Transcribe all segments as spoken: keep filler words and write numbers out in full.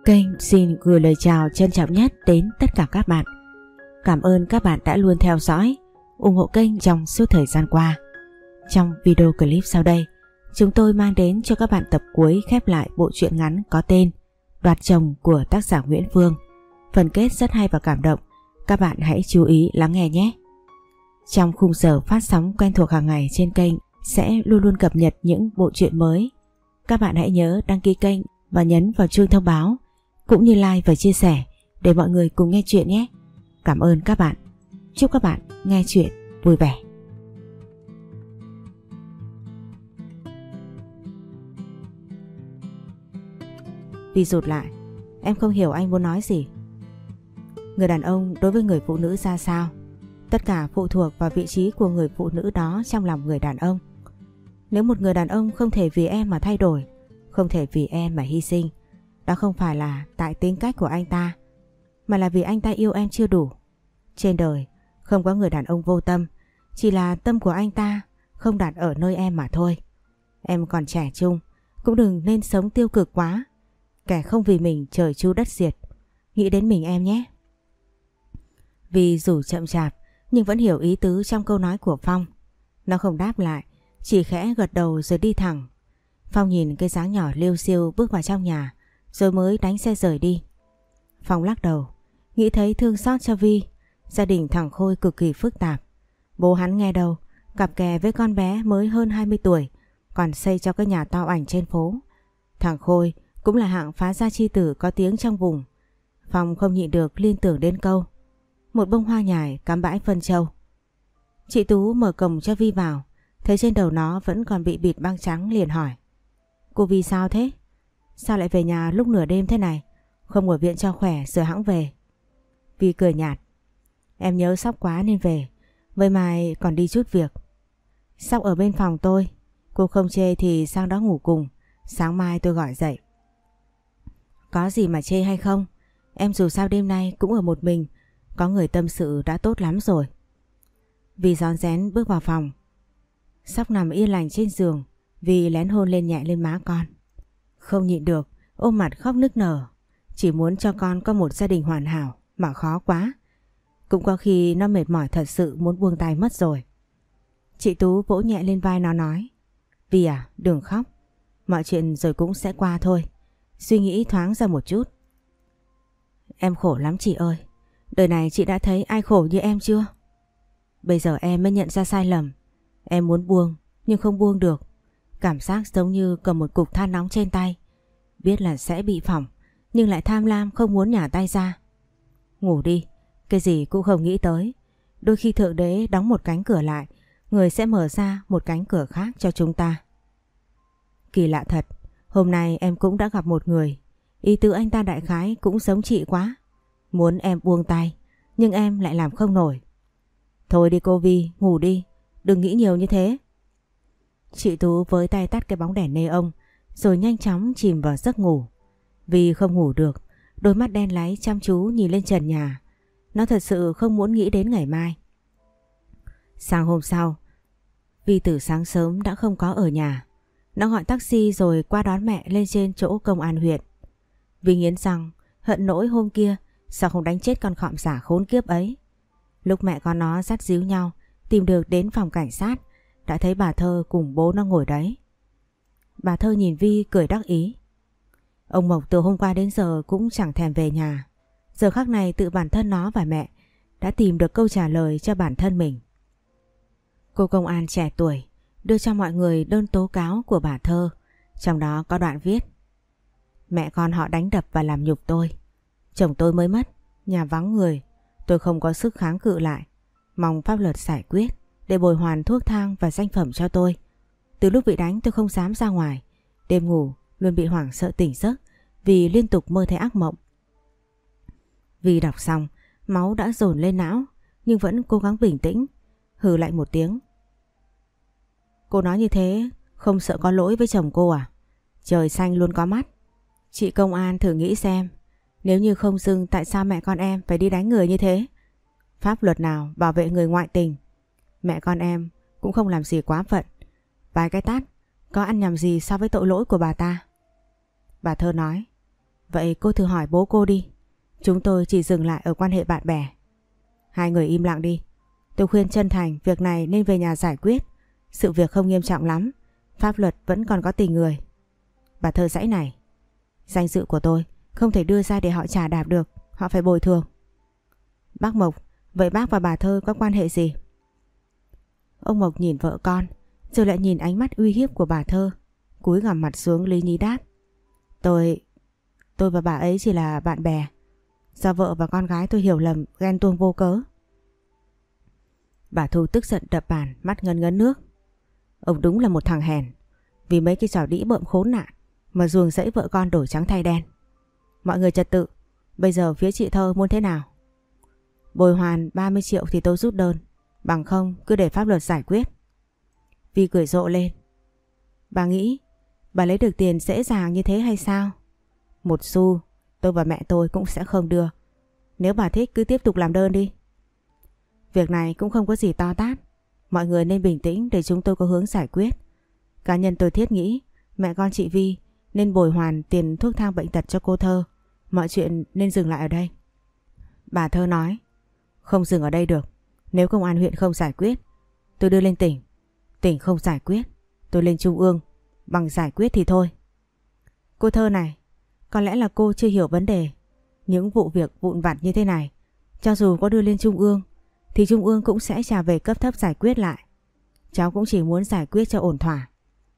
Kênh xin gửi lời chào trân trọng nhất đến tất cả các bạn. Cảm ơn các bạn đã luôn theo dõi, ủng hộ kênh trong suốt thời gian qua. Trong video clip sau đây, chúng tôi mang đến cho các bạn tập cuối khép lại bộ truyện ngắn có tên Đoạt Chồng của tác giả Nguyễn Phương. Phần kết rất hay và cảm động, các bạn hãy chú ý lắng nghe nhé. Trong khung giờ phát sóng quen thuộc hàng ngày trên kênh sẽ luôn luôn cập nhật những bộ truyện mới. Các bạn hãy nhớ đăng ký kênh và nhấn vào chuông thông báo, cũng như like và chia sẻ để mọi người cùng nghe chuyện nhé. Cảm ơn các bạn. Chúc các bạn nghe chuyện vui vẻ. Vi rụt lại. Em không hiểu anh muốn nói gì. Người đàn ông đối với người phụ nữ ra sao, tất cả phụ thuộc vào vị trí của người phụ nữ đó trong lòng người đàn ông. Nếu một người đàn ông không thể vì em mà thay đổi, không thể vì em mà hy sinh, đó không phải là tại tính cách của anh ta, mà là vì anh ta yêu em chưa đủ. Trên đời không có người đàn ông vô tâm, chỉ là tâm của anh ta không đặt ở nơi em mà thôi. Em còn trẻ trung, cũng đừng nên sống tiêu cực quá. Kẻ không vì mình trời chu đất diệt, nghĩ đến mình em nhé. Vì dù chậm chạp nhưng vẫn hiểu ý tứ trong câu nói của Phong. Nó không đáp lại, chỉ khẽ gật đầu rồi đi thẳng. Phong nhìn cái dáng nhỏ liêu xiêu bước vào trong nhà, rồi mới đánh xe rời đi. Phong lắc đầu, nghĩ thấy thương xót cho Vi. Gia đình thằng Khôi cực kỳ phức tạp. Bố hắn nghe đâu, cặp kè với con bé mới hơn hai mươi tuổi, còn xây cho cái nhà to ảnh trên phố. Thằng Khôi cũng là hạng phá gia chi tử có tiếng trong vùng. Phong không nhịn được liên tưởng đến câu: một bông hoa nhài cắm bãi phân châu. Chị Tú mở cổng cho Vi vào, thấy trên đầu nó vẫn còn bị bịt băng trắng, liền hỏi: cô Vi sao thế? Sao lại về nhà lúc nửa đêm thế này? Không ở viện cho khỏe rồi hẵng về? Vi cười nhạt: em nhớ Sóc quá nên về, với mai còn đi chút việc. Sóc ở bên phòng tôi, cô không chê thì sang đó ngủ cùng, sáng mai tôi gọi dậy. Có gì mà chê hay không, em dù sao đêm nay cũng ở một mình, có người tâm sự đã tốt lắm rồi. Vi rón rén bước vào phòng. Sóc nằm yên lành trên giường, Vi lén hôn lên nhẹ lên má con. Không nhịn được, ôm mặt khóc nức nở. Chỉ muốn cho con có một gia đình hoàn hảo mà khó quá. Cũng có khi nó mệt mỏi thật sự muốn buông tay mất rồi. Chị Tú vỗ nhẹ lên vai nó nói: Vi à, đừng khóc, mọi chuyện rồi cũng sẽ qua thôi. Suy nghĩ thoáng ra một chút. Em khổ lắm chị ơi. Đời này chị đã thấy ai khổ như em chưa? Bây giờ em mới nhận ra sai lầm. Em muốn buông nhưng không buông được. Cảm giác giống như cầm một cục than nóng trên tay, biết là sẽ bị phỏng nhưng lại tham lam không muốn nhả tay ra. Ngủ đi, cái gì cũng không nghĩ tới. Đôi khi Thượng Đế đóng một cánh cửa lại, người sẽ mở ra một cánh cửa khác cho chúng ta. Kỳ lạ thật, hôm nay em cũng đã gặp một người, ý tứ anh ta đại khái cũng giống chị quá. Muốn em buông tay nhưng em lại làm không nổi. Thôi đi cô Vi, ngủ đi, đừng nghĩ nhiều như thế. Chị Tú với tay tắt cái bóng đèn nê ông rồi nhanh chóng chìm vào giấc ngủ. Vi không ngủ được, đôi mắt đen láy chăm chú nhìn lên trần nhà. Nó thật sự không muốn nghĩ đến ngày mai. Sáng hôm sau, Vi từ sáng sớm đã không có ở nhà. Nó gọi taxi rồi qua đón mẹ lên trên chỗ công an huyện. Vi nghiến răng, hận nỗi hôm kia sao không đánh chết con khọm giả khốn kiếp ấy. Lúc mẹ con nó dắt díu nhau tìm được đến phòng cảnh sát, đã thấy bà Thơ cùng bố nó ngồi đấy. Bà Thơ nhìn Vi cười đắc ý. Ông Mộc từ hôm qua đến giờ cũng chẳng thèm về nhà. Giờ khắc này tự bản thân nó và mẹ đã tìm được câu trả lời cho bản thân mình. Cô công an trẻ tuổi đưa cho mọi người đơn tố cáo của bà Thơ. Trong đó có đoạn viết: mẹ con họ đánh đập và làm nhục tôi. Chồng tôi mới mất, nhà vắng người, tôi không có sức kháng cự lại. Mong pháp luật giải quyết để bồi hoàn thuốc thang và danh phẩm cho tôi. Từ lúc bị đánh tôi không dám ra ngoài, đêm ngủ luôn bị hoảng sợ tỉnh giấc vì liên tục mơ thấy ác mộng. Vi đọc xong, máu đã dồn lên não nhưng vẫn cố gắng bình tĩnh, hừ lại một tiếng. Cô nói như thế không sợ có lỗi với chồng cô à? Trời xanh luôn có mắt. Chị công an thử nghĩ xem, nếu như không dưng tại sao mẹ con em phải đi đánh người như thế? Pháp luật nào bảo vệ người ngoại tình? Mẹ con em cũng không làm gì quá phận. Vài cái tát có ăn nhầm gì so với tội lỗi của bà ta? Bà Thơ nói: Vậy cô thử hỏi bố cô đi. Chúng tôi chỉ dừng lại ở quan hệ bạn bè. Hai người im lặng đi. Tôi khuyên chân thành việc này nên về nhà giải quyết. Sự việc không nghiêm trọng lắm. Pháp luật vẫn còn có tình người. Bà Thơ dãy này. Danh dự của tôi không thể đưa ra để họ trả đạp được. Họ phải bồi thường. Bác Mộc, vậy bác và bà Thơ có quan hệ gì? Ông Mộc nhìn vợ con, rồi lại nhìn ánh mắt uy hiếp của bà Thơ. Cúi gằm mặt xuống lý nhí đáp. Tôi... Tôi và bà ấy chỉ là bạn bè. Do vợ và con gái tôi hiểu lầm, ghen tuông vô cớ. Bà Thu tức giận đập bàn, mắt ngấn ngấn nước. Ông đúng là một thằng hèn. Vì mấy cái trò đĩ bợm khốn nạn mà ruồng rẫy vợ con đổi trắng thay đen. Mọi người trật tự. Bây giờ phía chị Thơ muốn thế nào? Bồi hoàn ba mươi triệu thì tôi rút đơn. Bằng không cứ để pháp luật giải quyết. Vi cười rộ lên. Bà nghĩ bà lấy được tiền dễ dàng như thế hay sao? Một xu tôi và mẹ tôi cũng sẽ không đưa. Nếu bà thích cứ tiếp tục làm đơn đi. Việc này cũng không có gì to tát. Mọi người nên bình tĩnh để chúng tôi có hướng giải quyết. Cá nhân tôi thiết nghĩ mẹ con chị Vi nên bồi hoàn tiền thuốc thang bệnh tật cho cô Thơ. Mọi chuyện nên dừng lại ở đây. Bà Thơ nói. Không dừng ở đây được. Nếu công an huyện không giải quyết, tôi đưa lên tỉnh. Tỉnh không giải quyết, tôi lên trung ương. Bằng giải quyết thì thôi. Cô Thơ này, có lẽ là cô chưa hiểu vấn đề. Những vụ việc vụn vặt như thế này, cho dù có đưa lên trung ương thì trung ương cũng sẽ trả về cấp thấp giải quyết lại. Cháu cũng chỉ muốn giải quyết cho ổn thỏa.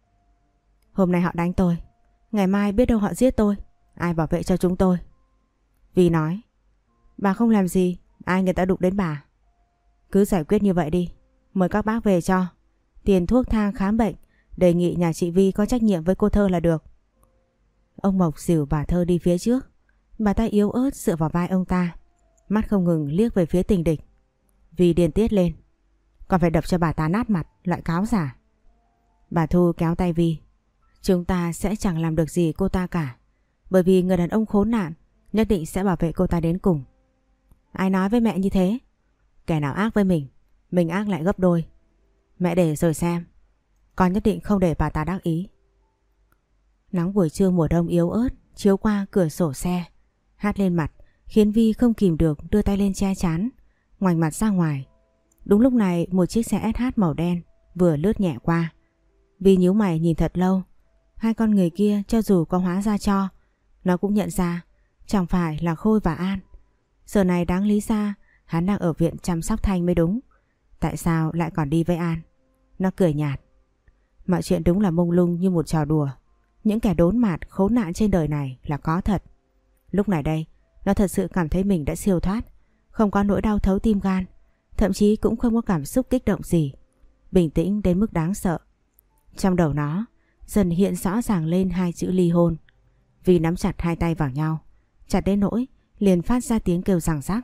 Hôm nay họ đánh tôi, ngày mai biết đâu họ giết tôi. Ai bảo vệ cho chúng tôi? Vi nói. Bà không làm gì, ai người ta đụng đến bà. Cứ giải quyết như vậy đi. Mời các bác về cho tiền thuốc thang khám bệnh. Đề nghị nhà chị Vi có trách nhiệm với cô Thơ là được. Ông Mộc dìu bà Thơ đi phía trước. Bà ta yếu ớt dựa vào vai ông ta, mắt không ngừng liếc về phía tình địch. Vi điên tiết lên. Còn phải đập cho bà ta nát mặt, loại cáo giả. Bà Thu kéo tay Vi. Chúng ta sẽ chẳng làm được gì cô ta cả. Bởi vì người đàn ông khốn nạn nhất định sẽ bảo vệ cô ta đến cùng. Ai nói với mẹ như thế? Kẻ nào ác với mình, mình ác lại gấp đôi. Mẹ để rồi xem. Con nhất định không để bà ta đắc ý. Nắng buổi trưa mùa đông yếu ớt chiếu qua cửa sổ xe, hát lên mặt khiến Vi không kìm được đưa tay lên che chắn, ngoảnh mặt ra ngoài. Đúng lúc này một chiếc xe ét hát màu đen vừa lướt nhẹ qua. Vi nhíu mày nhìn thật lâu. Hai con người kia cho dù có hóa ra cho, nó cũng nhận ra chẳng phải là Khôi và An. Giờ này đáng lý ra hắn đang ở viện chăm sóc Thanh mới đúng. Tại sao lại còn đi với An? Nó cười nhạt. Mọi chuyện đúng là mông lung như một trò đùa. Những kẻ đốn mạt khốn nạn trên đời này là có thật. Lúc này đây, nó thật sự cảm thấy mình đã siêu thoát, không có nỗi đau thấu tim gan, thậm chí cũng không có cảm xúc kích động gì, bình tĩnh đến mức đáng sợ. Trong đầu nó dần hiện rõ ràng lên hai chữ ly hôn. Vi nắm chặt hai tay vào nhau, chặt đến nỗi liền phát ra tiếng kêu răng rắc.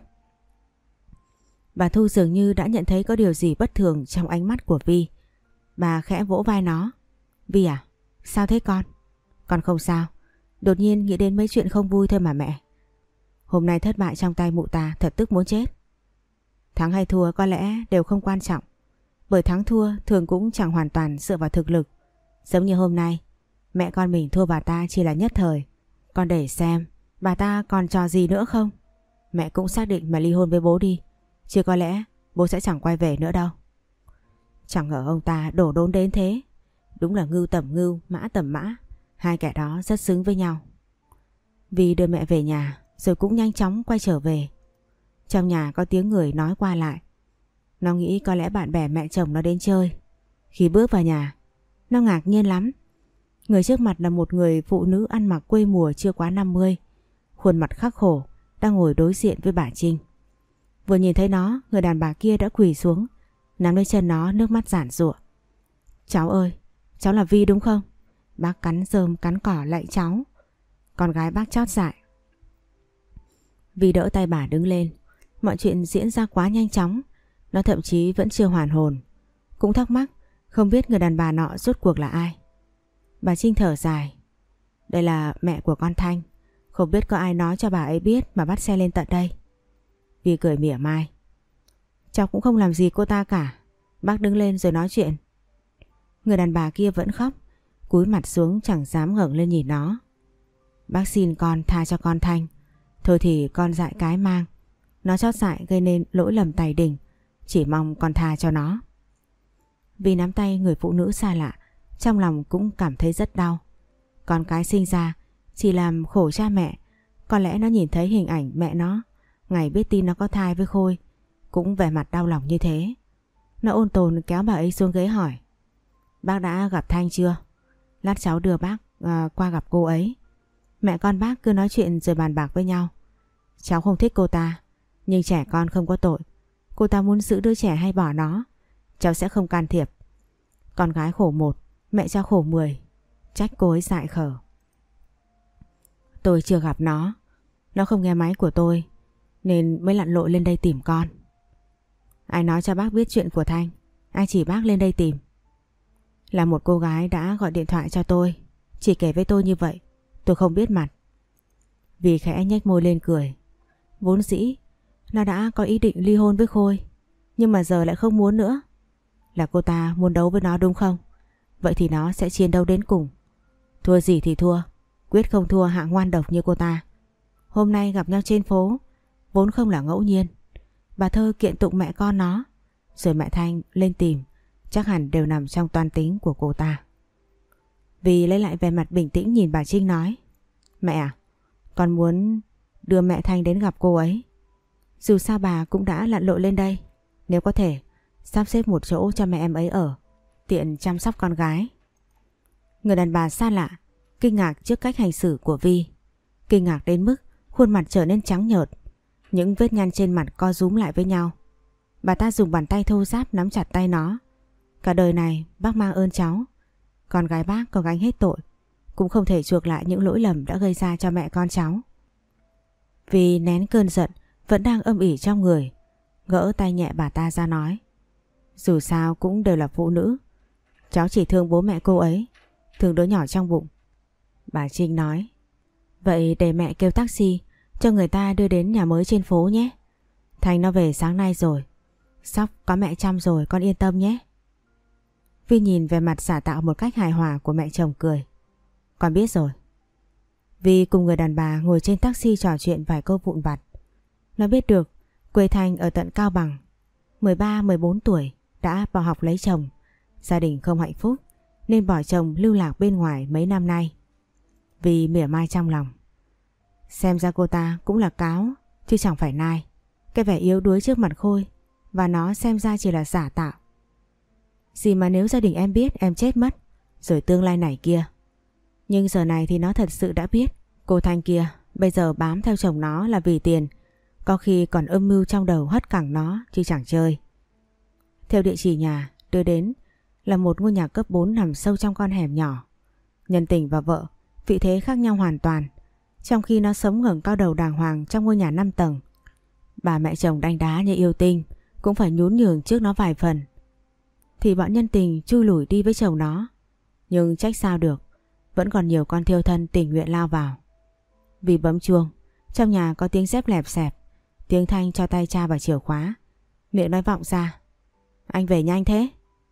Bà Thu dường như đã nhận thấy có điều gì bất thường trong ánh mắt của Vi. Bà khẽ vỗ vai nó. Vi à, sao thế con? Con không sao, đột nhiên nghĩ đến mấy chuyện không vui thôi mà mẹ. Hôm nay thất bại trong tay mụ ta thật tức muốn chết. Thắng hay thua có lẽ đều không quan trọng, bởi thắng thua thường cũng chẳng hoàn toàn dựa vào thực lực. Giống như hôm nay, mẹ con mình thua bà ta chỉ là nhất thời. Con để xem bà ta còn trò gì nữa không. Mẹ cũng xác định mà ly hôn với bố đi, chứ có lẽ bố sẽ chẳng quay về nữa đâu. Chẳng ngờ ông ta đổ đốn đến thế. Đúng là ngưu tầm ngưu, mã tầm mã. Hai kẻ đó rất xứng với nhau. Vi đưa mẹ về nhà rồi cũng nhanh chóng quay trở về. Trong nhà có tiếng người nói qua lại. Nó nghĩ có lẽ bạn bè mẹ chồng nó đến chơi. Khi bước vào nhà, nó ngạc nhiên lắm. Người trước mặt là một người phụ nữ ăn mặc quê mùa chưa quá năm mươi, khuôn mặt khắc khổ, đang ngồi đối diện với bà Trinh. Vừa nhìn thấy nó, người đàn bà kia đã quỳ xuống, nắm lấy chân nó, nước mắt giản giụa. Cháu ơi, cháu là Vi đúng không? Bác cắn rơm cắn cỏ lạy cháu. Con gái bác chót dại. Vi đỡ tay bà đứng lên. Mọi chuyện diễn ra quá nhanh chóng, nó thậm chí vẫn chưa hoàn hồn. Cũng thắc mắc không biết người đàn bà nọ rốt cuộc là ai. Bà Trinh thở dài. Đây là mẹ của con Thanh. Không biết có ai nói cho bà ấy biết mà bắt xe lên tận đây. Vi cười mỉa mai. Cháu cũng không làm gì cô ta cả. Bác đứng lên rồi nói chuyện. Người đàn bà kia vẫn khóc, cúi mặt xuống chẳng dám ngẩng lên nhìn nó. Bác xin con tha cho con Thanh. Thôi thì con dại cái mang. Nó chót dại gây nên lỗi lầm tày đình. Chỉ mong con tha cho nó. Vì nắm tay người phụ nữ xa lạ, trong lòng cũng cảm thấy rất đau. Con cái sinh ra chỉ làm khổ cha mẹ. Có lẽ nó nhìn thấy hình ảnh mẹ nó ngày biết tin nó có thai với Khôi, cũng vẻ mặt đau lòng như thế. Nó ôn tồn kéo bà ấy xuống ghế hỏi: Bác đã gặp Thanh chưa? Lát cháu đưa bác à, qua gặp cô ấy. Mẹ con bác cứ nói chuyện rồi bàn bạc với nhau. Cháu không thích cô ta, nhưng trẻ con không có tội. Cô ta muốn giữ đứa trẻ hay bỏ nó, cháu sẽ không can thiệp. Con gái khổ một, mẹ cháu khổ mười. Trách cô ấy dại khờ. Tôi chưa gặp nó. Nó không nghe máy của tôi nên mới lặn lội lên đây tìm con. Ai nói cho bác biết chuyện của Thanh? Ai chỉ bác lên đây tìm? Là một cô gái đã gọi điện thoại cho tôi, chỉ kể với tôi như vậy. Tôi không biết mặt. Vì khẽ nhếch môi lên cười. Vốn dĩ nó đã có ý định ly hôn với Khôi, nhưng mà giờ lại không muốn nữa. Là cô ta muốn đấu với nó đúng không? Vậy thì nó sẽ chiến đấu đến cùng. Thua gì thì thua, quyết không thua hạng ngoan độc như cô ta. Hôm nay gặp nhau trên phố vốn không là ngẫu nhiên. Bà Thơ kiện tụng mẹ con nó, rồi mẹ Thanh lên tìm, chắc hẳn đều nằm trong toan tính của cô ta. Vì lấy lại vẻ mặt bình tĩnh nhìn bà Trinh nói: Mẹ à, con muốn đưa mẹ Thanh đến gặp cô ấy. Dù sao bà cũng đã lặn lội lên đây, nếu có thể sắp xếp một chỗ cho mẹ em ấy ở, tiện chăm sóc con gái. Người đàn bà xa lạ kinh ngạc trước cách hành xử của Vi, kinh ngạc đến mức khuôn mặt trở nên trắng nhợt, những vết nhăn trên mặt co rúm lại với nhau. Bà ta dùng bàn tay thô ráp nắm chặt tay nó. Cả đời này bác mang ơn cháu, con gái bác có gánh hết tội, cũng không thể chuộc lại những lỗi lầm đã gây ra cho mẹ con cháu. Vì nén cơn giận vẫn đang âm ỉ trong người, gỡ tay nhẹ bà ta ra nói: Dù sao cũng đều là phụ nữ, cháu chỉ thương bố mẹ cô ấy, thương đứa nhỏ trong bụng. Bà Trinh nói: Vậy để mẹ kêu taxi cho người ta đưa đến nhà mới trên phố nhé. Thành nó về sáng nay rồi, sóc có mẹ chăm rồi, con yên tâm nhé. Vi nhìn về mặt giả tạo một cách hài hòa của mẹ chồng cười: Con biết rồi. Vi cùng người đàn bà ngồi trên taxi trò chuyện vài câu vụn vặt. Nó biết được quê Thanh ở tận Cao Bằng, mười ba mười bốn tuổi đã bỏ học lấy chồng. Gia đình không hạnh phúc nên bỏ chồng lưu lạc bên ngoài mấy năm nay. Vì mỉa mai trong lòng. Xem ra cô ta cũng là cáo chứ chẳng phải nai. Cái vẻ yếu đuối trước mặt Khôi và nó xem ra chỉ là giả tạo. Gì mà nếu gia đình em biết em chết mất, rồi tương lai này kia. Nhưng giờ này thì nó thật sự đã biết cô Thanh kia bây giờ bám theo chồng nó là vì tiền, có khi còn âm mưu trong đầu hất cẳng nó chứ chẳng chơi. Theo địa chỉ nhà đưa đến là một ngôi nhà cấp bốn nằm sâu trong con hẻm nhỏ. Nhân tình và vợ vị thế khác nhau hoàn toàn, trong khi nó sống ngẩng cao đầu đàng hoàng trong ngôi nhà năm tầng. Bà mẹ chồng đanh đá như yêu tinh cũng phải nhún nhường trước nó vài phần. Thì bọn nhân tình chui lủi đi với chồng nó, nhưng trách sao được, vẫn còn nhiều con thiêu thân tình nguyện lao vào. Vì bấm chuông, trong nhà có tiếng dép lẹp xẹp, tiếng Thanh cho tay cha vào chìa khóa, miệng nói vọng ra: Anh về nhanh thế.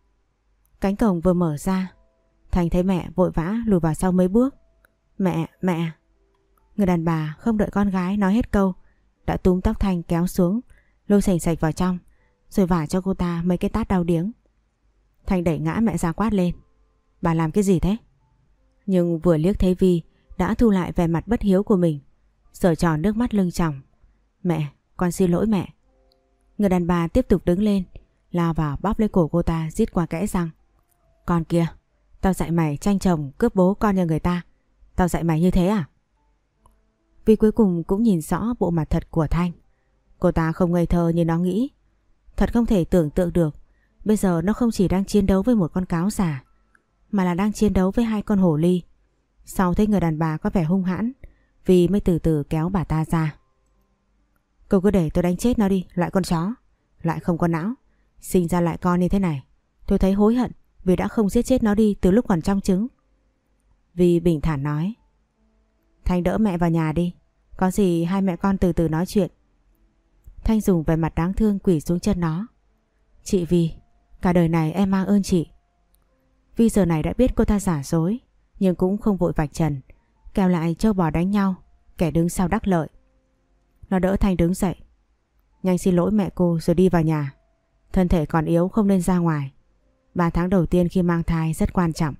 Cánh cổng vừa mở ra, Thanh thấy mẹ vội vã lùi vào sau mấy bước. Mẹ, mẹ. Người đàn bà không đợi con gái nói hết câu đã túm tóc Thanh kéo xuống, lôi sành sạch vào trong, rồi vả cho cô ta mấy cái tát đau điếng. Thanh đẩy ngã mẹ ra quát lên: Bà làm cái gì thế? Nhưng vừa liếc thấy Vi đã thu lại vẻ mặt bất hiếu của mình, giở tròn nước mắt lưng tròng. Mẹ, con xin lỗi mẹ. Người đàn bà tiếp tục đứng lên, lao vào bóp lấy cổ cô ta, rít qua kẽ răng: Con kia, tao dạy mày tranh chồng cướp bố con nhà người ta, tao dạy mày như thế à? Vi cuối cùng cũng nhìn rõ bộ mặt thật của Thanh. Cô ta không ngây thơ như nó nghĩ. Thật không thể tưởng tượng được bây giờ nó không chỉ đang chiến đấu với một con cáo già, mà là đang chiến đấu với hai con hổ ly. Sau thấy người đàn bà có vẻ hung hãn, Vi mới từ từ kéo bà ta ra. Cậu cứ để tôi đánh chết nó đi, loại con chó, loại không có não, sinh ra lại con như thế này. Tôi thấy hối hận vì đã không giết chết nó đi từ lúc còn trong trứng. Vi bình thản nói: Thanh đỡ mẹ vào nhà đi, có gì hai mẹ con từ từ nói chuyện. Thanh dùng vẻ mặt đáng thương quỳ xuống chân nó: Chị Vi, cả đời này em mang ơn chị. Vi giờ này đã biết cô ta giả dối, nhưng cũng không vội vạch trần. kèo lại trâu bò đánh nhau, kẻ đứng sau đắc lợi. Nó đỡ Thanh đứng dậy. Nhanh xin lỗi mẹ cô rồi đi vào nhà. Thân thể còn yếu không nên ra ngoài. Ba tháng đầu tiên khi mang thai rất quan trọng.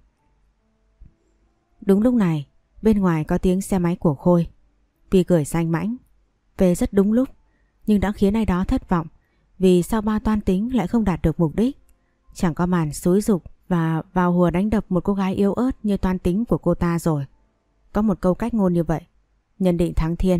Đúng lúc này, bên ngoài có tiếng xe máy của Khôi. Vì cười danh mãnh, về rất đúng lúc, nhưng đã khiến ai đó thất vọng. Vì sao ba toan tính lại không đạt được mục đích. Chẳng có màn xúi giục và vào hùa đánh đập một cô gái yếu ớt như toan tính của cô ta rồi. Có một câu cách ngôn như vậy: nhân định thắng thiên.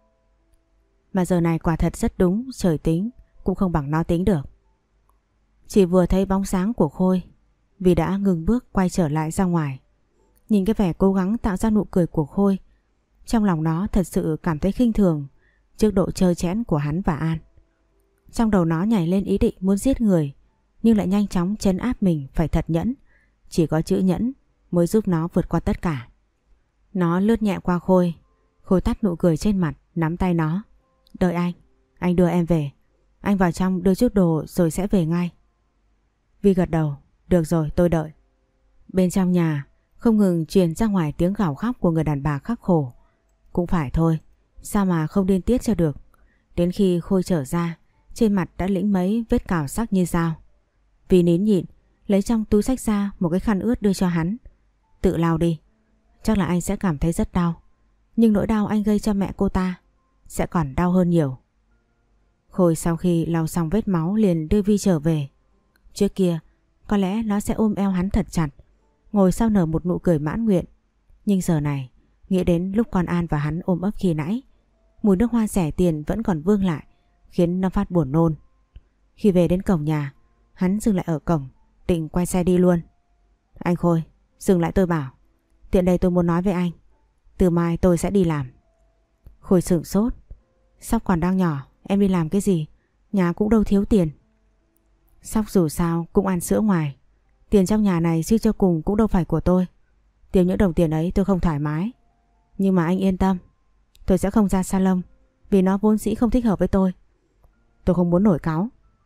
Mà giờ này quả thật rất đúng, trời tính cũng không bằng nó tính được. Chỉ vừa thấy bóng dáng của Khôi, Vì đã ngừng bước quay trở lại ra ngoài. Nhìn cái vẻ cố gắng tạo ra nụ cười của Khôi, trong lòng nó thật sự cảm thấy khinh thường trước độ trơ trẽn của hắn và An. Trong đầu nó nhảy lên ý định muốn giết người, nhưng lại nhanh chóng trấn áp mình phải thật nhẫn. Chỉ có chữ nhẫn mới giúp nó vượt qua tất cả. Nó lướt nhẹ qua Khôi. Khôi tắt nụ cười trên mặt, nắm tay nó. Đợi anh, anh đưa em về. Anh vào trong đưa chút đồ rồi sẽ về ngay. Vi gật đầu. Được rồi, tôi đợi. Bên trong nhà không ngừng truyền ra ngoài tiếng gào khóc của người đàn bà khắc khổ. Cũng phải thôi, sao mà không điên tiết cho được. Đến khi Khôi trở ra, trên mặt đã lĩnh mấy vết cào sắc như dao. Vi nín nhịn, lấy trong túi xách ra một cái khăn ướt đưa cho hắn. Tự lau đi, chắc là anh sẽ cảm thấy rất đau. Nhưng nỗi đau anh gây cho mẹ cô ta sẽ còn đau hơn nhiều. Khôi sau khi lau xong vết máu liền đưa Vi trở về. Trước kia có lẽ nó sẽ ôm eo hắn thật chặt, ngồi sau nở một nụ cười mãn nguyện. Nhưng giờ này, nghĩ đến lúc con An và hắn ôm ấp khi nãy, mùi nước hoa rẻ tiền vẫn còn vương lại, khiến nó phát buồn nôn. Khi về đến cổng nhà, hắn dừng lại ở cổng, định quay xe đi luôn. Anh Khôi, dừng lại tôi bảo. Tiện đây tôi muốn nói với anh. Từ mai tôi sẽ đi làm. Khôi sửng sốt. Sóc còn đang nhỏ, em đi làm cái gì? Nhà cũng đâu thiếu tiền. Sóc dù sao cũng ăn sữa ngoài. Tiền trong nhà này suy cho cùng cũng đâu phải của tôi. Tiêu những đồng tiền ấy tôi không thoải mái. Nhưng mà anh yên tâm, tôi sẽ không ra salon, vì nó vốn dĩ không thích hợp với tôi. Tôi không muốn nổi cáu.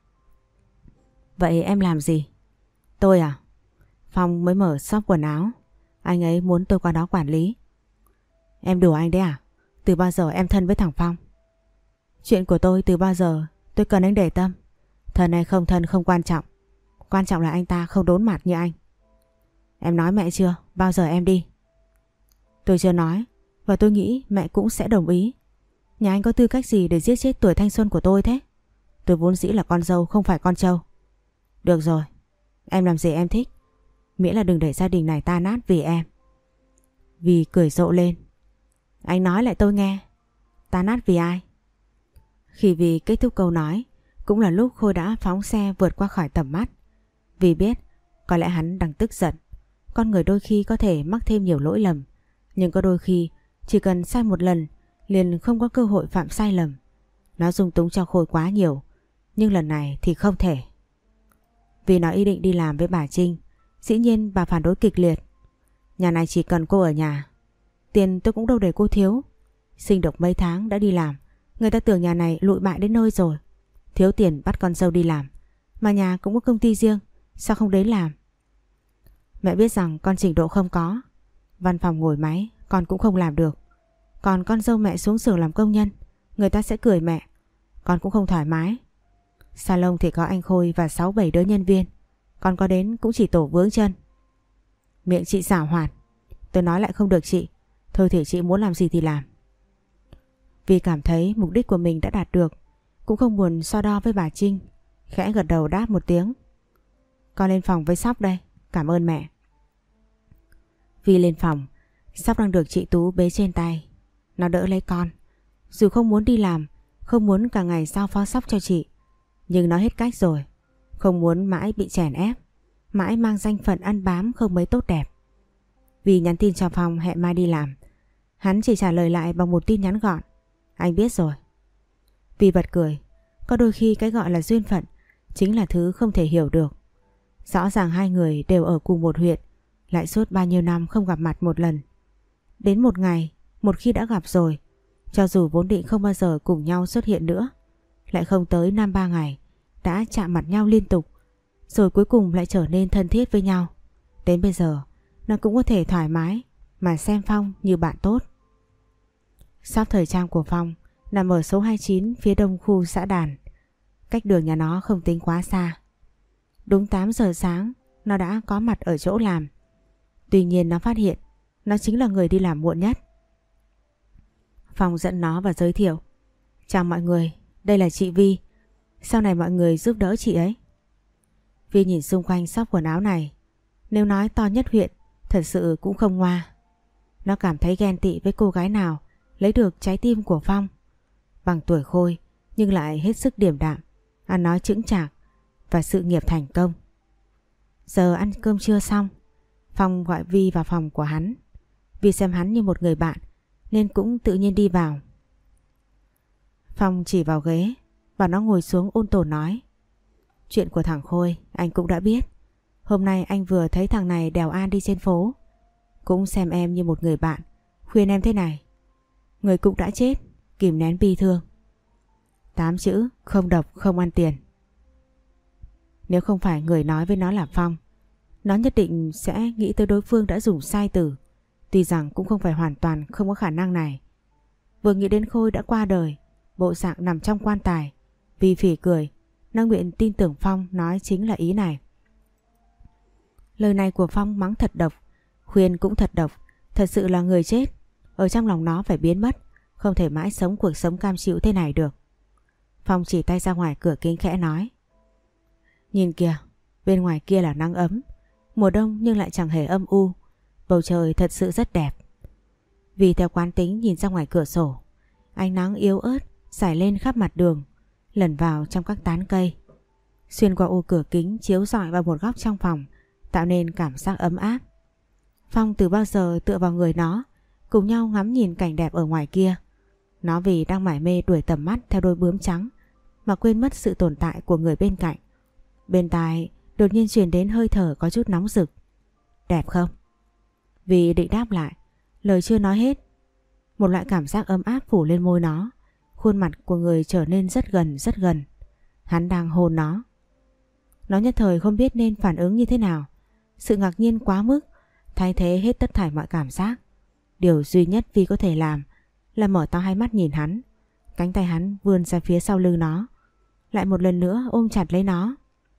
Vậy em làm gì? Tôi à? Phong mới mở shop quần áo, anh ấy muốn tôi qua đó quản lý. Em đùa anh đấy à? Từ bao giờ em thân với thằng Phong? Chuyện của tôi từ bao giờ tôi cần anh để tâm. Thân hay không thân không quan trọng. Quan trọng là anh ta không đốn mặt như anh. Em nói mẹ chưa? Bao giờ em đi? Tôi chưa nói, và tôi nghĩ mẹ cũng sẽ đồng ý. Nhà anh có tư cách gì để giết chết tuổi thanh xuân của tôi thế? Tôi vốn dĩ là con dâu không phải con trâu. Được rồi, em làm gì em thích, miễn là đừng để gia đình này tan nát vì em. Vì cười rộ lên. Anh nói lại tôi nghe. Tan nát vì ai? Khi Vì kết thúc câu nói, cũng là lúc Khôi đã phóng xe vượt qua khỏi tầm mắt. Vì biết có lẽ hắn đang tức giận. Con người đôi khi có thể mắc thêm nhiều lỗi lầm, nhưng có đôi khi chỉ cần sai một lần liền không có cơ hội phạm sai lầm. Nó dung túng cho Khôi quá nhiều, nhưng lần này thì không thể. Vì nó ý định đi làm với bà Trinh, dĩ nhiên bà phản đối kịch liệt. Nhà này chỉ cần cô ở nhà, tiền tôi cũng đâu để cô thiếu. Sinh được mấy tháng đã đi làm, người ta tưởng nhà này lụi bại đến nơi rồi. Thiếu tiền bắt con dâu đi làm, mà nhà cũng có công ty riêng, sao không đến làm? Mẹ biết rằng con trình độ không có, văn phòng ngồi máy con cũng không làm được. Còn con dâu mẹ xuống xưởng làm công nhân, người ta sẽ cười mẹ, con cũng không thoải mái. Salon thì có anh Khôi và sáu bảy đứa nhân viên, con có đến cũng chỉ tổ vướng chân. Miệng chị giảo hoạt. Tôi nói lại không được chị. Thôi thì chị muốn làm gì thì làm. Vì cảm thấy mục đích của mình đã đạt được, cũng không buồn so đo với bà Trinh, khẽ gật đầu đáp một tiếng. Con lên phòng với Sóc đây, cảm ơn mẹ. Vi lên phòng, Sóc đang được chị Tú bế trên tay. Nó đỡ lấy con. Dù không muốn đi làm, không muốn cả ngày giao phó Sóc cho chị, nhưng nó hết cách rồi. Không muốn mãi bị chèn ép, mãi mang danh phận ăn bám không mấy tốt đẹp. Vi nhắn tin cho Phong hẹn mai đi làm. Hắn chỉ trả lời lại bằng một tin nhắn gọn: anh biết rồi. Vi bật cười. Có đôi khi cái gọi là duyên phận chính là thứ không thể hiểu được. Rõ ràng hai người đều ở cùng một huyện, lại suốt bao nhiêu năm không gặp mặt một lần. Đến một ngày, một khi đã gặp rồi, cho dù vốn định không bao giờ cùng nhau xuất hiện nữa, lại không tới năm ba ngày đã chạm mặt nhau liên tục, rồi cuối cùng lại trở nên thân thiết với nhau. Đến bây giờ nó cũng có thể thoải mái mà xem Phong như bạn tốt. Shop thời trang của Phong nằm ở số hai mươi chín phía đông khu xã Đàn, cách đường nhà nó không tính quá xa. Đúng tám giờ sáng nó đã có mặt ở chỗ làm. Tuy nhiên nó phát hiện nó chính là người đi làm muộn nhất. Phong dẫn nó và giới thiệu: chào mọi người, đây là chị Vi. Sau này mọi người giúp đỡ chị ấy. Vi nhìn xung quanh shop quần áo này, nếu nói to nhất huyện thật sự cũng không ngoa. Nó cảm thấy ghen tị với cô gái nào lấy được trái tim của Phong. Bằng tuổi Khôi nhưng lại hết sức điềm đạm, ăn nói chững chạc và sự nghiệp thành công. Giờ ăn cơm trưa xong, Phong gọi Vi vào phòng của hắn. Vi xem hắn như một người bạn nên cũng tự nhiên đi vào. Phong chỉ vào ghế, bảo nó ngồi xuống ôn tồn nói: chuyện của thằng Khôi anh cũng đã biết. Hôm nay anh vừa thấy thằng này đèo An đi trên phố, cũng xem em như một người bạn, khuyên em thế này: người cũng đã chết, kìm nén bi thương. Tám chữ: không độc không ăn tiền. Nếu không phải người nói với nó là Phong, nó nhất định sẽ nghĩ tới đối phương đã dùng sai từ. Tuy rằng cũng không phải hoàn toàn không có khả năng này. Vừa nghĩ đến Khôi đã qua đời, bộ dạng nằm trong quan tài, Vi phỉ cười. Nó nguyện tin tưởng Phong nói chính là ý này. Lời này của Phong mắng thật độc, khuyên cũng thật độc. Thật sự là người chết ở trong lòng nó phải biến mất, không thể mãi sống cuộc sống cam chịu thế này được. Phong chỉ tay ra ngoài cửa kính khẽ nói: nhìn kìa, bên ngoài kia là nắng ấm, mùa đông nhưng lại chẳng hề âm u, bầu trời thật sự rất đẹp. Vì theo quán tính nhìn ra ngoài cửa sổ, ánh nắng yếu ớt rải lên khắp mặt đường, lẩn vào trong các tán cây, xuyên qua ô cửa kính chiếu rọi vào một góc trong phòng, tạo nên cảm giác ấm áp. Phong từ bao giờ tựa vào người nó, cùng nhau ngắm nhìn cảnh đẹp ở ngoài kia. Nó vì đang mải mê đuổi tầm mắt theo đôi bướm trắng mà quên mất sự tồn tại của người bên cạnh. Bên tai đột nhiên truyền đến hơi thở có chút nóng rực. Đẹp không? Vì định đáp lại, lời chưa nói hết, một loại cảm giác ấm áp phủ lên môi nó. Khuôn mặt của người trở nên rất gần rất gần. Hắn đang hôn nó. Nó nhất thời không biết nên phản ứng như thế nào. Sự ngạc nhiên quá mức thay thế hết tất thảy mọi cảm giác. Điều duy nhất Vi có thể làm là mở to hai mắt nhìn hắn. Cánh tay hắn vươn ra phía sau lưng nó, lại một lần nữa ôm chặt lấy nó.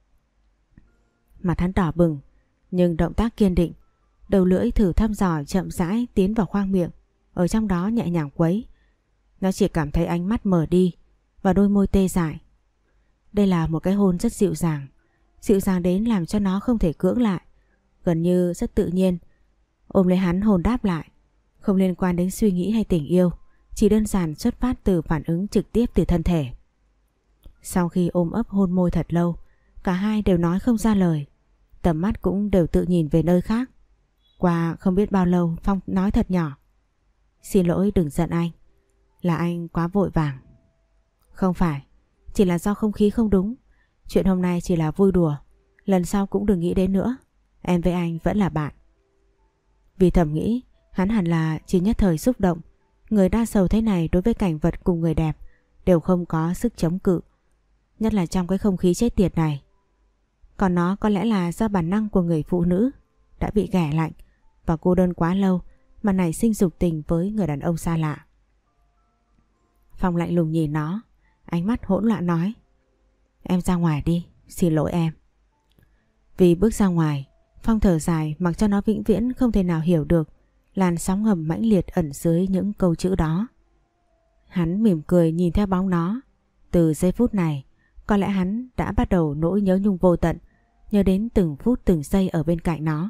Mặt hắn đỏ bừng nhưng động tác kiên định. Đầu lưỡi thử thăm dò chậm rãi tiến vào khoang miệng, ở trong đó nhẹ nhàng quấy. Nó chỉ cảm thấy ánh mắt mờ đi và đôi môi tê dại. Đây là một cái hôn rất dịu dàng, dịu dàng đến làm cho nó không thể cưỡng lại, gần như rất tự nhiên. Ôm lấy hắn hôn đáp lại, không liên quan đến suy nghĩ hay tình yêu, chỉ đơn giản xuất phát từ phản ứng trực tiếp từ thân thể. Sau khi ôm ấp hôn môi thật lâu, cả hai đều nói không ra lời, tầm mắt cũng đều tự nhìn về nơi khác. Qua không biết bao lâu, Phong nói thật nhỏ: xin lỗi, đừng giận anh, là anh quá vội vàng. Không phải, chỉ là do không khí không đúng. Chuyện hôm nay chỉ là vui đùa, lần sau cũng đừng nghĩ đến nữa. Em với anh vẫn là bạn. Vì thầm nghĩ hắn hẳn là chỉ nhất thời xúc động. Người đa sầu thế này đối với cảnh vật cùng người đẹp đều không có sức chống cự, nhất là trong cái không khí chết tiệt này. Còn nó có lẽ là do bản năng của người phụ nữ đã bị ghẻ lạnh và cô đơn quá lâu mà nảy sinh dục tình với người đàn ông xa lạ. Phong lạnh lùng nhìn nó, ánh mắt hỗn loạn nói: em ra ngoài đi, xin lỗi em. Vì bước ra ngoài, Phong thở dài, mặc cho nó vĩnh viễn không thể nào hiểu được làn sóng ngầm mãnh liệt ẩn dưới những câu chữ đó. Hắn mỉm cười nhìn theo bóng nó. Từ giây phút này, có lẽ hắn đã bắt đầu nỗi nhớ nhung vô tận, nhớ đến từng phút từng giây ở bên cạnh nó.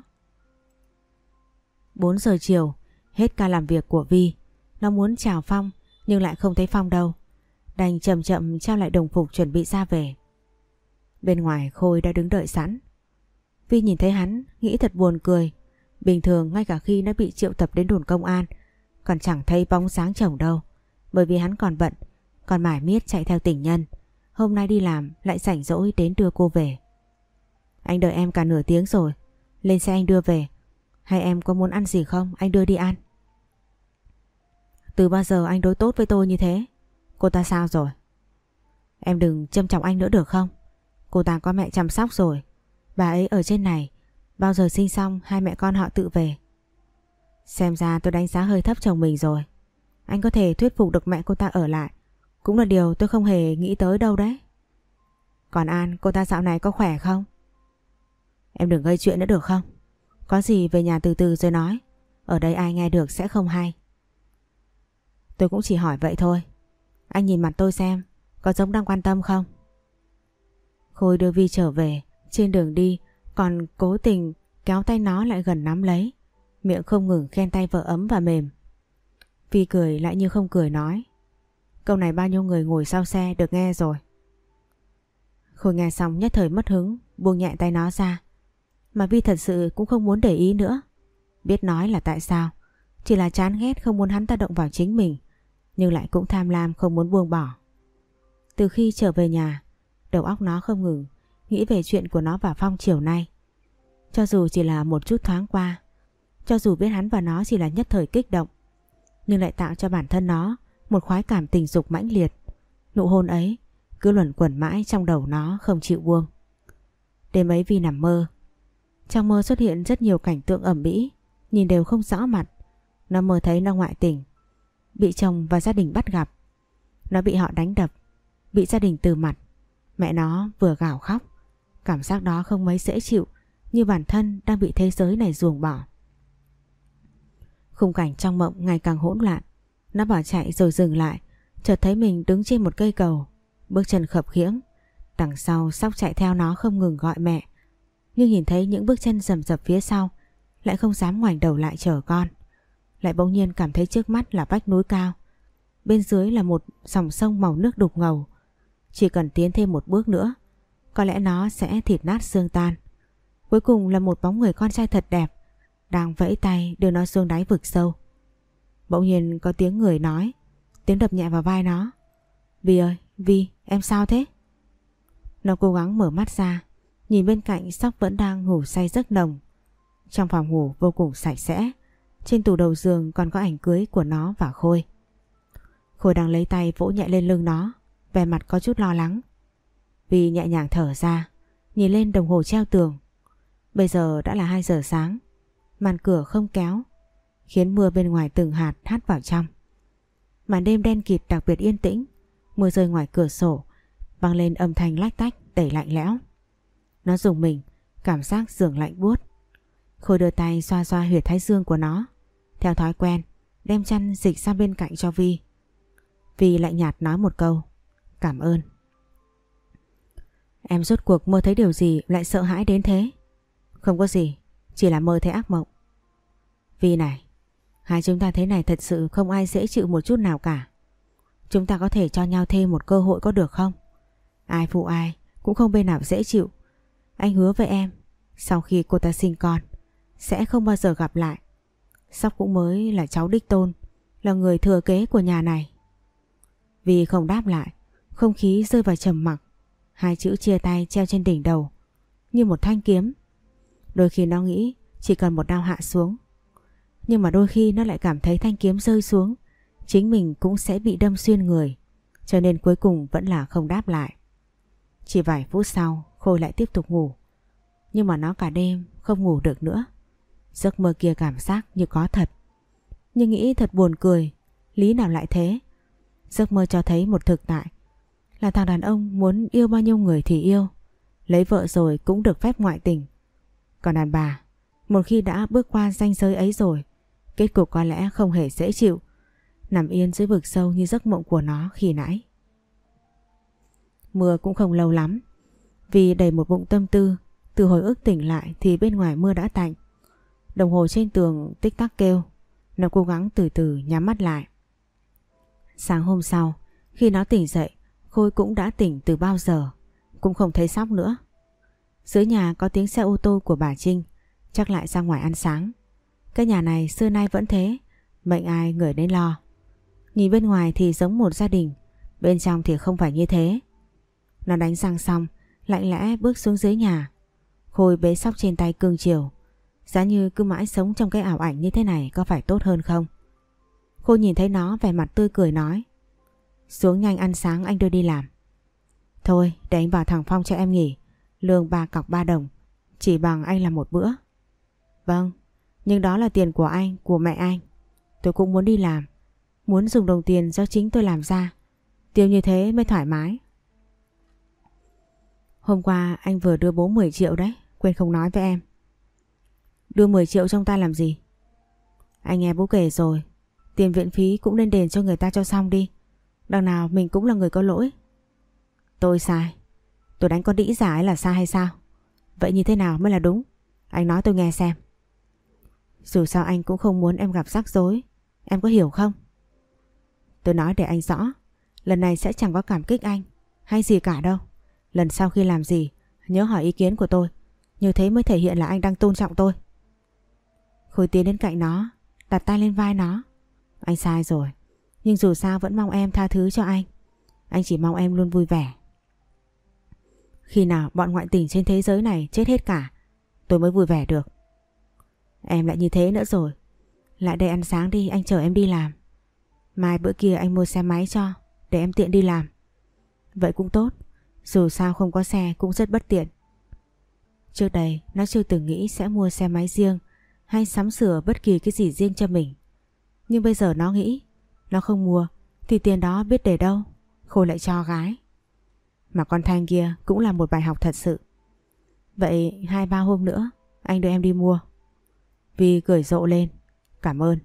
bốn giờ chiều, hết ca làm việc của Vi. Nó muốn chào Phong nhưng lại không thấy Phong đâu, đành chậm chậm trao lại đồng phục chuẩn bị ra về. Bên ngoài Khôi đã đứng đợi sẵn. Vi nhìn thấy hắn nghĩ thật buồn cười. Bình thường ngay cả khi nó bị triệu tập đến đồn công an còn chẳng thấy bóng dáng chồng đâu, bởi vì hắn còn bận, còn mải miết chạy theo tình nhân. Hôm nay đi làm lại rảnh rỗi đến đưa cô về. Anh đợi em cả nửa tiếng rồi, lên xe anh đưa về. Hay em có muốn ăn gì không, anh đưa đi ăn. Từ bao giờ anh đối tốt với tôi như thế? Cô ta sao rồi? Em đừng châm chọc anh nữa được không? Cô ta có mẹ chăm sóc rồi. Bà ấy ở trên này, bao giờ sinh xong hai mẹ con họ tự về. Xem ra tôi đánh giá hơi thấp chồng mình rồi. Anh có thể thuyết phục được mẹ cô ta ở lại, cũng là điều tôi không hề nghĩ tới đâu đấy. Còn An, cô ta dạo này có khỏe không? Em đừng gây chuyện nữa được không? Có gì về nhà từ từ rồi nói. Ở đây ai nghe được sẽ không hay. Tôi cũng chỉ hỏi vậy thôi. Anh nhìn mặt tôi xem, có giống đang quan tâm không? Khôi đưa Vi trở về. Trên đường đi còn cố tình kéo tay nó lại gần nắm lấy, miệng không ngừng khen tay vợ ấm và mềm. Vi cười lại như không cười nói: Câu này bao nhiêu người ngồi sau xe được nghe rồi. Khôi nghe xong nhất thời mất hứng, buông nhẹ tay nó ra. Mà Vi thật sự cũng không muốn để ý nữa. Biết nói là tại sao, chỉ là chán ghét không muốn hắn ta động vào chính mình, nhưng lại cũng tham lam không muốn buông bỏ. Từ khi trở về nhà, đầu óc nó không ngừng nghĩ về chuyện của nó và Phong chiều nay. Cho dù chỉ là một chút thoáng qua, cho dù biết hắn và nó chỉ là nhất thời kích động, nhưng lại tạo cho bản thân nó một khoái cảm tình dục mãnh liệt. Nụ hôn ấy cứ luẩn quẩn mãi trong đầu nó không chịu buông. Đêm ấy Vi nằm mơ. Trong mơ xuất hiện rất nhiều cảnh tượng ẩm mỹ, nhìn đều không rõ mặt. Nó mơ thấy nó ngoại tình, bị chồng và gia đình bắt gặp. Nó bị họ đánh đập, bị gia đình từ mặt. Mẹ nó vừa gào khóc. Cảm giác đó không mấy dễ chịu, như bản thân đang bị thế giới này ruồng bỏ. Khung cảnh trong mộng ngày càng hỗn loạn. Nó bỏ chạy rồi dừng lại, chợt thấy mình đứng trên một cây cầu, bước chân khập khiễng. Đằng sau Sóc chạy theo nó không ngừng gọi mẹ, nhưng nhìn thấy những bước chân rầm rập phía sau, lại không dám ngoảnh đầu lại chờ con. Lại bỗng nhiên cảm thấy trước mắt là vách núi cao, bên dưới là một dòng sông màu nước đục ngầu. Chỉ cần tiến thêm một bước nữa, có lẽ nó sẽ thịt nát xương tan. Cuối cùng là một bóng người con trai thật đẹp đang vẫy tay đưa nó xuống đáy vực sâu. Bỗng nhiên có tiếng người nói, tiếng đập nhẹ vào vai nó. Vi ơi, Vi, em sao thế? Nó cố gắng mở mắt ra, nhìn bên cạnh Sóc vẫn đang ngủ say giấc nồng. Trong phòng ngủ vô cùng sạch sẽ, trên tủ đầu giường còn có ảnh cưới của nó và Khôi. Khôi đang lấy tay vỗ nhẹ lên lưng nó, vẻ mặt có chút lo lắng. Vi nhẹ nhàng thở ra, nhìn lên đồng hồ treo tường. Bây giờ đã là hai giờ sáng, màn cửa không kéo, khiến mưa bên ngoài từng hạt hắt vào trong. Màn đêm đen kịt đặc biệt yên tĩnh, mưa rơi ngoài cửa sổ vang lên âm thanh lách tách đầy lạnh lẽo. Nó rùng mình, cảm giác giường lạnh buốt. Khôi đưa tay xoa xoa huyệt thái dương của nó, theo thói quen đem chăn dịch sang bên cạnh cho Vi. Vi lạnh nhạt nói một câu: Cảm ơn. Em rốt cuộc mơ thấy điều gì lại sợ hãi đến thế? Không có gì, chỉ là mơ thấy ác mộng. Vi này, hai chúng ta thế này thật sự không ai dễ chịu một chút nào cả. Chúng ta có thể cho nhau thêm một cơ hội có được không? Ai phụ ai cũng không bên nào dễ chịu. Anh hứa với em, sau khi cô ta sinh con sẽ không bao giờ gặp lại. Sóc cũng mới là cháu đích tôn, là người thừa kế của nhà này. Vi không đáp lại, không khí rơi vào trầm mặc. Hai chữ chia tay treo trên đỉnh đầu như một thanh kiếm. Đôi khi nó nghĩ chỉ cần một đao hạ xuống, nhưng mà đôi khi nó lại cảm thấy thanh kiếm rơi xuống, chính mình cũng sẽ bị đâm xuyên người. Cho nên cuối cùng vẫn là không đáp lại. Chỉ vài phút sau Khôi lại tiếp tục ngủ, nhưng mà nó cả đêm không ngủ được nữa. Giấc mơ kia cảm giác như có thật, nhưng nghĩ thật buồn cười. Lý nào lại thế? Giấc mơ cho thấy một thực tại là thằng đàn ông muốn yêu bao nhiêu người thì yêu, lấy vợ rồi cũng được phép ngoại tình. Còn đàn bà, một khi đã bước qua ranh giới ấy rồi, kết cục có lẽ không hề dễ chịu, nằm yên dưới vực sâu như giấc mộng của nó khi nãy. Mưa cũng không lâu lắm, vì đầy một bụng tâm tư. Từ hồi ức tỉnh lại thì bên ngoài mưa đã tạnh. Đồng hồ trên tường tích tắc kêu. Nó cố gắng từ từ nhắm mắt lại. Sáng hôm sau, khi nó tỉnh dậy, Khôi cũng đã tỉnh từ bao giờ, cũng không thấy Sóc nữa. Dưới nhà có tiếng xe ô tô của bà Trinh, chắc lại ra ngoài ăn sáng. Cái nhà này xưa nay vẫn thế, mệnh ai người đến lo. Nhìn bên ngoài thì giống một gia đình, bên trong thì không phải như thế. Nó đánh răng xong, lạnh lẽ bước xuống dưới nhà. Khôi bế Sóc trên tay cưng chiều. Giá như cứ mãi sống trong cái ảo ảnh như thế này có phải tốt hơn không? Khôi nhìn thấy nó vẻ mặt tươi cười nói: Xuống nhanh ăn sáng, anh đưa đi làm. Thôi để anh bảo thằng Phong cho em nghỉ, lương ba cọc ba đồng, chỉ bằng anh làm một bữa. Vâng. Nhưng đó là tiền của anh, của mẹ anh. Tôi cũng muốn đi làm, muốn dùng đồng tiền do chính tôi làm ra. Tiêu như thế mới thoải mái. Hôm qua anh vừa đưa bố mười triệu đấy, quên không nói với em. Đưa mười triệu trong tay làm gì? Anh nghe bố kể rồi, tiền viện phí cũng nên đền cho người ta cho xong đi. Đằng nào mình cũng là người có lỗi. Tôi sai. Tôi đánh con đĩ giả ấy là sai hay sao? Vậy như thế nào mới là đúng? Anh nói tôi nghe xem. Dù sao anh cũng không muốn em gặp rắc rối. Em có hiểu không? Tôi nói để anh rõ. Lần này sẽ chẳng có cảm kích anh hay gì cả đâu. Lần sau khi làm gì nhớ hỏi ý kiến của tôi. Như thế mới thể hiện là anh đang tôn trọng tôi. Khôi tiến đến cạnh nó, đặt tay lên vai nó. Anh sai rồi, nhưng dù sao vẫn mong em tha thứ cho anh. Anh chỉ mong em luôn vui vẻ. Khi nào bọn ngoại tình trên thế giới này chết hết cả, tôi mới vui vẻ được. Em lại như thế nữa rồi. Lại đây ăn sáng đi, anh chở em đi làm. Mai bữa kia anh mua xe máy cho, để em tiện đi làm. Vậy cũng tốt, dù sao không có xe cũng rất bất tiện. Trước đây nó chưa từng nghĩ sẽ mua xe máy riêng hay sắm sửa bất kỳ cái gì riêng cho mình. Nhưng bây giờ nó nghĩ nó không mua thì tiền đó biết để đâu, Khôi lại cho gái. Mà con Thanh kia cũng là một bài học thật sự. Vậy hai ba hôm nữa anh đưa em đi mua. Vi cười rộ lên. Cảm ơn.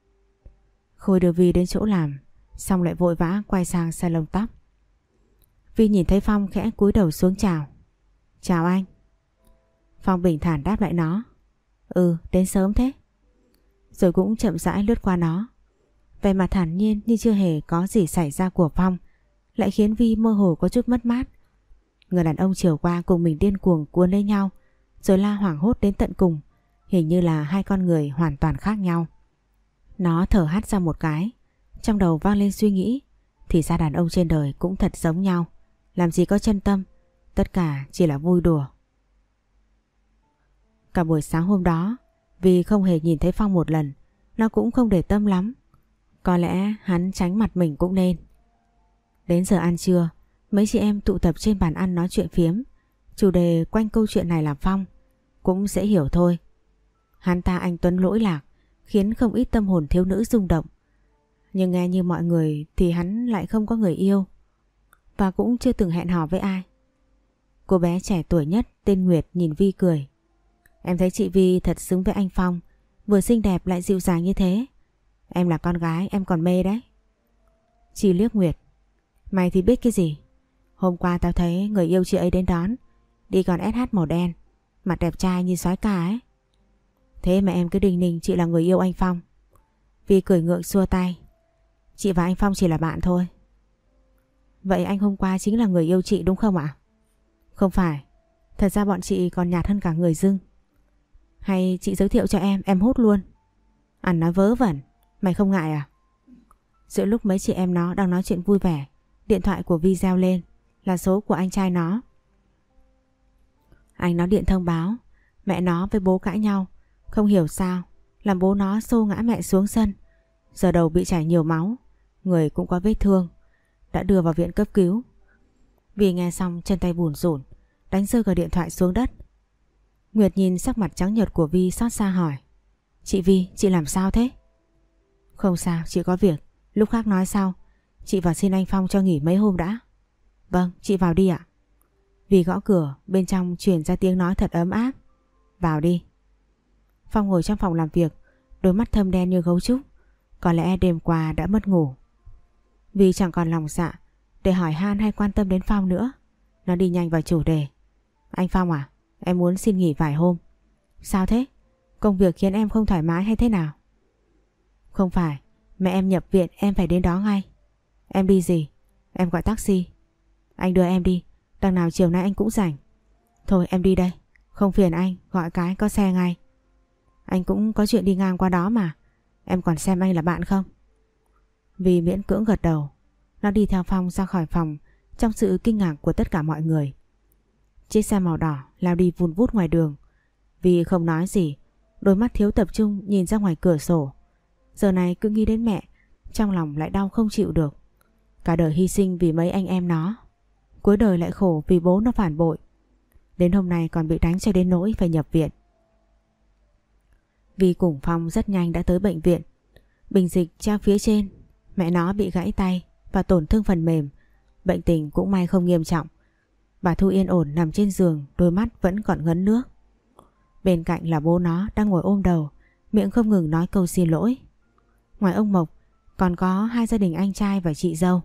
Khôi đưa Vi đến chỗ làm, xong lại vội vã quay sang salon tóc. Vi nhìn thấy Phong khẽ cúi đầu xuống chào. Chào anh. Phong bình thản đáp lại nó. Ừ, đến sớm thế. Rồi cũng chậm rãi lướt qua nó. Vẻ mặt thản nhiên như chưa hề có gì xảy ra của Phong lại khiến Vi mơ hồ có chút mất mát. Người đàn ông chiều qua cùng mình điên cuồng cuốn lấy nhau, rồi la hoảng hốt đến tận cùng. Hình như là hai con người hoàn toàn khác nhau. Nó thở hắt ra một cái, trong đầu vang lên suy nghĩ. Thì ra đàn ông trên đời cũng thật giống nhau, làm gì có chân tâm, tất cả chỉ là vui đùa. Cả buổi sáng hôm đó, vì không hề nhìn thấy Phong một lần, nó cũng không để tâm lắm. Có lẽ hắn tránh mặt mình cũng nên. Đến giờ ăn trưa, mấy chị em tụ tập trên bàn ăn nói chuyện phiếm. Chủ đề quanh câu chuyện này là Phong. Cũng dễ hiểu thôi. Hắn ta anh tuấn lỗi lạc, khiến không ít tâm hồn thiếu nữ rung động. Nhưng nghe như mọi người thì hắn lại không có người yêu, và cũng chưa từng hẹn hò với ai. Cô bé trẻ tuổi nhất tên Nguyệt nhìn Vi cười. Em thấy chị Vi thật xứng với anh Phong, vừa xinh đẹp lại dịu dàng như thế. Em là con gái em còn mê đấy. Chị liếc Nguyệt. Mày thì biết cái gì? Hôm qua tao thấy người yêu chị ấy đến đón, đi còn ét hát màu đen, mặt đẹp trai như sói ca ấy. Thế mà em cứ đinh ninh chị là người yêu anh Phong. Vi cười ngượng xua tay. Chị và anh Phong chỉ là bạn thôi. Vậy anh hôm qua chính là người yêu chị đúng không ạ? Không phải, thật ra bọn chị còn nhạt hơn cả người dưng. Hay chị giới thiệu cho em, em hốt luôn. Ăn nói vớ vẩn, mày không ngại à? Giữa lúc mấy chị em nó đang nói chuyện vui vẻ, điện thoại của Vi reo lên, là số của anh trai nó. Anh nó điện thông báo mẹ nó với bố cãi nhau, không hiểu sao làm bố nó xô ngã mẹ xuống sân, giờ đầu bị chảy nhiều máu, người cũng có vết thương, đã đưa vào viện cấp cứu. Vi nghe xong chân tay bủn rủn, đánh rơi cả điện thoại xuống đất. Nguyệt nhìn sắc mặt trắng nhợt của Vi xót xa hỏi. Chị Vi, chị làm sao thế? Không sao, chị có việc, lúc khác nói sau. Chị vào xin anh Phong cho nghỉ mấy hôm đã. Vâng, chị vào đi ạ. Vi gõ cửa, bên trong truyền ra tiếng nói thật ấm áp. Vào đi. Phong ngồi trong phòng làm việc, đôi mắt thâm đen như gấu trúc. Có lẽ đêm qua đã mất ngủ. Vi chẳng còn lòng dạ để hỏi han hay quan tâm đến Phong nữa. Nó đi nhanh vào chủ đề. Anh Phong à, em muốn xin nghỉ vài hôm. Sao thế? Công việc khiến em không thoải mái hay thế nào? Không phải, mẹ em nhập viện em phải đến đó ngay. Em đi gì? Em gọi taxi. Anh đưa em đi, đằng nào chiều nay anh cũng rảnh. Thôi em đi đây, không phiền anh, gọi cái có xe ngay. Anh cũng có chuyện đi ngang qua đó mà. Em còn xem anh là bạn không? Vì miễn cưỡng gật đầu. Nó đi theo Phong ra khỏi phòng trong sự kinh ngạc của tất cả mọi người. Chiếc xe màu đỏ lao đi vun vút ngoài đường. Vì không nói gì, đôi mắt thiếu tập trung nhìn ra ngoài cửa sổ. Giờ này cứ nghĩ đến mẹ, trong lòng lại đau không chịu được. Cả đời hy sinh vì mấy anh em nó, cuối đời lại khổ vì bố nó phản bội. Đến hôm nay còn bị đánh cho đến nỗi phải nhập viện. Vi cùng Phong rất nhanh đã tới bệnh viện. Bình dịch treo phía trên, mẹ nó bị gãy tay và tổn thương phần mềm. Bệnh tình cũng may không nghiêm trọng. Bà Thu yên ổn nằm trên giường, đôi mắt vẫn còn ngấn nước. Bên cạnh là bố nó đang ngồi ôm đầu, miệng không ngừng nói câu xin lỗi. Ngoài ông Mộc còn có hai gia đình anh trai và chị dâu.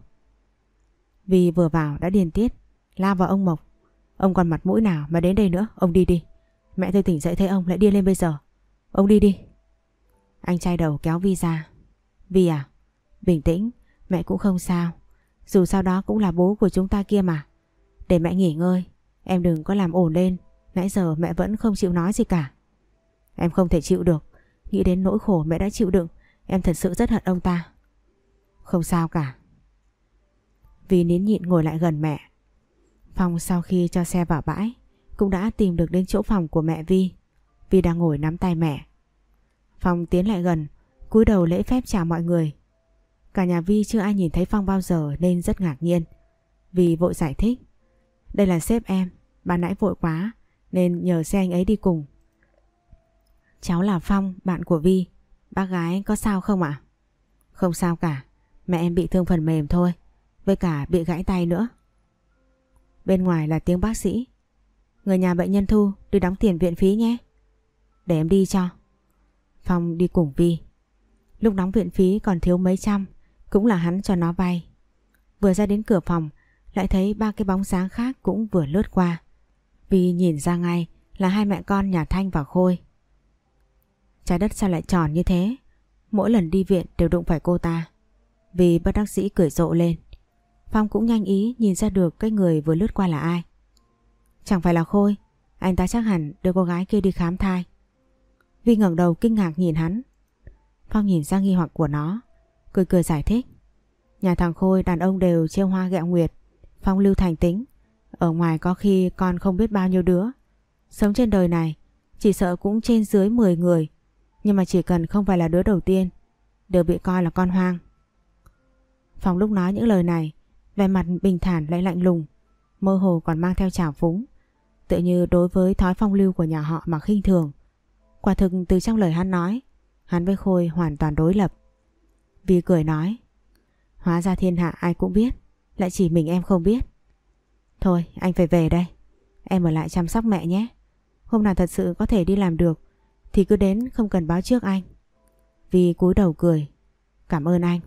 Vi vừa vào đã điên tiết lao vào ông Mộc. Ông còn mặt mũi nào mà đến đây nữa, ông đi đi. Mẹ tôi tỉnh dậy thấy ông lại điên lên bây giờ. Ông đi đi. Anh trai đầu kéo Vi ra. Vi à, bình tĩnh, mẹ cũng không sao. Dù sao đó cũng là bố của chúng ta kia mà. Để mẹ nghỉ ngơi, em đừng có làm ổn lên. Nãy giờ mẹ vẫn không chịu nói gì cả. Em không thể chịu được. Nghĩ đến nỗi khổ mẹ đã chịu đựng, em thật sự rất hận ông ta. Không sao cả. Vi nín nhịn ngồi lại gần mẹ. Phong sau khi cho xe vào bãi cũng đã tìm được đến chỗ phòng của mẹ Vi. Vi đang ngồi nắm tay mẹ. Phong tiến lại gần, cúi đầu lễ phép chào mọi người. Cả nhà Vi chưa ai nhìn thấy Phong bao giờ nên rất ngạc nhiên. Vi vội giải thích. Đây là sếp em, ban nãy vội quá nên nhờ xe anh ấy đi cùng. Cháu là Phong, bạn của Vi. Bác gái có sao không ạ? Không sao cả, mẹ em bị thương phần mềm thôi, với cả bị gãy tay nữa. Bên ngoài là tiếng bác sĩ. Người nhà bệnh nhân Thu đi đóng tiền viện phí nhé. Để em đi cho. Phong đi cùng Vi. Lúc đóng viện phí còn thiếu mấy trăm, cũng là hắn cho nó vay. Vừa ra đến cửa phòng lại thấy ba cái bóng sáng khác cũng vừa lướt qua. Vi nhìn ra ngay là hai mẹ con nhà Thanh và Khôi. Trái đất sao lại tròn như thế? Mỗi lần đi viện đều đụng phải cô ta. Vi bất đắc dĩ cười rộ lên. Phong cũng nhanh ý nhìn ra được cái người vừa lướt qua là ai. Chẳng phải là Khôi, anh ta chắc hẳn đưa cô gái kia đi khám thai. Vi ngẩng đầu kinh ngạc nhìn hắn. Phong nhìn ra nghi hoặc của nó, cười cười giải thích. Nhà thằng Khôi đàn ông đều trêu hoa ghẹo nguyệt, phong lưu thành tính. Ở ngoài có khi con không biết bao nhiêu đứa. Sống trên đời này chỉ sợ cũng trên dưới mười người, nhưng mà chỉ cần không phải là đứa đầu tiên đều bị coi là con hoang. Phong lúc nói những lời này, vẻ mặt bình thản lại lạnh lùng, mơ hồ còn mang theo trào phúng, tựa như đối với thói phong lưu của nhà họ mà khinh thường. Quả thực từ trong lời hắn nói, hắn với Khôi hoàn toàn đối lập. Vi cười nói, hóa ra thiên hạ ai cũng biết, lại chỉ mình em không biết. Thôi anh phải về đây, em ở lại chăm sóc mẹ nhé. Hôm nào thật sự có thể đi làm được thì cứ đến, không cần báo trước anh. Vi cúi đầu cười, cảm ơn anh.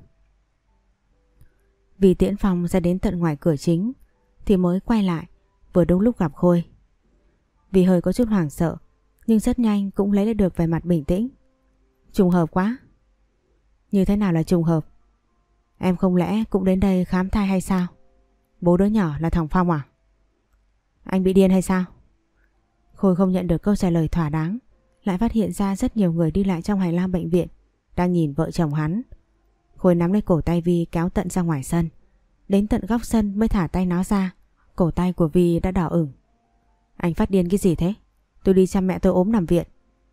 Vi tiễn Phong ra đến tận ngoài cửa chính thì mới quay lại, vừa đúng lúc gặp Khôi. Vi hơi có chút hoảng sợ, nhưng rất nhanh cũng lấy lại được vẻ mặt bình tĩnh. Trùng hợp quá. Như thế nào là trùng hợp? Em không lẽ cũng đến đây khám thai hay sao? Bố đứa nhỏ là thằng Phong à? Anh bị điên hay sao? Khôi không nhận được câu trả lời thỏa đáng, lại phát hiện ra rất nhiều người đi lại trong hành lang bệnh viện đang nhìn vợ chồng hắn. Khôi nắm lấy cổ tay Vi kéo tận ra ngoài sân. Đến tận góc sân mới thả tay nó ra. Cổ tay của Vi đã đỏ ửng. Anh phát điên cái gì thế? Tôi đi chăm mẹ tôi ốm nằm viện.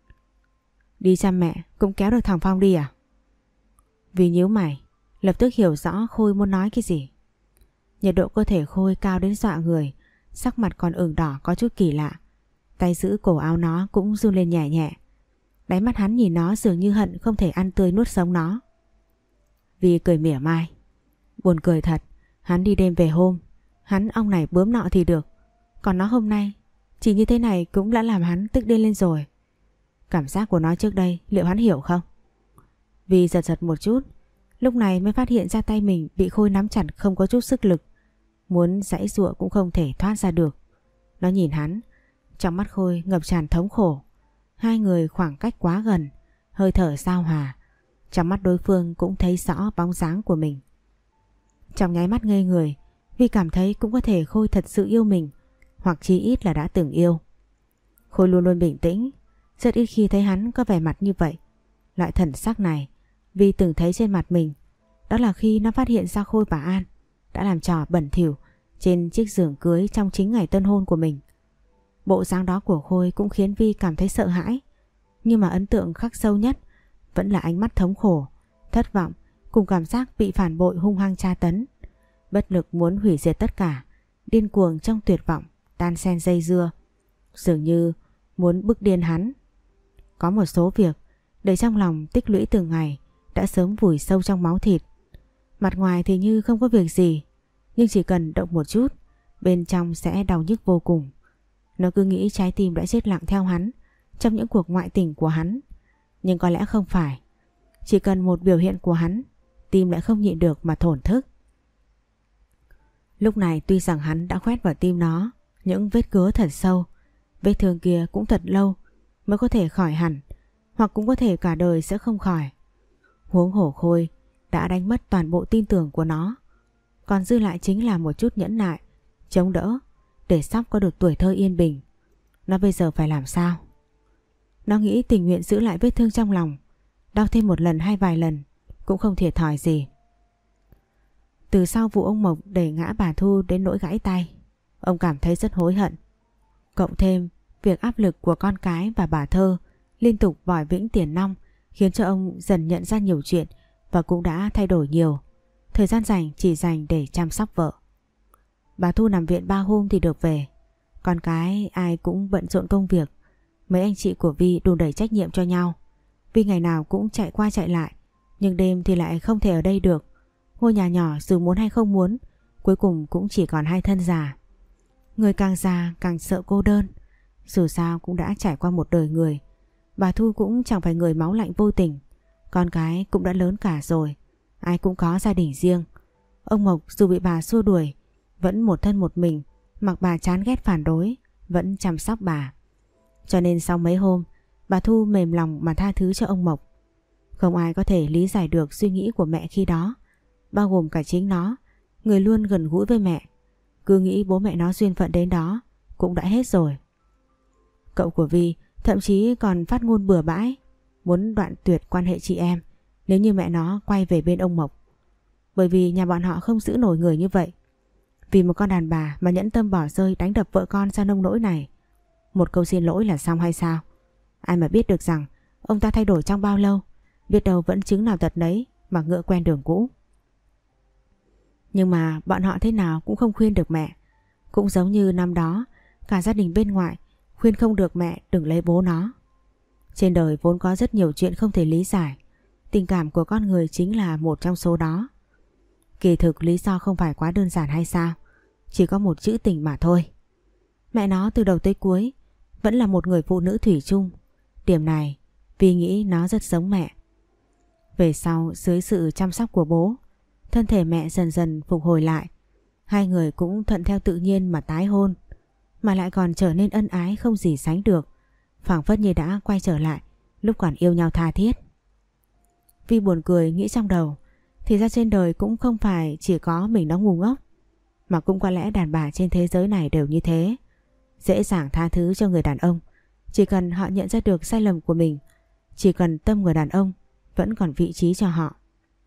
Đi chăm mẹ cũng kéo được thằng Phong đi à? Vi nhíu mày, lập tức hiểu rõ Khôi muốn nói cái gì. Nhiệt độ cơ thể Khôi cao đến dọa người, sắc mặt còn ửng đỏ có chút kỳ lạ. Tay giữ cổ áo nó cũng run lên nhẹ nhẹ. Đáy mắt hắn nhìn nó dường như hận không thể ăn tươi nuốt sống nó. Vi cười mỉa mai. Buồn cười thật, hắn đi đêm về hôm, hắn ong này bướm nọ thì được, còn nó hôm nay chỉ như thế này cũng đã làm hắn tức điên lên rồi. Cảm giác của nó trước đây liệu hắn hiểu không? Vi giật giật một chút, lúc này mới phát hiện ra tay mình bị Khôi nắm chặt không có chút sức lực, muốn giãy giụa cũng không thể thoát ra được. Nó nhìn hắn, trong mắt Khôi ngập tràn thống khổ. Hai người khoảng cách quá gần, hơi thở giao hòa, trong mắt đối phương cũng thấy rõ bóng dáng của mình. Trong nháy mắt ngây người, Vi cảm thấy cũng có thể Khôi thật sự yêu mình, hoặc chí ít là đã từng yêu. Khôi luôn luôn bình tĩnh, rất ít khi thấy hắn có vẻ mặt như vậy. Loại thần sắc này Vi từng thấy trên mặt mình, đó là khi nó phát hiện ra Khôi bà An đã làm trò bẩn thỉu trên chiếc giường cưới trong chính ngày tân hôn của mình. Bộ dáng đó của Khôi cũng khiến Vi cảm thấy sợ hãi, nhưng mà ấn tượng khắc sâu nhất vẫn là ánh mắt thống khổ, thất vọng cùng cảm giác bị phản bội hung hăng tra tấn, bất lực muốn hủy diệt tất cả, điên cuồng trong tuyệt vọng, đan xen dây dưa, dường như muốn bức điên hắn. Có một số việc để trong lòng tích lũy từng ngày đã sớm vùi sâu trong máu thịt. Mặt ngoài thì như không có việc gì, nhưng chỉ cần động một chút, bên trong sẽ đau nhức vô cùng. Nó cứ nghĩ trái tim đã chết lặng theo hắn trong những cuộc ngoại tình của hắn. Nhưng có lẽ không phải. Chỉ cần một biểu hiện của hắn, tim lại không nhịn được mà thổn thức. Lúc này tuy rằng hắn đã khoét vào tim nó những vết cứa thật sâu, vết thương kia cũng thật lâu mới có thể khỏi hẳn, hoặc cũng có thể cả đời sẽ không khỏi. Huống hổ Khôi đã đánh mất toàn bộ tin tưởng của nó, còn dư lại chính là một chút nhẫn nại, chống đỡ để Sóc có được tuổi thơ yên bình. Nó bây giờ phải làm sao? Nó nghĩ tình nguyện giữ lại vết thương trong lòng, đau thêm một lần hay vài lần cũng không thiệt thòi gì. Từ sau vụ ông Mộc đẩy ngã bà Thu đến nỗi gãy tay, ông cảm thấy rất hối hận. Cộng thêm việc áp lực của con cái và bà Thơ liên tục vòi vĩnh tiền nong khiến cho ông dần nhận ra nhiều chuyện và cũng đã thay đổi nhiều. Thời gian rảnh chỉ dành để chăm sóc vợ. Bà Thu nằm viện ba hôm thì được về. Con cái ai cũng bận rộn công việc. Mấy anh chị của Vi đùn đẩy trách nhiệm cho nhau. Vi ngày nào cũng chạy qua chạy lại, nhưng đêm thì lại không thể ở đây được. Ngôi nhà nhỏ dù muốn hay không muốn, cuối cùng cũng chỉ còn hai thân già. Người càng già càng sợ cô đơn. Dù sao cũng đã trải qua một đời người. Bà Thu cũng chẳng phải người máu lạnh vô tình. Con cái cũng đã lớn cả rồi, ai cũng có gia đình riêng. Ông Mộc dù bị bà xua đuổi, vẫn một thân một mình, mặc bà chán ghét phản đối, vẫn chăm sóc bà. Cho nên sau mấy hôm, bà Thu mềm lòng mà tha thứ cho ông Mộc. Không ai có thể lý giải được suy nghĩ của mẹ khi đó, bao gồm cả chính nó, người luôn gần gũi với mẹ. Cứ nghĩ bố mẹ nó duyên phận đến đó cũng đã hết rồi. Cậu của Vi thậm chí còn phát ngôn bừa bãi, muốn đoạn tuyệt quan hệ chị em nếu như mẹ nó quay về bên ông Mộc. Bởi vì nhà bọn họ không giữ nổi người như vậy. Vì một con đàn bà mà nhẫn tâm bỏ rơi đánh đập vợ con ra nông nỗi này. Một câu xin lỗi là xong hay sao? Ai mà biết được rằng ông ta thay đổi trong bao lâu, biết đâu vẫn chứng nào tật nấy mà ngựa quen đường cũ. Nhưng mà bọn họ thế nào cũng không khuyên được mẹ. Cũng giống như năm đó, cả gia đình bên ngoại khuyên không được mẹ đừng lấy bố nó. Trên đời vốn có rất nhiều chuyện không thể lý giải. Tình cảm của con người chính là một trong số đó. Kỳ thực lý do không phải quá đơn giản hay sao? Chỉ có một chữ tình mà thôi. Mẹ nó từ đầu tới cuối vẫn là một người phụ nữ thủy chung. Điểm này Vi nghĩ nó rất giống mẹ. Về sau dưới sự chăm sóc của bố, thân thể mẹ dần dần phục hồi lại. Hai người cũng thuận theo tự nhiên mà tái hôn, mà lại còn trở nên ân ái không gì sánh được, phảng phất như đã quay trở lại lúc còn yêu nhau tha thiết. Vi buồn cười nghĩ trong đầu, thì ra trên đời cũng không phải chỉ có mình nó ngu ngốc, mà cũng có lẽ đàn bà trên thế giới này đều như thế. Dễ dàng tha thứ cho người đàn ông, chỉ cần họ nhận ra được sai lầm của mình, chỉ cần tâm người đàn ông vẫn còn vị trí cho họ.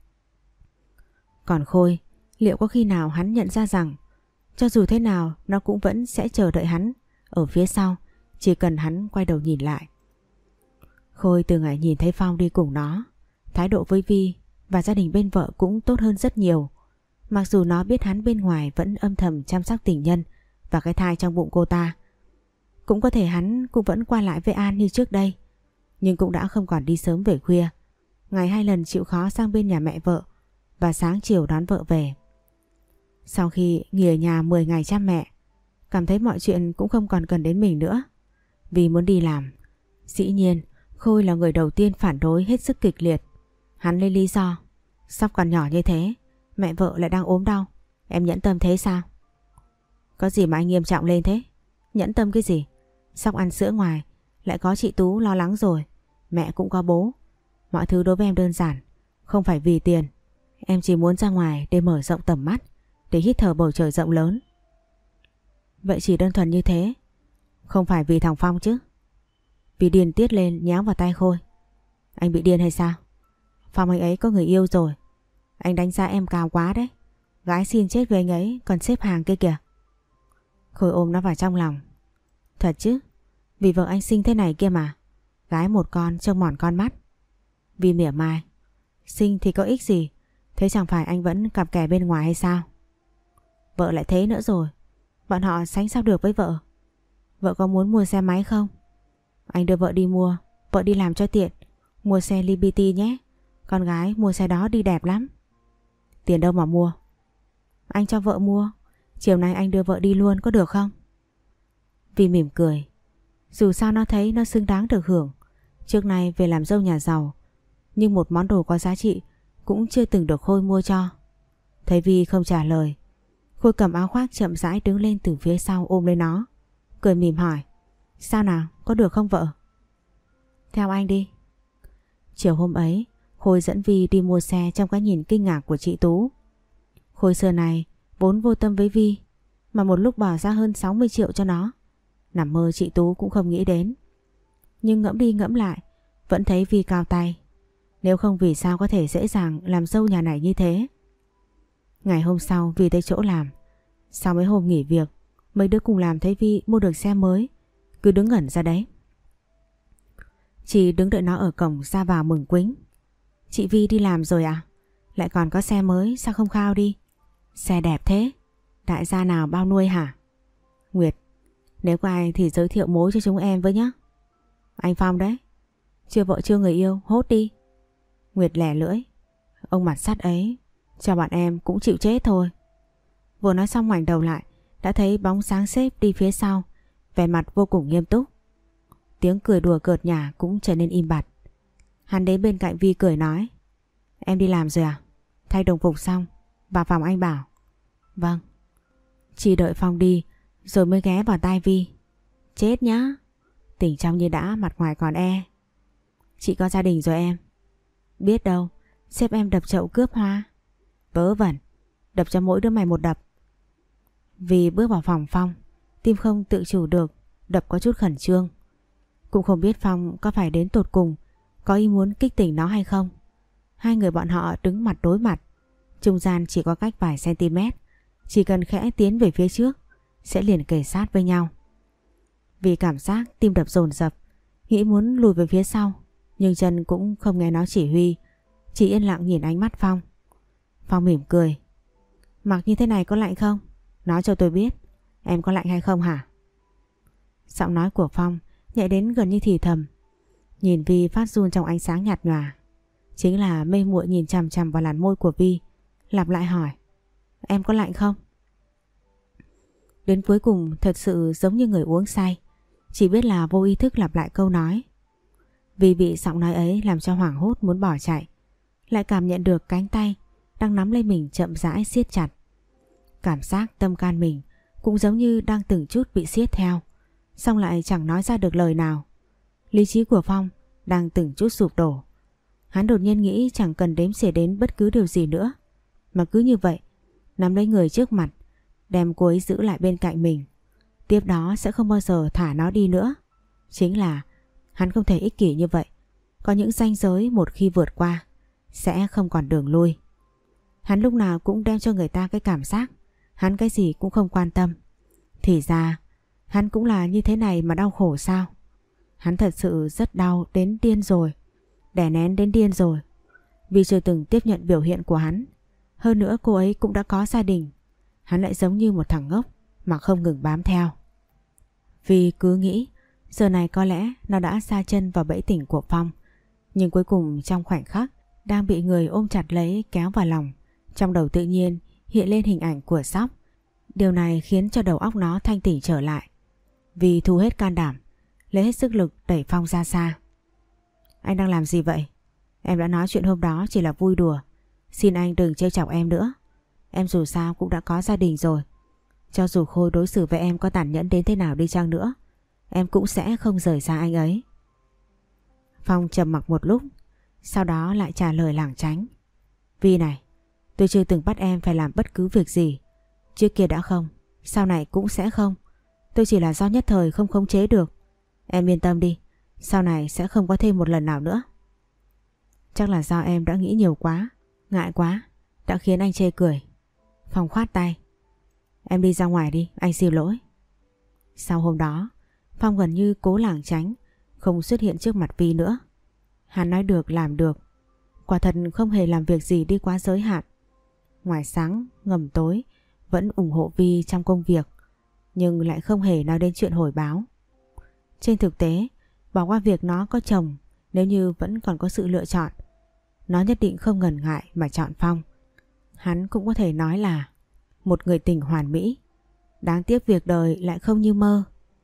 Còn Khôi, liệu có khi nào hắn nhận ra rằng cho dù thế nào nó cũng vẫn sẽ chờ đợi hắn ở phía sau, chỉ cần hắn quay đầu nhìn lại. Khôi từ ngày nhìn thấy Phong đi cùng nó, thái độ với Vi và gia đình bên vợ cũng tốt hơn rất nhiều. Mặc dù nó biết hắn bên ngoài vẫn âm thầm chăm sóc tình nhân và cái thai trong bụng cô ta. Cũng có thể hắn cũng vẫn qua lại với An như trước đây, nhưng cũng đã không còn đi sớm về khuya, ngày hai lần chịu khó sang bên nhà mẹ vợ và sáng chiều đón vợ về. Sau khi nghỉ ở nhà mười ngày chăm mẹ, cảm thấy mọi chuyện cũng không còn cần đến mình nữa, vì muốn đi làm. Dĩ nhiên Khôi là người đầu tiên phản đối hết sức kịch liệt. Hắn lấy lý do Sóc còn nhỏ như thế, mẹ vợ lại đang ốm đau, em nhẫn tâm thế sao? Có gì mà anh nghiêm trọng lên thế? Nhẫn tâm cái gì? Sóc ăn sữa ngoài, lại có chị Tú lo lắng rồi, mẹ cũng có bố. Mọi thứ đối với em đơn giản, không phải vì tiền. Em chỉ muốn ra ngoài để mở rộng tầm mắt, để hít thở bầu trời rộng lớn. Vậy chỉ đơn thuần như thế, không phải vì thằng Phong chứ? Vì điên tiết lên nhéo vào tay Khôi. Anh bị điên hay sao? Phong anh ấy có người yêu rồi. Anh đánh giá em cao quá đấy. Gái xin chết với anh ấy còn xếp hàng kia kìa. Khôi ôm nó vào trong lòng. Thật chứ, vì vợ anh xinh thế này kia mà. Gái một con trông mòn con mắt. Vì mỉa mai. Xinh thì có ích gì, thế chẳng phải anh vẫn cặp kè bên ngoài hay sao? Vợ lại thế nữa rồi, bọn họ sánh sao được với vợ. Vợ có muốn mua xe máy không? Anh đưa vợ đi mua, vợ đi làm cho tiện. Mua xe Liberty nhé. Con gái mua xe đó đi đẹp lắm. Tiền đâu mà mua? Anh cho vợ mua. Chiều nay anh đưa vợ đi luôn có được không? Vi mỉm cười. Dù sao nó thấy nó xứng đáng được hưởng. Trước nay về làm dâu nhà giàu, nhưng một món đồ có giá trị cũng chưa từng được Khôi mua cho. Thấy Vi không trả lời, Khôi cầm áo khoác chậm rãi đứng lên từ phía sau ôm lấy nó, cười mỉm hỏi: Sao nào, có được không vợ? Theo anh đi. Chiều hôm ấy, Khôi dẫn Vi đi mua xe trong cái nhìn kinh ngạc của chị Tú. Khôi xưa này vốn vô tâm với Vi, mà một lúc bỏ ra hơn sáu mươi triệu cho nó, nằm mơ chị Tú cũng không nghĩ đến. Nhưng ngẫm đi ngẫm lại, vẫn thấy Vi cao tay. Nếu không vì sao có thể dễ dàng làm dâu nhà này như thế. Ngày hôm sau Vi tới chỗ làm. Sau mấy hôm nghỉ việc, mấy đứa cùng làm thấy Vi mua được xe mới, cứ đứng ngẩn ra đấy. Chị đứng đợi nó ở cổng ra vào mừng quính. Chị Vi đi làm rồi à? Lại còn có xe mới, sao không khao đi? Xe đẹp thế. Đại gia nào bao nuôi hả? Nguyệt, nếu có ai thì giới thiệu mối cho chúng em với nhé. Anh Phong đấy. Chưa vợ chưa người yêu, hốt đi. Nguyệt lẻ lưỡi. Ông mặt sắt ấy, cho bạn em cũng chịu chết thôi. Vừa nói xong ngoảnh đầu lại, đã thấy bóng sáng sếp đi phía sau, vẻ mặt vô cùng nghiêm túc. Tiếng cười đùa cợt nhả cũng trở nên im bặt. Hắn đến bên cạnh Vi cười nói: Em đi làm rồi à? Thay đồng phục xong vào phòng anh bảo. Vâng. Chỉ đợi Phong đi rồi mới ghé vào tai Vi: Chết nhá, tỉnh trong như đã, mặt ngoài còn e. Chị có gia đình rồi em. Biết đâu, sếp em đập chậu cướp hoa. Vớ vẩn, đập cho mỗi đứa mày một đập. Vì bước vào phòng Phong, tim không tự chủ được đập có chút khẩn trương. Cũng không biết Phong có phải đến tột cùng có ý muốn kích tỉnh nó hay không. Hai người bọn họ đứng mặt đối mặt, trung gian chỉ có cách vài cm, chỉ cần khẽ tiến về phía trước sẽ liền kề sát với nhau. Vì cảm giác tim đập dồn dập, nghĩ muốn lùi về phía sau, nhưng chân cũng không nghe nó chỉ huy, chỉ yên lặng nhìn ánh mắt Phong. Phong mỉm cười. Mặc như thế này có lạnh không? Nói cho tôi biết, em có lạnh hay không hả? Giọng nói của Phong nhẹ đến gần như thì thầm. Nhìn Vi phát run trong ánh sáng nhạt nhòa. Chính là mê muội nhìn chằm chằm vào làn môi của Vi, lặp lại hỏi: Em có lạnh không? Đến cuối cùng thật sự giống như người uống say, chỉ biết là vô ý thức lặp lại câu nói. Vi bị giọng nói ấy làm cho hoảng hốt muốn bỏ chạy, lại cảm nhận được cánh tay đang nắm lấy mình chậm rãi siết chặt. Cảm giác tâm can mình cũng giống như đang từng chút bị siết theo, xong lại chẳng nói ra được lời nào. Lý trí của Phong đang từng chút sụp đổ. Hắn đột nhiên nghĩ chẳng cần đếm xỉa đến bất cứ điều gì nữa, mà cứ như vậy nắm lấy người trước mặt, đem cô ấy giữ lại bên cạnh mình. Tiếp đó sẽ không bao giờ thả nó đi nữa. Chính là hắn không thể ích kỷ như vậy. Có những ranh giới một khi vượt qua sẽ không còn đường lui. Hắn lúc nào cũng đem cho người ta cái cảm giác hắn cái gì cũng không quan tâm. Thì ra hắn cũng là như thế này mà đau khổ sao? Hắn thật sự rất đau đến điên rồi, đè nén đến điên rồi. Vì chưa từng tiếp nhận biểu hiện của hắn. Hơn nữa cô ấy cũng đã có gia đình. Hắn lại giống như một thằng ngốc mà không ngừng bám theo. Vì cứ nghĩ giờ này có lẽ nó đã sa chân vào bẫy tình của Phong. Nhưng cuối cùng trong khoảnh khắc đang bị người ôm chặt lấy kéo vào lòng, trong đầu tự nhiên hiện lên hình ảnh của Sóc. Điều này khiến cho đầu óc nó thanh tỉnh trở lại. Vì thu hết can đảm, lấy hết sức lực đẩy Phong ra xa. Anh đang làm gì vậy? Em đã nói chuyện hôm đó chỉ là vui đùa. Xin anh đừng trêu chọc em nữa. Em dù sao cũng đã có gia đình rồi. Cho dù Khôi đối xử với em có tàn nhẫn đến thế nào đi chăng nữa, em cũng sẽ không rời xa anh ấy. Phong trầm mặc một lúc, sau đó lại trả lời lảng tránh. Vi này, tôi chưa từng bắt em phải làm bất cứ việc gì. Trước kia đã không, sau này cũng sẽ không. Tôi chỉ là do nhất thời không khống chế được. Em yên tâm đi, sau này sẽ không có thêm một lần nào nữa. Chắc là do em đã nghĩ nhiều quá, ngại quá, đã khiến anh chê cười. Phong khoát tay. Em đi ra ngoài đi, anh xin lỗi. Sau hôm đó, Phong gần như cố lảng tránh, không xuất hiện trước mặt Vi nữa. Hắn nói được làm được, quả thật không hề làm việc gì đi quá giới hạn. Ngoài sáng ngầm tối vẫn ủng hộ Vi trong công việc, nhưng lại không hề nói đến chuyện hồi báo. Trên thực tế, bỏ qua việc nó có chồng Nếu như vẫn còn có sự lựa chọn, nó nhất định không ngần ngại mà chọn Phong. Hắn cũng có thể nói là một người tình hoàn mỹ. Đáng tiếc việc đời lại không như mơ.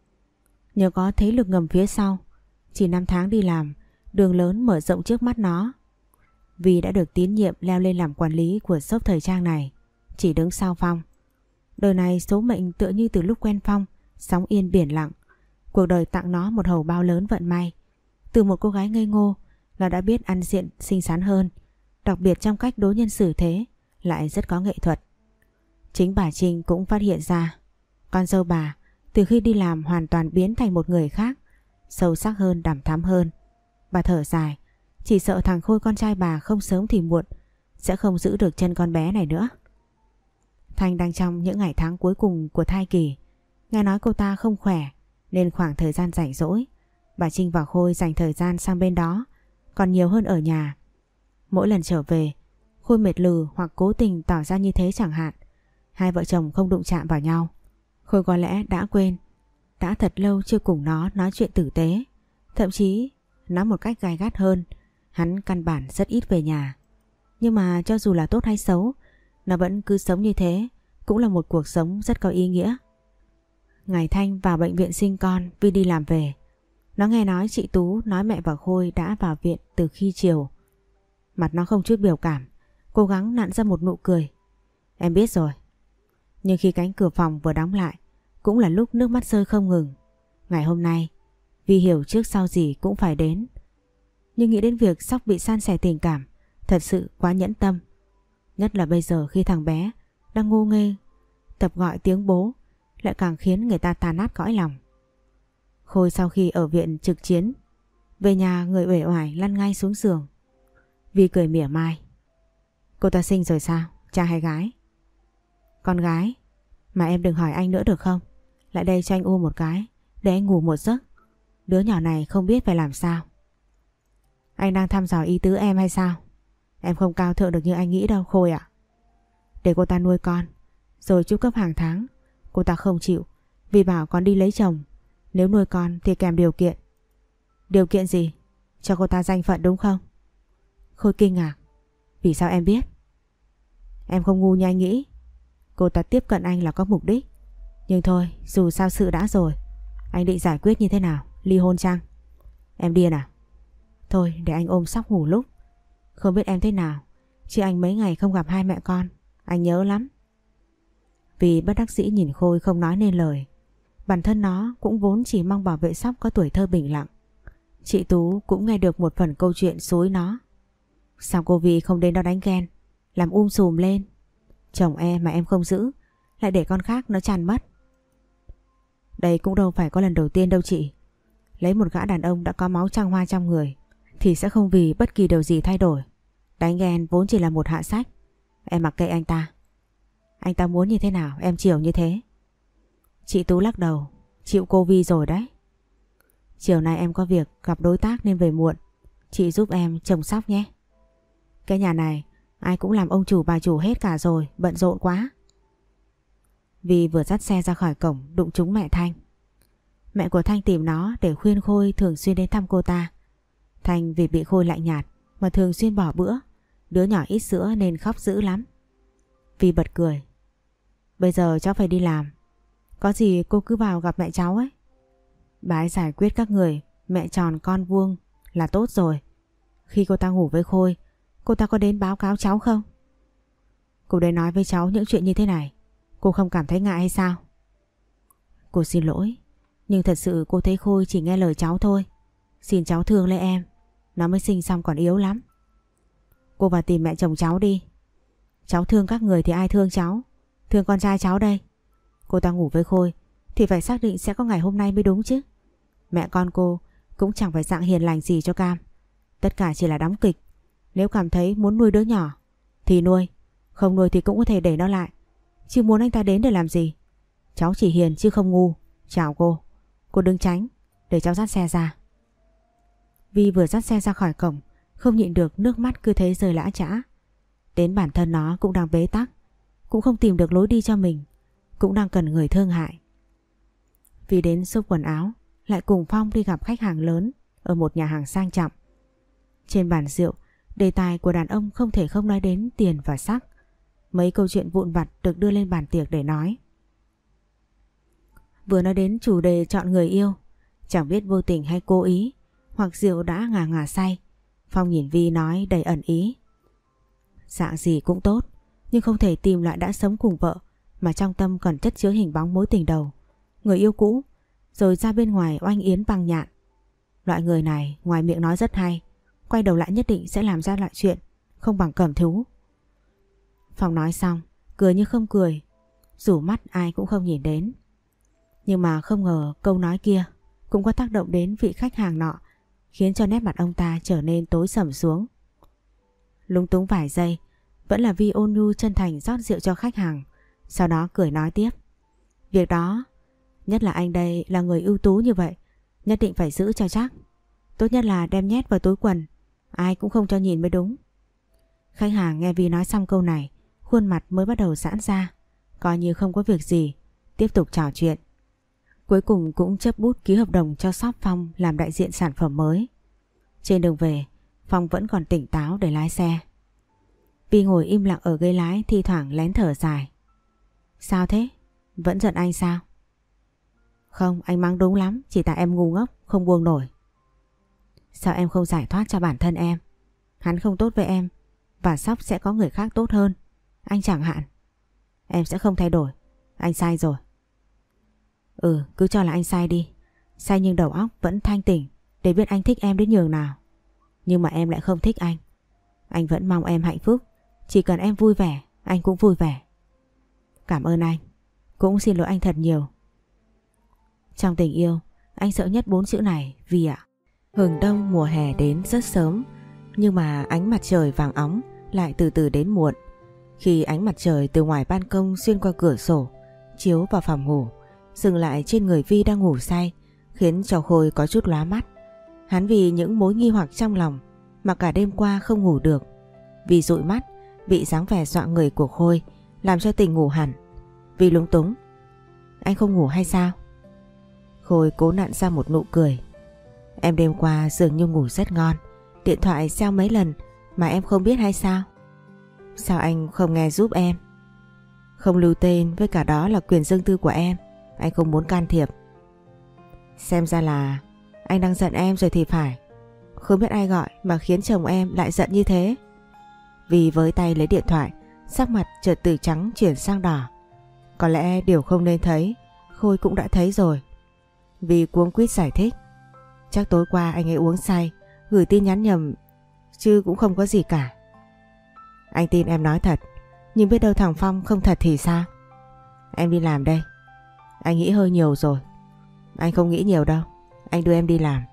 Nhờ có thế lực ngầm phía sau, chỉ năm tháng đi làm, đường lớn mở rộng trước mắt nó. Vì đã được tín nhiệm leo lên làm quản lý của shop thời trang này, chỉ đứng sau Phong. Đời này số mệnh tựa như từ lúc quen Phong, sóng yên biển lặng. Cuộc đời tặng nó một hầu bao lớn vận may. Từ một cô gái ngây ngô, nó đã biết ăn diện xinh xắn hơn, đặc biệt trong cách đối nhân xử thế lại rất có nghệ thuật. Chính bà Trinh cũng phát hiện ra con dâu bà từ khi đi làm hoàn toàn biến thành một người khác, sâu sắc hơn, đằm thắm hơn. Bà thở dài, chỉ sợ thằng Khôi con trai bà không sớm thì muộn sẽ không giữ được chân con bé này nữa. Thanh đang trong những ngày tháng cuối cùng của thai kỳ. Nghe nói cô ta không khỏe nên khoảng thời gian rảnh rỗi, bà Trinh và Khôi dành thời gian sang bên đó còn nhiều hơn ở nhà. Mỗi lần trở về, Khôi mệt lừ hoặc cố tình tỏ ra như thế chẳng hạn, hai vợ chồng không đụng chạm vào nhau. Khôi có lẽ đã quên, đã thật lâu chưa cùng nó nói chuyện tử tế. Thậm chí nói một cách gay gắt hơn, hắn căn bản rất ít về nhà. Nhưng mà cho dù là tốt hay xấu, nó vẫn cứ sống như thế, cũng là một cuộc sống rất có ý nghĩa. Ngày Thanh vào bệnh viện sinh con vì đi làm về, nó nghe nói chị Tú nói mẹ và Khôi đã vào viện từ khi chiều. Mặt nó không chút biểu cảm, cố gắng nặn ra một nụ cười. Em biết rồi. Nhưng khi cánh cửa phòng vừa đóng lại, cũng là lúc nước mắt rơi không ngừng. Ngày hôm nay, vì hiểu trước sau gì cũng phải đến. Nhưng nghĩ đến việc sắp bị san sẻ tình cảm, thật sự quá nhẫn tâm. Nhất là bây giờ khi thằng bé đang ngu nghê tập gọi tiếng bố, lại càng khiến người ta tan nát cõi lòng. Khôi sau khi ở viện trực chiến, về nhà người uể oải lăn ngay xuống giường. Vi cười mỉa mai. Cô ta sinh rồi sao? Trai hay gái? Con gái. Mà em đừng hỏi anh nữa được không? Lại đây cho anh u một cái, để anh ngủ một giấc. Đứa nhỏ này không biết phải làm sao. Anh đang thăm dò ý tứ em hay sao? Em không cao thượng được như anh nghĩ đâu Khôi ạ. Để cô ta nuôi con, rồi chu cấp hàng tháng. Cô ta không chịu, vì bảo con đi lấy chồng. Nếu nuôi con thì kèm điều kiện. Điều kiện gì? Cho cô ta danh phận đúng không? Khôi kinh ngạc. Vì sao em biết? Em không ngu như anh nghĩ. Cô ta tiếp cận anh là có mục đích. Nhưng thôi, dù sao sự đã rồi. Anh định giải quyết như thế nào? Ly hôn chăng? Em điên à? Thôi để anh ôm sóc ngủ lúc. Không biết em thế nào, chứ anh mấy ngày không gặp hai mẹ con, anh nhớ lắm. Vì bất đắc dĩ nhìn Khôi không nói nên lời. Bản thân nó cũng vốn chỉ mong bảo vệ Sóc có tuổi thơ bình lặng. Chị Tú cũng nghe được một phần câu chuyện xối nó. Sao cô Vi không đến đó đánh ghen, làm um sùm lên? Chồng em mà em không giữ, lại để con khác nó chăn mất. Đây cũng đâu phải có lần đầu tiên đâu chị. Lấy một gã đàn ông đã có máu trăng hoa trong người thì sẽ không vì bất kỳ điều gì thay đổi. Đánh ghen vốn chỉ là một hạ sách. Em mặc kệ anh ta. Anh ta muốn như thế nào em chiều như thế. Chị Tú lắc đầu. Chịu cô Vi rồi đấy. Chiều nay em có việc gặp đối tác nên về muộn. Chị giúp em trông Sóc nhé. Cái nhà này ai cũng làm ông chủ bà chủ hết cả rồi, bận rộn quá. Vi vừa dắt xe ra khỏi cổng đụng trúng mẹ Thanh. Mẹ của Thanh tìm nó để khuyên Khôi thường xuyên đến thăm cô ta. Thanh vì bị Khôi lạnh nhạt mà thường xuyên bỏ bữa. Đứa nhỏ ít sữa nên khóc dữ lắm. Vi bật cười. Bây giờ cháu phải đi làm. Có gì cô cứ vào gặp mẹ cháu ấy. Bà ấy giải quyết các người mẹ tròn con vuông là tốt rồi. Khi cô ta ngủ với Khôi, cô ta có đến báo cáo cháu không? Cô đến nói với cháu những chuyện như thế này, cô không cảm thấy ngại hay sao? Cô xin lỗi, nhưng thật sự cô thấy Khôi chỉ nghe lời cháu thôi. Xin cháu thương lấy em, nó mới sinh xong còn yếu lắm. Cô vào tìm mẹ chồng cháu đi. Cháu thương các người thì ai thương cháu? Thương con trai cháu đây. Cô ta ngủ với Khôi thì phải xác định sẽ có ngày hôm nay mới đúng chứ. Mẹ con cô cũng chẳng phải dạng hiền lành gì cho cam. Tất cả chỉ là đóng kịch. Nếu cảm thấy muốn nuôi đứa nhỏ thì nuôi, không nuôi thì cũng có thể để nó lại. Chứ muốn anh ta đến để làm gì? Cháu chỉ hiền chứ không ngu. Chào cô. Cô đứng tránh để cháu dắt xe ra. Vi vừa dắt xe ra khỏi cổng, không nhịn được nước mắt cứ thế rơi lã chã. Đến bản thân nó cũng đang bế tắc, cũng không tìm được lối đi cho mình, cũng đang cần người thương hại. Vi đến shop quần áo, lại cùng Phong đi gặp khách hàng lớn ở một nhà hàng sang trọng. Trên bàn rượu, đề tài của đàn ông không thể không nói đến tiền và sắc. Mấy câu chuyện vụn vặt được đưa lên bàn tiệc để nói. Vừa nói đến chủ đề chọn người yêu, chẳng biết vô tình hay cố ý, hoặc rượu đã ngà ngà say, Phong nhìn Vi nói đầy ẩn ý. Dạng gì cũng tốt, nhưng không thể tìm lại đã sống cùng vợ mà trong tâm còn chất chứa hình bóng mối tình đầu, người yêu cũ, rồi ra bên ngoài oanh yến băng nhạn. Loại người này ngoài miệng nói rất hay, quay đầu lại nhất định sẽ làm ra loại chuyện không bằng cầm thú. Phong nói xong, cười như không cười, rủ mắt ai cũng không nhìn đến. Nhưng mà không ngờ câu nói kia cũng có tác động đến vị khách hàng nọ, khiến cho nét mặt ông ta trở nên tối sầm xuống. Lúng túng vài giây, vẫn là Vi ôn nhu chân thành rót rượu cho khách hàng, sau đó cười nói tiếp. Việc đó, nhất là anh đây là người ưu tú như vậy, nhất định phải giữ cho chắc. Tốt nhất là đem nhét vào túi quần, ai cũng không cho nhìn mới đúng. Khách hàng nghe Vi nói xong câu này, khuôn mặt mới bắt đầu giãn ra, coi như không có việc gì, tiếp tục trò chuyện. Cuối cùng cũng chấp bút ký hợp đồng cho shop Phong làm đại diện sản phẩm mới. Trên đường về, Phong vẫn còn tỉnh táo để lái xe. Vi ngồi im lặng ở ghế lái, thi thoảng lén thở dài. Sao thế? Vẫn giận anh sao? Không, anh mắng đúng lắm, chỉ tại em ngu ngốc, không buông nổi. Sao em không giải thoát cho bản thân em? Hắn không tốt với em, và sắp sẽ có người khác tốt hơn. Anh chẳng hạn. Em sẽ không thay đổi, anh sai rồi. Ừ, cứ cho là anh sai đi. Sai nhưng đầu óc vẫn thanh tỉnh để biết anh thích em đến nhường nào. Nhưng mà em lại không thích anh. Anh vẫn mong em hạnh phúc. Chỉ cần em vui vẻ, anh cũng vui vẻ. Cảm ơn anh. Cũng xin lỗi anh thật nhiều. Trong tình yêu, anh sợ nhất bốn chữ này, Vi ạ. Hừng đông mùa hè đến rất sớm, nhưng mà ánh mặt trời vàng óng lại từ từ đến muộn. Khi ánh mặt trời từ ngoài ban công xuyên qua cửa sổ chiếu vào phòng ngủ, dừng lại trên người Vi đang ngủ say, khiến cho Khôi có chút lóa mắt. Hắn vì những mối nghi hoặc trong lòng mà cả đêm qua không ngủ được. Vi dụi mắt, bị dáng vẻ dọa người của Khôi làm cho tỉnh ngủ hẳn. Vi lúng túng. Anh không ngủ hay sao? Khôi cố nặn ra một nụ cười. Em đêm qua dường như ngủ rất ngon, điện thoại reo mấy lần mà em không biết hay sao? Sao anh không nghe giúp em? Không lưu tên, với cả đó là quyền riêng tư của em, anh không muốn can thiệp. Xem ra là anh đang giận em rồi thì phải. Không biết ai gọi mà khiến chồng em lại giận như thế. Vì với tay lấy điện thoại, sắc mặt chợt từ trắng chuyển sang đỏ. Có lẽ điều không nên thấy Khôi cũng đã thấy rồi. Vì cuống quýt giải thích. Chắc tối qua anh ấy uống say, gửi tin nhắn nhầm, chứ cũng không có gì cả. Anh tin em nói thật, nhưng biết đâu thằng Phong không thật thì sao? Em đi làm đây. Anh nghĩ hơi nhiều rồi. Anh không nghĩ nhiều đâu, anh đưa em đi làm.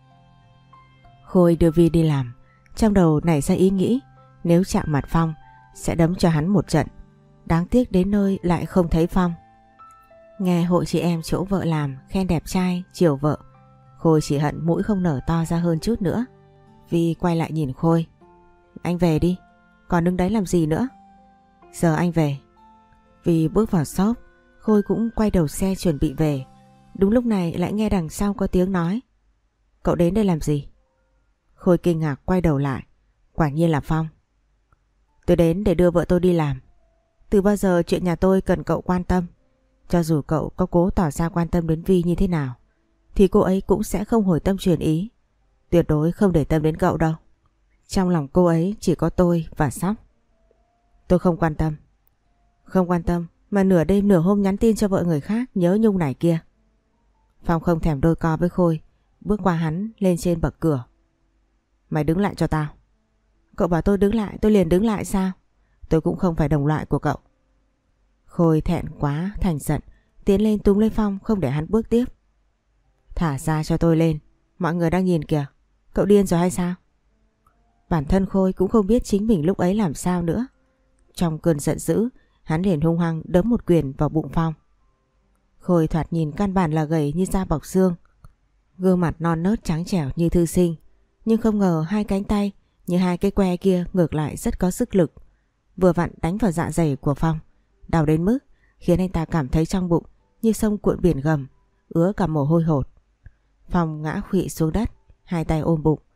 Khôi đưa Vi đi làm, trong đầu nảy ra ý nghĩ nếu chạm mặt Phong sẽ đấm cho hắn một trận. Đáng tiếc đến nơi lại không thấy Phong. Nghe hội chị em chỗ vợ làm khen đẹp trai, chiều vợ, Khôi chỉ hận mũi không nở to ra hơn chút nữa. Vi quay lại nhìn Khôi. Anh về đi, còn đứng đấy làm gì nữa? Giờ anh về. Vi bước vào shop, Khôi cũng quay đầu xe chuẩn bị về. Đúng lúc này lại nghe đằng sau có tiếng nói. Cậu đến đây làm gì? Khôi kinh ngạc quay đầu lại. Quả nhiên là Phong. Tôi đến để đưa vợ tôi đi làm. Từ bao giờ chuyện nhà tôi cần cậu quan tâm? Cho dù cậu có cố tỏ ra quan tâm đến Vi như thế nào, thì cô ấy cũng sẽ không hồi tâm chuyển ý. Tuyệt đối không để tâm đến cậu đâu. Trong lòng cô ấy chỉ có tôi và Sóc. Tôi không quan tâm. Không quan tâm mà nửa đêm nửa hôm nhắn tin cho vợ người khác nhớ nhung này kia. Phong không thèm đôi co với Khôi, bước qua hắn lên trên bậc cửa. Mày đứng lại cho tao. Cậu bảo tôi đứng lại, tôi liền đứng lại sao? Tôi cũng không phải đồng loại của cậu. Khôi thẹn quá thành giận, tiến lên túm lấy Phong không để hắn bước tiếp. Thả ra cho tôi lên, mọi người đang nhìn kìa. Cậu điên rồi hay sao? Bản thân Khôi cũng không biết chính mình lúc ấy làm sao nữa. Trong cơn giận dữ, hắn liền hung hăng đấm một quyền vào bụng Phong. Khôi thoạt nhìn căn bản là gầy như da bọc xương, gương mặt non nớt trắng trẻo như thư sinh, nhưng không ngờ hai cánh tay như hai cái que kia ngược lại rất có sức lực, vừa vặn đánh vào dạ dày của Phong, đau đến mức khiến anh ta cảm thấy trong bụng như sông cuộn biển gầm, ứa cả mồ hôi hột. Phong ngã khuỵu xuống đất, hai tay ôm bụng.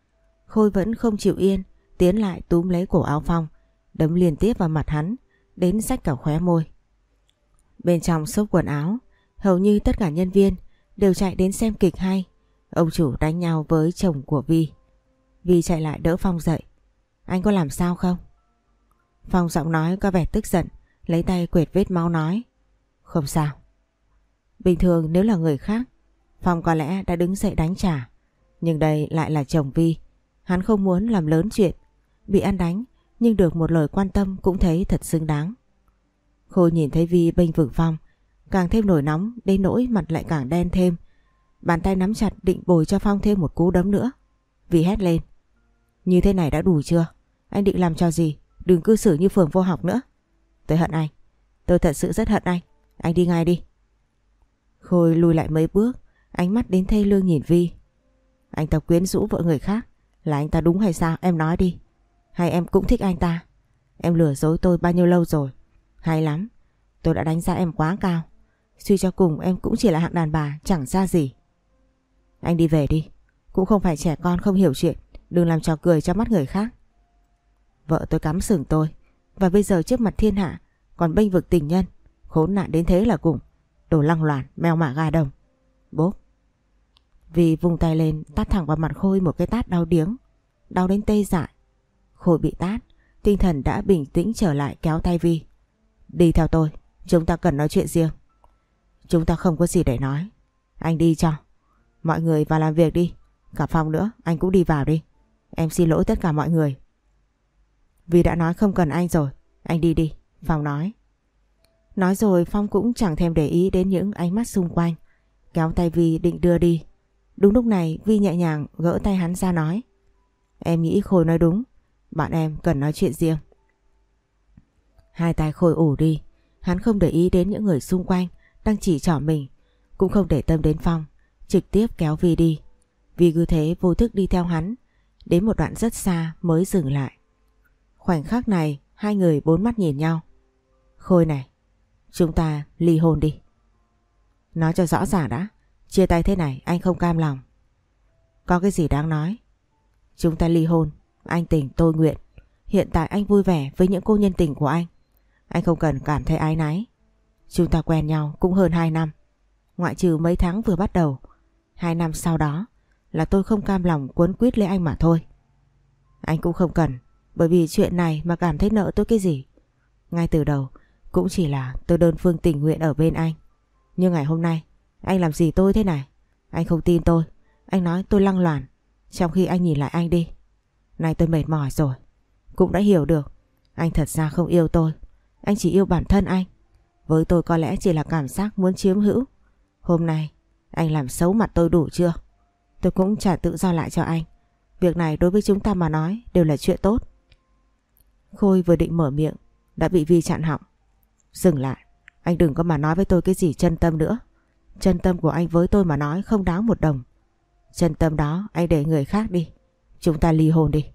Khôi vẫn không chịu yên, tiến lại túm lấy cổ áo Phong, đấm liên tiếp vào mặt hắn, đến rách cả khóe môi. Bên trong xốp quần áo, hầu như tất cả nhân viên đều chạy đến xem kịch hay. Ông chủ đánh nhau với chồng của Vi. Vi chạy lại đỡ Phong dậy. Anh có làm sao không? Phong giọng nói có vẻ tức giận, lấy tay quệt vết máu nói. Không sao. Bình thường nếu là người khác, Phong có lẽ đã đứng dậy đánh trả. Nhưng đây lại là chồng Vi. Hắn không muốn làm lớn chuyện. Bị ăn đánh nhưng được một lời quan tâm cũng thấy thật xứng đáng. Khôi nhìn thấy Vi bênh vực Phong, càng thêm nổi nóng đến nỗi mặt lại càng đen thêm. Bàn tay nắm chặt định bồi cho Phong thêm một cú đấm nữa. Vi hét lên. Như thế này đã đủ chưa? Anh định làm cho gì? Đừng cư xử như phường vô học nữa. Tôi hận anh. Tôi thật sự rất hận anh. Anh đi ngay đi. Khôi lùi lại mấy bước, ánh mắt đến thê lương nhìn Vi. Anh ta quyến rũ vợ người khác. Là anh ta đúng hay sao? Em nói đi. Hay em cũng thích anh ta? Em lừa dối tôi bao nhiêu lâu rồi? Hay lắm. Tôi đã đánh giá em quá cao. Suy cho cùng em cũng chỉ là hạng đàn bà chẳng ra gì. Anh đi về đi. Cũng không phải trẻ con không hiểu chuyện. Đừng làm trò cười cho mắt người khác. Vợ tôi cắm sừng tôi. Và bây giờ trước mặt thiên hạ còn bênh vực tình nhân. Khốn nạn đến thế là cùng. Đồ lăng loàn, mèo mả gà đồng. Bốp. Vi vung tay lên tát thẳng vào mặt Khôi một cái tát đau điếng. Đau đến tê dại. Khôi bị tát, tinh thần đã bình tĩnh trở lại, kéo tay Vi. Đi theo tôi, chúng ta cần nói chuyện riêng. Chúng ta không có gì để nói. Anh đi cho. Mọi người vào làm việc đi. Cả Phong nữa, anh cũng đi vào đi. Em xin lỗi tất cả mọi người. Vi đã nói không cần anh rồi. Anh đi đi, Phong nói. Nói rồi Phong cũng chẳng thèm để ý đến những ánh mắt xung quanh, kéo tay Vi định đưa đi. Đúng lúc này Vi nhẹ nhàng gỡ tay hắn ra nói. Em nghĩ Khôi nói đúng. Bạn em cần nói chuyện riêng. Hai tay Khôi ủ đi. Hắn không để ý đến những người xung quanh đang chỉ trỏ mình, cũng không để tâm đến Phong, trực tiếp kéo Vi đi. Vi cứ thế vô thức đi theo hắn, đến một đoạn rất xa mới dừng lại. Khoảnh khắc này hai người bốn mắt nhìn nhau. Khôi này, chúng ta ly hôn đi. Nói cho rõ ràng đã. Chia tay thế này anh không cam lòng. Có cái gì đáng nói? Chúng ta ly hôn. Anh tình tôi nguyện. Hiện tại anh vui vẻ với những cô nhân tình của anh. Anh không cần cảm thấy áy náy. Chúng ta quen nhau cũng hơn hai năm. Ngoại trừ mấy tháng vừa bắt đầu. Hai năm sau đó là tôi không cam lòng quấn quýt lấy anh mà thôi. Anh cũng không cần. Bởi vì chuyện này mà cảm thấy nợ tôi cái gì. Ngay từ đầu cũng chỉ là tôi đơn phương tình nguyện ở bên anh. Nhưng ngày hôm nay anh làm gì tôi thế này? Anh không tin tôi. Anh nói tôi lăng loàn. Trong khi anh nhìn lại anh đi. Nay tôi mệt mỏi rồi. Cũng đã hiểu được anh thật ra không yêu tôi. Anh chỉ yêu bản thân anh. Với tôi có lẽ chỉ là cảm giác muốn chiếm hữu. Hôm nay anh làm xấu mặt tôi đủ chưa? Tôi cũng trả tự do lại cho anh. Việc này đối với chúng ta mà nói đều là chuyện tốt. Khôi vừa định mở miệng đã bị Vi chặn họng. Dừng lại. Anh đừng có mà nói với tôi cái gì chân tâm nữa. Chân tâm của anh với tôi mà nói không đáng một đồng. Chân tâm đó anh để người khác đi. Chúng ta ly hôn đi.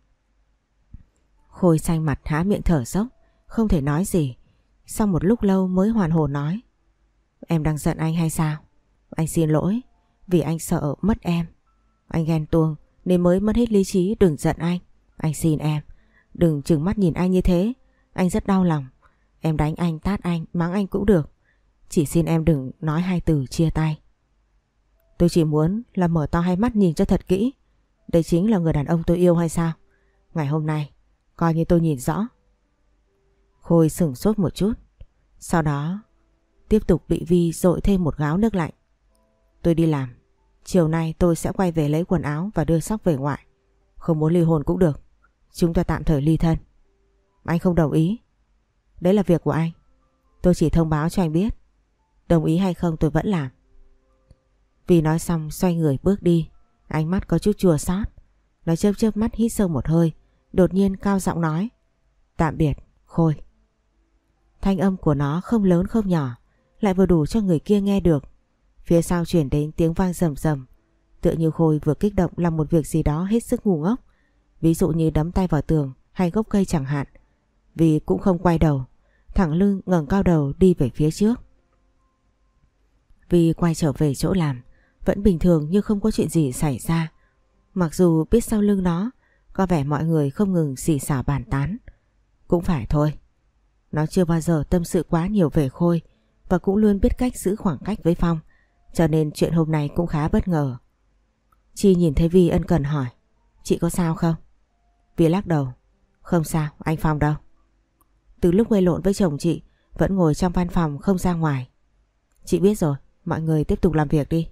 Khôi xanh mặt há miệng thở dốc, không thể nói gì. Sau một lúc lâu mới hoàn hồn nói. Em đang giận anh hay sao? Anh xin lỗi. Vì anh sợ mất em. Anh ghen tuông nên mới mất hết lý trí. Đừng giận anh. Anh xin em. Đừng trừng mắt nhìn anh như thế. Anh rất đau lòng. Em đánh anh, tát anh, mắng anh cũng được. Chỉ xin em đừng nói hai từ chia tay. Tôi chỉ muốn là mở to hai mắt nhìn cho thật kỹ. Đây chính là người đàn ông tôi yêu hay sao? Ngày hôm nay coi như tôi nhìn rõ. Khôi sửng sốt một chút. Sau đó tiếp tục bị Vi dội thêm một gáo nước lạnh. Tôi đi làm. Chiều nay tôi sẽ quay về lấy quần áo và đưa Sóc về ngoại. Không muốn ly hôn cũng được. Chúng ta tạm thời ly thân. Anh không đồng ý. Đấy là việc của anh. Tôi chỉ thông báo cho anh biết. Đồng ý hay không tôi vẫn làm. Vi nói xong xoay người bước đi. Ánh mắt có chút chua xót. Nó chớp chớp mắt hít sâu một hơi. Đột nhiên cao giọng nói. Tạm biệt Khôi. Thanh âm của nó không lớn không nhỏ, lại vừa đủ cho người kia nghe được. Phía sau chuyển đến tiếng vang rầm rầm. Tựa như Khôi vừa kích động làm một việc gì đó hết sức ngu ngốc. Ví dụ như đấm tay vào tường hay gốc cây chẳng hạn. Vi cũng không quay đầu, thẳng lưng ngẩng cao đầu đi về phía trước. Vi quay trở về chỗ làm, vẫn bình thường như không có chuyện gì xảy ra. Mặc dù biết sau lưng nó có vẻ mọi người không ngừng xì xào bàn tán. Cũng phải thôi. Nó chưa bao giờ tâm sự quá nhiều về Khôi và cũng luôn biết cách giữ khoảng cách với Phong, cho nên chuyện hôm nay cũng khá bất ngờ. Chi nhìn thấy Vi ân cần hỏi: chị có sao không? Vi lắc đầu: không sao, anh Phong đâu? Từ lúc gây lộn với chồng chị vẫn ngồi trong văn phòng không ra ngoài. Chị biết rồi, mọi người tiếp tục làm việc đi.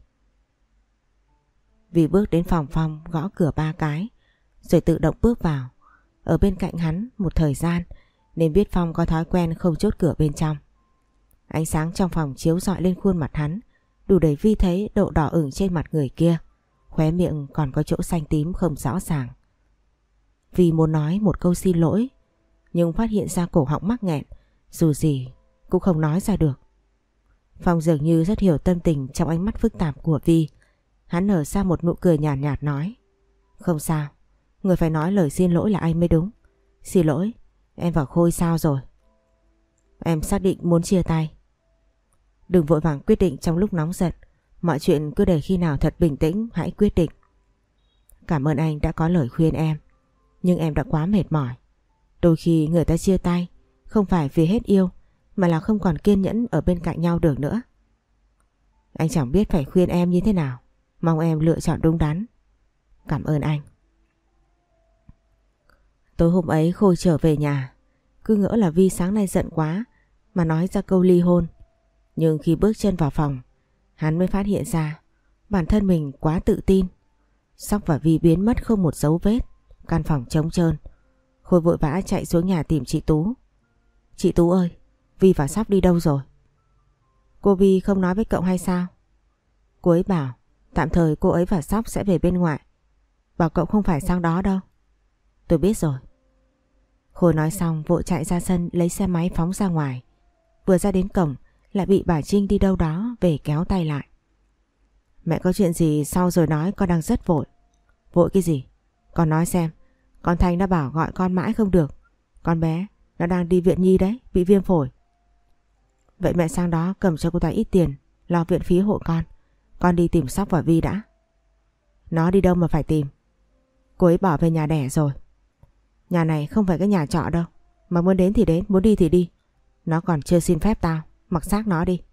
Vi bước đến phòng Phong, gõ cửa ba cái rồi tự động bước vào. Ở bên cạnh hắn một thời gian nên biết Phong có thói quen không chốt cửa bên trong. Ánh sáng trong phòng chiếu rọi lên khuôn mặt hắn, đủ để Vi thấy độ đỏ ửng trên mặt người kia, khóe miệng còn có chỗ xanh tím không rõ ràng. Vi muốn nói một câu xin lỗi nhưng phát hiện ra cổ họng mắc nghẹn, dù gì cũng không nói ra được. Phong dường như rất hiểu tâm tình trong ánh mắt phức tạp của Vi. Hắn nở ra một nụ cười nhàn nhạt, nhạt nói: không sao, người phải nói lời xin lỗi là anh mới đúng. Xin lỗi, em và Khôi sao rồi? Em xác định muốn chia tay. Đừng vội vàng quyết định trong lúc nóng giận, mọi chuyện cứ để khi nào thật bình tĩnh hãy quyết định. Cảm ơn anh đã có lời khuyên em, nhưng em đã quá mệt mỏi. Đôi khi người ta chia tay không phải vì hết yêu, mà là không còn kiên nhẫn ở bên cạnh nhau được nữa. Anh chẳng biết phải khuyên em như thế nào, mong em lựa chọn đúng đắn. Cảm ơn anh. Tối hôm ấy Khôi trở về nhà, cứ ngỡ là Vi sáng nay giận quá mà nói ra câu ly hôn. Nhưng khi bước chân vào phòng, hắn mới phát hiện ra bản thân mình quá tự tin. Sóc và Vi biến mất không một dấu vết, căn phòng trống trơn. Khôi vội vã chạy xuống nhà tìm chị Tú. Chị Tú ơi, Vi và Sóc đi đâu rồi? Cô Vi không nói với cậu hay sao? Cô ấy bảo tạm thời cô ấy và Sóc sẽ về bên ngoài, bảo cậu không phải sang đó đâu. Tôi biết rồi. Khôi nói xong vội chạy ra sân lấy xe máy phóng ra ngoài. Vừa ra đến cổng lại bị bà Trinh đi đâu đó về kéo tay lại. Mẹ có chuyện gì sau rồi nói, con đang rất vội. Vội cái gì? Con nói xem. Con Thanh đã bảo gọi con mãi không được. Con bé nó đang đi viện nhi đấy, bị viêm phổi. Vậy mẹ sang đó cầm cho cô ta ít tiền lo viện phí hộ con. Con đi tìm Sóc và Vi đã. Nó đi đâu mà phải tìm? Cô ấy bỏ về nhà đẻ rồi. Nhà này không phải cái nhà trọ đâu, mà muốn đến thì đến, muốn đi thì đi. Nó còn chưa xin phép tao, mặc xác nó đi.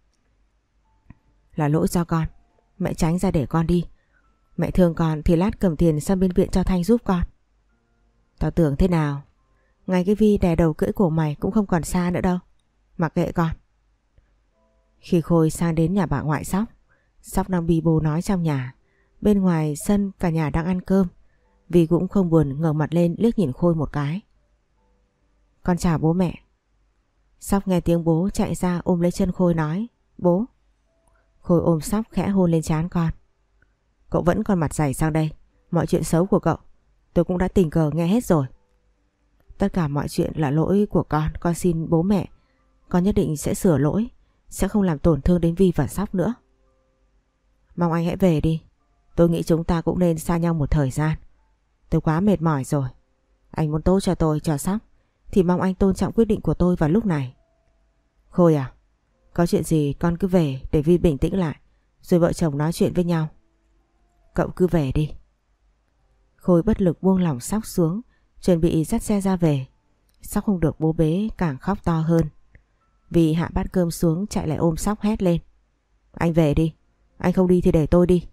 Là lỗi do con, mẹ tránh ra để con đi. Mẹ thương con thì lát cầm tiền sang bên viện cho Thanh giúp con. Tao tưởng thế nào, ngay cái Vi đè đầu cưỡi cổ mày cũng không còn xa nữa đâu. Mặc kệ con. Khi Khôi sang đến nhà bà ngoại Sóc, Sóc đang bì bồ nói trong nhà. Bên ngoài sân cả nhà đang ăn cơm. Vi cũng không buồn ngẩng mặt lên liếc nhìn Khôi một cái. Con chào bố mẹ. Sóc nghe tiếng bố chạy ra ôm lấy chân Khôi nói: Bố. Khôi ôm Sóc khẽ hôn lên trán con. Cậu vẫn còn mặt dày sang đây. Mọi chuyện xấu của cậu tôi cũng đã tình cờ nghe hết rồi. Tất cả mọi chuyện là lỗi của con. Con xin bố mẹ, con nhất định sẽ sửa lỗi, sẽ không làm tổn thương đến Vi và Sóc nữa. Mong anh hãy về đi. Tôi nghĩ chúng ta cũng nên xa nhau một thời gian. Tôi quá mệt mỏi rồi. Anh muốn tốt cho tôi, cho Sóc, thì mong anh tôn trọng quyết định của tôi vào lúc này. Khôi à, có chuyện gì con cứ về để Vi bình tĩnh lại, rồi vợ chồng nói chuyện với nhau. Cậu cứ về đi. Khôi bất lực buông lỏng Sóc xuống, chuẩn bị dắt xe ra về. Sóc không được bố bế càng khóc to hơn. Vi hạ bát cơm xuống chạy lại ôm Sóc hét lên: Anh về đi, anh không đi thì để tôi đi.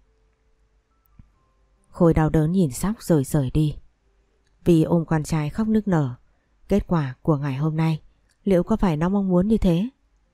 Khôi đau đớn nhìn Sóc rồi rời đi. Vi ôm con trai khóc nức nở. Kết quả của ngày hôm nay liệu có phải nó mong muốn như thế?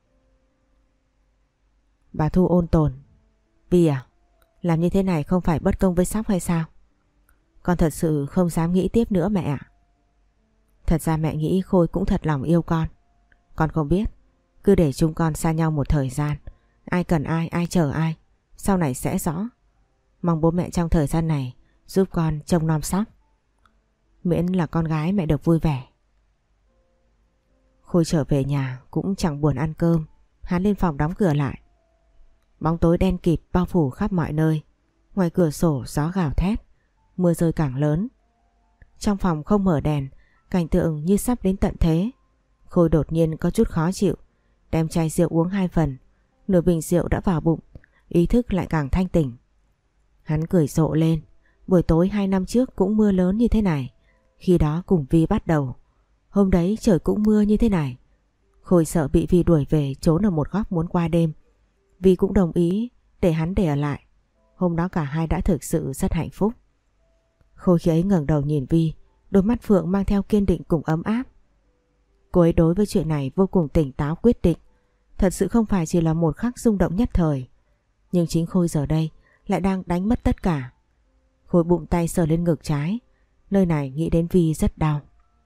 Bà Thu ôn tồn: Vi à, làm như thế này không phải bất công với Sóc hay sao? Con thật sự không dám nghĩ tiếp nữa mẹ ạ. Thật ra mẹ nghĩ Khôi cũng thật lòng yêu con. Con không biết, cứ để chúng con xa nhau một thời gian, ai cần ai, ai chờ ai, sau này sẽ rõ. Mong bố mẹ trong thời gian này giúp con trông nom Sóc, miễn là con gái mẹ được vui vẻ. Khôi trở về nhà cũng chẳng buồn ăn cơm. Hắn lên phòng đóng cửa lại. Bóng tối đen kịt bao phủ khắp mọi nơi. Ngoài cửa sổ gió gào thét, mưa rơi càng lớn. Trong phòng không mở đèn, cảnh tượng như sắp đến tận thế. Khôi đột nhiên có chút khó chịu, đem chai rượu uống hai phần. Nửa bình rượu đã vào bụng, ý thức lại càng thanh tỉnh. Hắn cười rộ lên, Buổi tối hai năm trước cũng mưa lớn như thế này. Khi đó cùng Vi bắt đầu. Hôm đấy trời cũng mưa như thế này. Khôi sợ bị Vi đuổi về trốn ở một góc muốn qua đêm. Vi cũng đồng ý để hắn để ở lại. Hôm đó cả hai đã thực sự rất hạnh phúc. Khôi khi ấy ngẩng đầu nhìn Vi, đôi mắt phượng mang theo kiên định cùng ấm áp. Cô ấy đối với chuyện này vô cùng tỉnh táo quyết định. Thật sự không phải chỉ là một khắc rung động nhất thời. Nhưng chính Khôi giờ đây lại đang đánh mất tất cả. Khôi bụng tay sờ lên ngực trái. Nơi này nghĩ đến Vi rất đau.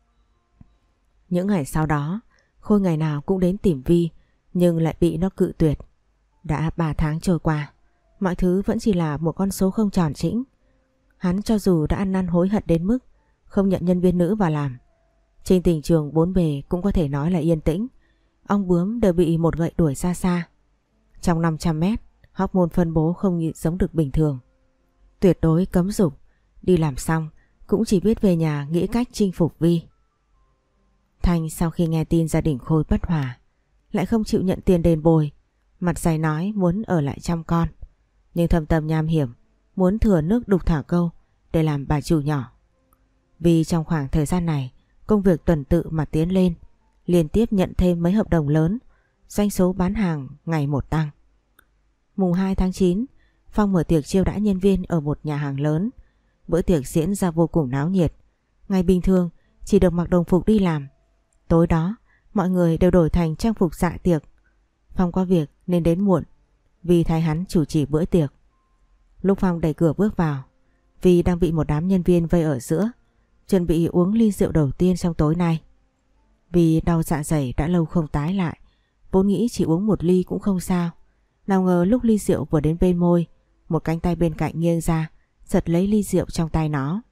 Những ngày sau đó, Khôi ngày nào cũng đến tìm Vi, nhưng lại bị nó cự tuyệt. Đã ba tháng trôi qua, mọi thứ vẫn chỉ là một con số không tròn chỉnh. Hắn cho dù đã ăn năn hối hận đến mức không nhận nhân viên nữ vào làm, trên tình trường bốn bề cũng có thể nói là yên tĩnh. Ong bướm đều bị một gậy đuổi xa xa. Trong năm trăm mét, hormone phân bố không giống được bình thường. Tuyệt đối cấm dục, đi làm xong cũng chỉ biết về nhà nghĩ cách chinh phục Vi. Thanh sau khi nghe tin gia đình Khôi bất hòa, lại không chịu nhận tiền đền bồi, mặt dày nói muốn ở lại chăm con, nhưng thâm tâm nham hiểm muốn thừa nước đục thả câu để làm bà chủ nhỏ. Vì trong khoảng thời gian này công việc tuần tự mà tiến lên, liên tiếp nhận thêm mấy hợp đồng lớn, doanh số bán hàng ngày một tăng. Mùng hai tháng chín, Phong mở tiệc chiêu đãi nhân viên ở một nhà hàng lớn. Bữa tiệc diễn ra vô cùng náo nhiệt. Ngày bình thường chỉ được mặc đồng phục đi làm. Tối đó mọi người đều đổi thành trang phục dạ tiệc. Phong có việc nên đến muộn, vì thay hắn chủ trì bữa tiệc. Lúc Phong đẩy cửa bước vào, Vi đang bị một đám nhân viên vây ở giữa, chuẩn bị uống ly rượu đầu tiên trong tối nay. Vì đau dạ dày đã lâu không tái lại, vốn nghĩ chỉ uống một ly cũng không sao. Nào ngờ lúc ly rượu vừa đến bên môi, một cánh tay bên cạnh nghiêng ra, giật lấy ly rượu trong tay nó.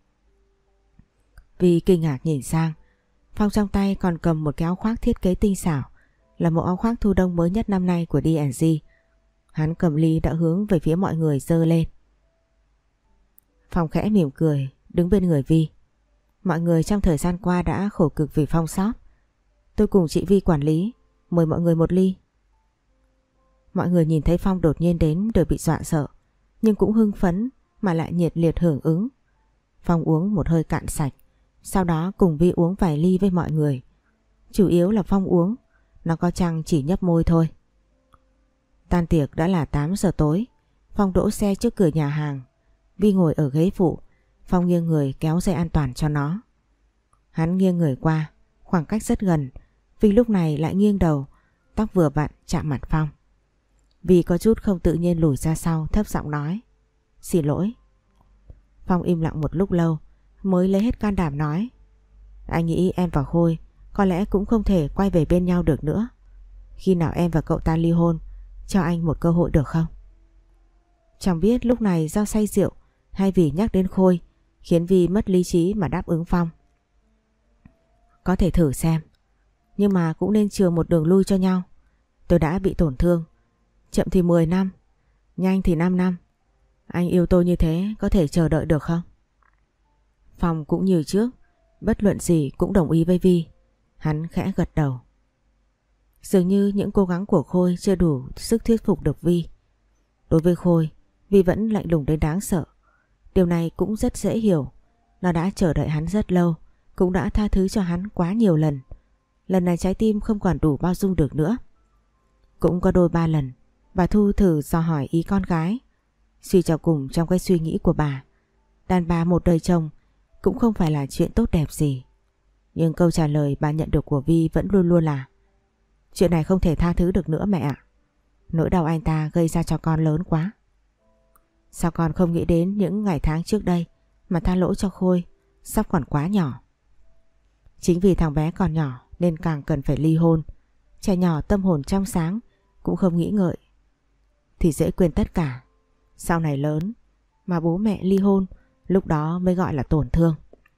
Vi kinh ngạc nhìn sang, Phong trong tay còn cầm một cái áo khoác thiết kế tinh xảo, là một áo khoác thu đông mới nhất năm nay của đê and giê. Hắn cầm ly đã hướng về phía mọi người giơ lên. Phong khẽ mỉm cười, đứng bên người Vi. Mọi người trong thời gian qua đã khổ cực vì Phong shop. Tôi cùng chị Vi quản lý, mời mọi người một ly. Mọi người nhìn thấy Phong đột nhiên đến đều bị dọa sợ, nhưng cũng hưng phấn mà lại nhiệt liệt hưởng ứng. Phong uống một hơi cạn sạch, sau đó cùng Vi uống vài ly với mọi người. Chủ yếu là Phong uống, nó có chăng chỉ nhấp môi thôi. Tan tiệc đã là tám giờ tối, Phong đỗ xe trước cửa nhà hàng. Vi ngồi ở ghế phụ, Phong nghiêng người kéo dây an toàn cho nó. Hắn nghiêng người qua, khoảng cách rất gần, Vi lúc này lại nghiêng đầu, tóc vừa vặn chạm mặt Phong. Vi có chút không tự nhiên lùi ra sau, thấp giọng nói: Xin lỗi. Phong im lặng một lúc lâu mới lấy hết can đảm nói: Anh nghĩ em và Khôi có lẽ cũng không thể quay về bên nhau được nữa. Khi nào em và cậu ta ly hôn, cho anh một cơ hội được không? Chẳng biết lúc này do say rượu hay vì nhắc đến Khôi khiến Vi mất lý trí mà đáp ứng Phong. Có thể thử xem, nhưng mà cũng nên chừa một đường lui cho nhau. Tôi đã bị tổn thương, chậm thì mười năm, nhanh thì năm năm. Anh yêu tôi như thế có thể chờ đợi được không? Phong cũng như trước, bất luận gì cũng đồng ý với Vi. Hắn khẽ gật đầu. Dường như những cố gắng của Khôi chưa đủ sức thuyết phục được Vi. Đối với Khôi, Vi vẫn lạnh lùng đến đáng sợ. Điều này cũng rất dễ hiểu. Nó đã chờ đợi hắn rất lâu, cũng đã tha thứ cho hắn quá nhiều lần. Lần này trái tim không còn đủ bao dung được nữa. Cũng có đôi ba lần bà Thu thử dò hỏi ý con gái. Suy cho cùng trong cái suy nghĩ của bà, đàn bà một đời chồng cũng không phải là chuyện tốt đẹp gì. Nhưng câu trả lời bà nhận được của Vi vẫn luôn luôn là: Chuyện này không thể tha thứ được nữa mẹ ạ. Nỗi đau anh ta gây ra cho con lớn quá. Sao con không nghĩ đến những ngày tháng trước đây mà tha lỗi cho Khôi, sắp còn quá nhỏ. Chính vì thằng bé còn nhỏ nên càng cần phải ly hôn. Trẻ nhỏ tâm hồn trong sáng, cũng không nghĩ ngợi thì dễ quên tất cả. Sau này lớn mà bố mẹ ly hôn, lúc đó mới gọi là tổn thương.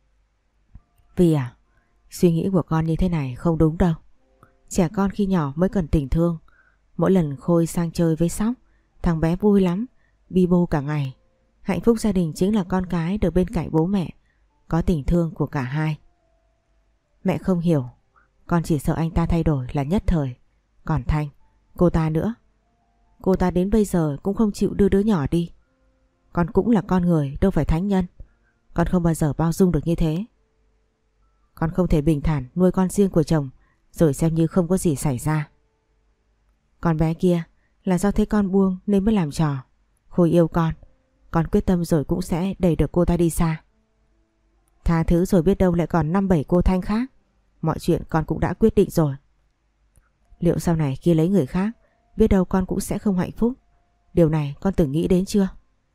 Vì à, suy nghĩ của con như thế này không đúng đâu. Trẻ con khi nhỏ mới cần tình thương. Mỗi lần Khôi sang chơi với Sóc, thằng bé vui lắm, bi bô cả ngày. Hạnh phúc gia đình chính là con cái được bên cạnh bố mẹ, có tình thương của cả hai. Mẹ không hiểu, con chỉ sợ anh ta thay đổi là nhất thời. Còn Thanh, cô ta nữa, cô ta đến bây giờ cũng không chịu đưa đứa nhỏ đi. Con cũng là con người, đâu phải thánh nhân. Con không bao giờ bao dung được như thế. Con không thể bình thản nuôi con riêng của chồng rồi xem như không có gì xảy ra. Con bé kia là do thấy con buông nên mới làm trò. Khôi yêu con, con quyết tâm rồi cũng sẽ đẩy được cô ta đi xa. Tha thứ rồi biết đâu lại còn năm bảy cô Thanh khác. Mọi chuyện con cũng đã quyết định rồi. Liệu sau này khi lấy người khác, biết đâu con cũng sẽ không hạnh phúc. Điều này con từng nghĩ đến chưa?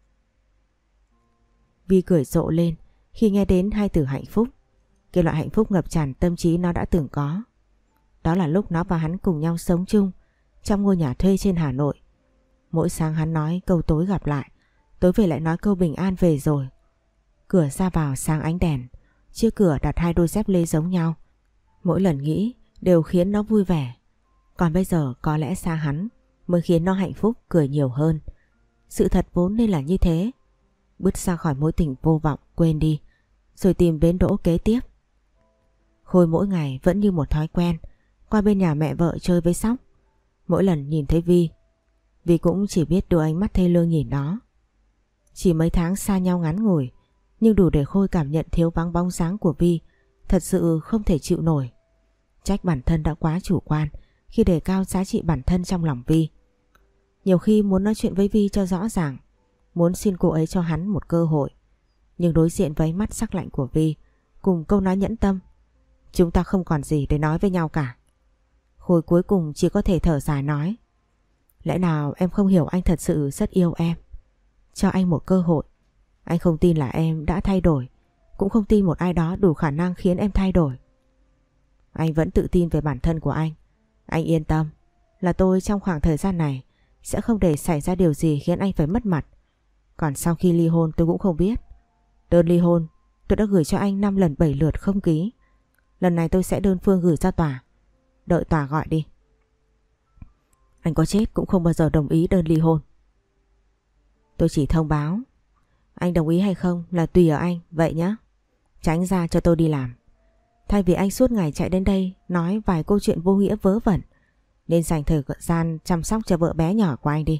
Vi cười rộ lên khi nghe đến hai từ hạnh phúc. Cái loại hạnh phúc ngập tràn tâm trí nó đã từng có. Đó là lúc nó và hắn cùng nhau sống chung trong ngôi nhà thuê trên Hà Nội. Mỗi sáng hắn nói câu tối gặp lại, tối về lại nói câu bình an về rồi. Cửa ra vào sáng ánh đèn, trước cửa đặt hai đôi dép lê giống nhau. Mỗi lần nghĩ đều khiến nó vui vẻ. Còn bây giờ có lẽ xa hắn mới khiến nó hạnh phúc cười nhiều hơn. Sự thật vốn nên là như thế. Bứt ra khỏi mối tình vô vọng, quên đi, rồi tìm bến đỗ kế tiếp. Khôi mỗi ngày vẫn như một thói quen qua bên nhà mẹ vợ chơi với Sóc. Mỗi lần nhìn thấy Vi, Vi cũng chỉ biết đưa ánh mắt thê lương nhìn nó. Chỉ mấy tháng xa nhau ngắn ngủi, nhưng đủ để Khôi cảm nhận thiếu vắng bóng dáng của Vi, thật sự không thể chịu nổi. Trách bản thân đã quá chủ quan khi đề cao giá trị bản thân trong lòng Vi. Nhiều khi muốn nói chuyện với Vi cho rõ ràng, muốn xin cô ấy cho hắn một cơ hội. Nhưng đối diện với ánh mắt sắc lạnh của Vi cùng câu nói nhẫn tâm, chúng ta không còn gì để nói với nhau cả. Khôi cuối cùng chỉ có thể thở dài nói: lẽ nào em không hiểu anh thật sự rất yêu em? Cho anh một cơ hội. Anh không tin là em đã thay đổi, cũng không tin một ai đó đủ khả năng khiến em thay đổi. Anh vẫn tự tin về bản thân của anh. Anh yên tâm là tôi trong khoảng thời gian này sẽ không để xảy ra điều gì khiến anh phải mất mặt. Còn sau khi ly hôn tôi cũng không biết. Đơn ly hôn tôi đã gửi cho anh năm lần bảy lượt không ký. Lần này tôi sẽ đơn phương gửi ra tòa. Đợi tòa gọi đi. Anh có chết cũng không bao giờ đồng ý đơn ly hôn. Tôi chỉ thông báo. Anh đồng ý hay không là tùy ở anh, vậy nhá. Tránh ra cho tôi đi làm. Thay vì anh suốt ngày chạy đến đây nói vài câu chuyện vô nghĩa vớ vẩn, nên dành thời gian chăm sóc cho vợ bé nhỏ của anh đi.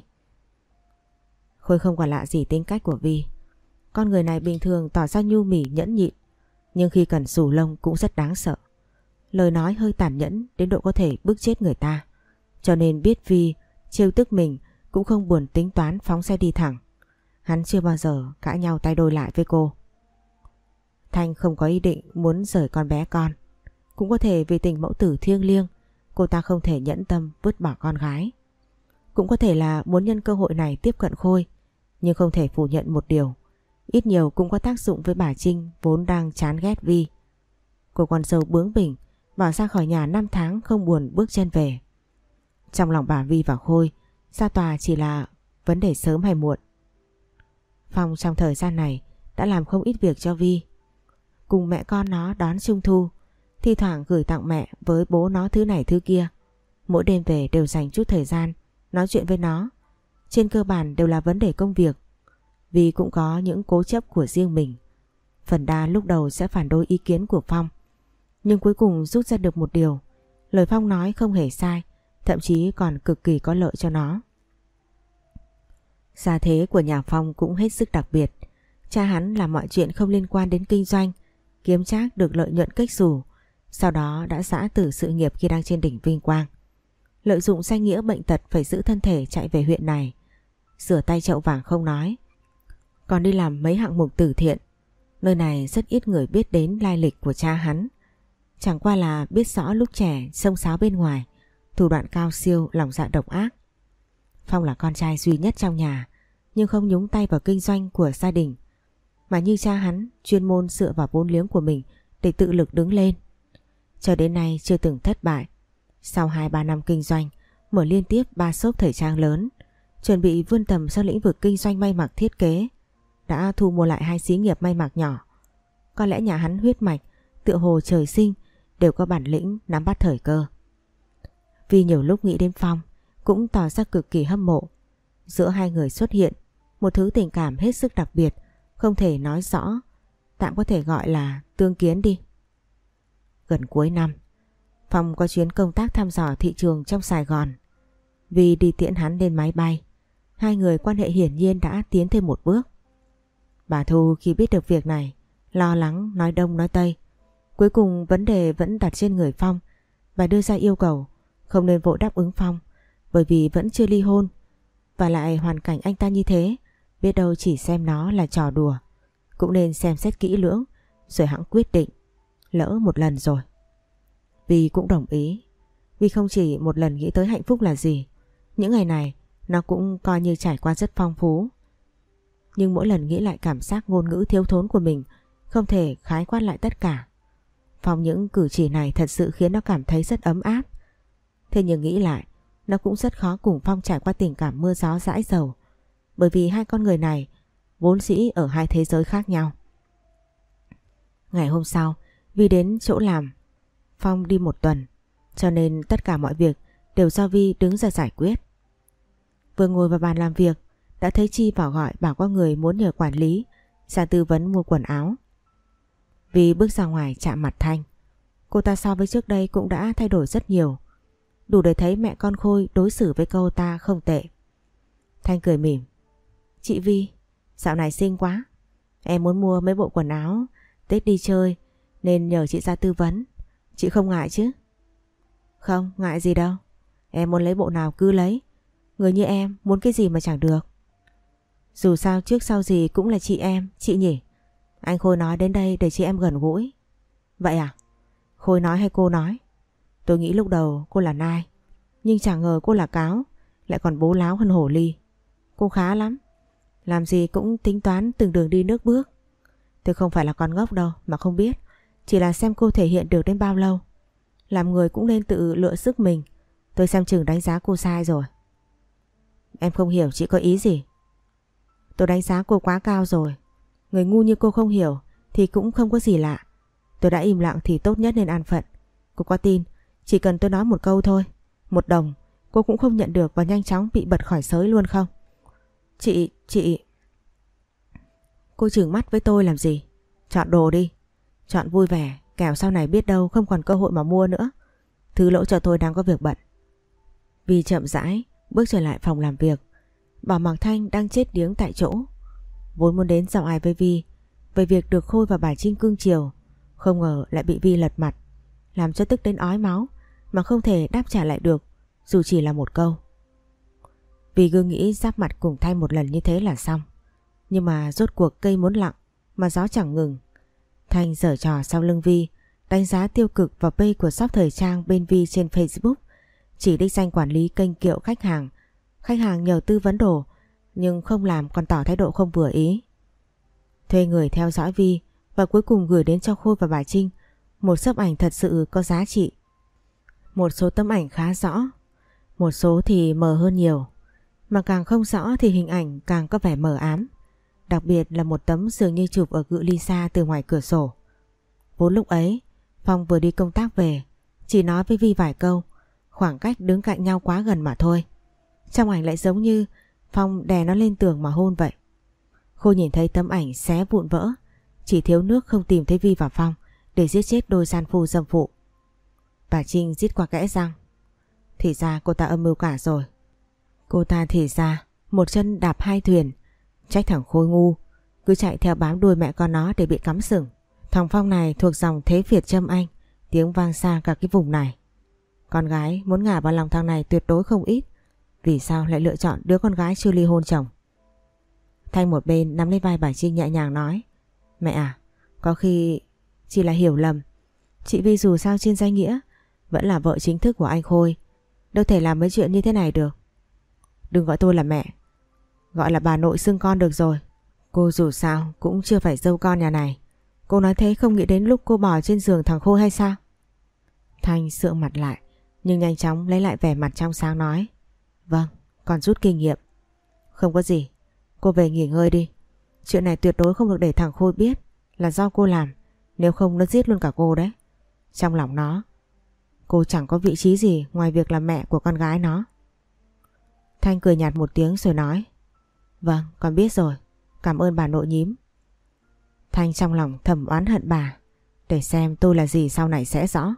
Khôi không còn lạ gì tính cách của Vi. Con người này bình thường tỏ ra nhu mì nhẫn nhịn, nhưng khi cần xù lông cũng rất đáng sợ. Lời nói hơi tàn nhẫn đến độ có thể bức chết người ta. Cho nên biết Vi trêu tức mình cũng không buồn tính toán phóng xe đi thẳng. Hắn chưa bao giờ cãi nhau tay đôi lại với cô. Thanh không có ý định muốn rời con bé con. Cũng có thể vì tình mẫu tử thiêng liêng, cô ta không thể nhẫn tâm vứt bỏ con gái. Cũng có thể là muốn nhân cơ hội này tiếp cận Khôi. Nhưng không thể phủ nhận một điều, ít nhiều cũng có tác dụng với bà Trinh vốn đang chán ghét Vi. Cô con dâu bướng bỉnh bỏ ra khỏi nhà năm tháng không buồn bước chân về. Trong lòng bà Vi và Khôi, ra tòa chỉ là vấn đề sớm hay muộn. Phong trong thời gian này đã làm không ít việc cho Vi. Cùng mẹ con nó đón Trung thu, thi thoảng gửi tặng mẹ với bố nó thứ này thứ kia. Mỗi đêm về đều dành chút thời gian nói chuyện với nó. Trên cơ bản đều là vấn đề công việc. Vi cũng có những cố chấp của riêng mình. Phần đa lúc đầu sẽ phản đối ý kiến của Phong, nhưng cuối cùng rút ra được một điều: lời Phong nói không hề sai, thậm chí còn cực kỳ có lợi cho nó. Gia thế của nhà Phong cũng hết sức đặc biệt. Cha hắn làm mọi chuyện không liên quan đến kinh doanh, kiếm trác được lợi nhuận kếch xù, sau đó đã giã từ sự nghiệp khi đang trên đỉnh vinh quang. Lợi dụng danh nghĩa bệnh tật phải giữ thân thể chạy về huyện này, rửa tay chậu vàng không nói, còn đi làm mấy hạng mục từ thiện. Nơi này rất ít người biết đến lai lịch của cha hắn. Chẳng qua là biết rõ lúc trẻ xông xáo bên ngoài, thủ đoạn cao siêu, lòng dạ độc ác. Phong là con trai duy nhất trong nhà, nhưng không nhúng tay vào kinh doanh của gia đình, mà như cha hắn chuyên môn dựa vào vốn liếng của mình để tự lực đứng lên. Cho đến nay chưa từng thất bại. Sau hai ba năm kinh doanh, mở liên tiếp ba shop thời trang lớn, chuẩn bị vươn tầm sang lĩnh vực kinh doanh may mặc thiết kế, đã thu mua lại hai xí nghiệp may mặc nhỏ. Có lẽ nhà hắn huyết mạch tựa hồ trời sinh đều có bản lĩnh nắm bắt thời cơ. Vì nhiều lúc nghĩ đến Phong cũng tỏ ra cực kỳ hâm mộ. Giữa hai người xuất hiện một thứ tình cảm hết sức đặc biệt, không thể nói rõ, tạm có thể gọi là tương kiến đi. Gần cuối năm, Phong có chuyến công tác thăm dò thị trường trong Sài Gòn. Vì đi tiễn hắn lên máy bay, hai người quan hệ hiển nhiên đã tiến thêm một bước. Bà Thu khi biết được việc này lo lắng nói đông nói tây. Cuối cùng vấn đề vẫn đặt trên người Phong và đưa ra yêu cầu không nên vội đáp ứng Phong bởi vì vẫn chưa ly hôn. Và lại hoàn cảnh anh ta như thế, biết đâu chỉ xem nó là trò đùa. Cũng nên xem xét kỹ lưỡng rồi hẵng quyết định. Lỡ một lần rồi. Vi cũng đồng ý. Vi không chỉ một lần nghĩ tới hạnh phúc là gì. Những ngày này nó cũng coi như trải qua rất phong phú. Nhưng mỗi lần nghĩ lại cảm giác ngôn ngữ thiếu thốn của mình, không thể khái quát lại tất cả. Phong những cử chỉ này thật sự khiến nó cảm thấy rất ấm áp. Thế nhưng nghĩ lại, nó cũng rất khó cùng Phong trải qua tình cảm mưa gió dãi dầu. Bởi vì hai con người này vốn dĩ ở hai thế giới khác nhau. Ngày hôm sau, Vi đến chỗ làm Phong đi một tuần, cho nên tất cả mọi việc đều do Vi đứng ra giải quyết. Vừa ngồi vào bàn làm việc, đã thấy Chi vào gọi bảo có người muốn nhờ quản lý ra tư vấn mua quần áo. Vi bước ra ngoài chạm mặt Thanh. Cô ta so với trước đây cũng đã thay đổi rất nhiều. Đủ để thấy mẹ con Khôi đối xử với cô ta không tệ. Thanh cười mỉm. Chị Vi, dạo này xinh quá. Em muốn mua mấy bộ quần áo Tết đi chơi nên nhờ chị ra tư vấn. Chị không ngại chứ? Không, ngại gì đâu. Em muốn lấy bộ nào cứ lấy. Người như em muốn cái gì mà chẳng được. Dù sao trước sau gì cũng là chị em, chị nhỉ? Anh Khôi nói đến đây để chị em gần gũi. Vậy à? Khôi nói hay cô nói? Tôi nghĩ lúc đầu cô là nai, nhưng chẳng ngờ cô là cáo, lại còn bố láo hơn hổ ly. Cô khá lắm. Làm gì cũng tính toán từng đường đi nước bước. Tôi không phải là con ngốc đâu mà không biết. Chỉ là xem cô thể hiện được đến bao lâu. Làm người cũng nên tự lựa sức mình. Tôi xem chừng đánh giá cô sai rồi. Em không hiểu chị có ý gì. Tôi đánh giá cô quá cao rồi. Người ngu như cô không hiểu thì cũng không có gì lạ. Tôi đã im lặng thì tốt nhất nên an phận. Cô có tin chỉ cần tôi nói một câu thôi, một đồng cô cũng không nhận được và nhanh chóng bị bật khỏi sới luôn không? Chị, chị... Cô trừng mắt với tôi làm gì? Chọn đồ đi. Chọn vui vẻ, kẻo sau này biết đâu không còn cơ hội mà mua nữa. Thứ lỗi cho tôi đang có việc bận. Vi chậm rãi bước trở lại phòng làm việc. Bảo Mạc Thanh đang chết điếng tại chỗ. Vốn muốn đến giọng ai với Vi về việc được Khôi và bà Trinh cưng chiều, không ngờ lại bị Vi lật mặt, làm cho tức đến ói máu mà không thể đáp trả lại được dù chỉ là một câu. Vi cứ nghĩ giáp mặt cùng Thanh một lần như thế là xong. Nhưng mà rốt cuộc cây muốn lặng mà gió chẳng ngừng. Thanh giở trò sau lưng Vi, đánh giá tiêu cực vào page của shop thời trang bên Vi trên Facebook, chỉ đích danh quản lý kênh kiệu khách hàng. Khách hàng nhờ tư vấn đồ nhưng không làm còn tỏ thái độ không vừa ý. Thuê người theo dõi Vi và cuối cùng gửi đến cho Khôi và bà Trinh một xấp ảnh thật sự có giá trị. Một số tấm ảnh khá rõ, một số thì mờ hơn nhiều. Mà càng không rõ thì hình ảnh càng có vẻ mờ ám. Đặc biệt là một tấm dường như chụp ở cự ly xa từ ngoài cửa sổ. Vốn lúc ấy Phong vừa đi công tác về, chỉ nói với Vi vài câu, khoảng cách đứng cạnh nhau quá gần mà thôi. Trong ảnh lại giống như Phong đè nó lên tường mà hôn vậy. Khôi nhìn thấy tấm ảnh xé vụn vỡ, chỉ thiếu nước không tìm thấy Vi và Phong để giết chết đôi gian phu dâm phụ. Bà Trinh rít qua kẽ răng. Thì ra cô ta âm mưu cả rồi. Cô ta thì ra một chân đạp hai thuyền. Trách thằng Khôi ngu, cứ chạy theo bám đuôi mẹ con nó để bị cắm sừng. Thằng Phong này thuộc dòng thế Việt Trâm Anh, tiếng vang xa cả cái vùng này. Con gái muốn ngả vào lòng thằng này tuyệt đối không ít. Vì sao lại lựa chọn đứa con gái chưa ly hôn chồng? Thanh một bên nắm lấy vai bà Trinh nhẹ nhàng nói. Mẹ à, có khi chỉ là hiểu lầm. Chị Vi dù sao trên danh nghĩa vẫn là vợ chính thức của anh Khôi, đâu thể làm mấy chuyện như thế này được. Đừng gọi tôi là mẹ, gọi là bà nội xưng con được rồi. Cô dù sao cũng chưa phải dâu con nhà này. Cô nói thế không nghĩ đến lúc cô bò trên giường thằng Khôi hay sao? Thanh sượng mặt lại nhưng nhanh chóng lấy lại vẻ mặt trong sáng nói. Vâng, còn rút kinh nghiệm. Không có gì, cô về nghỉ ngơi đi. Chuyện này tuyệt đối không được để thằng Khôi biết là do cô làm, nếu không nó giết luôn cả cô đấy. Trong lòng nó, cô chẳng có vị trí gì ngoài việc là mẹ của con gái nó. Thanh cười nhạt một tiếng rồi nói. Vâng, con biết rồi, cảm ơn bà nội nhím. Thanh trong lòng thầm oán hận bà, để xem tôi là gì sau này sẽ rõ.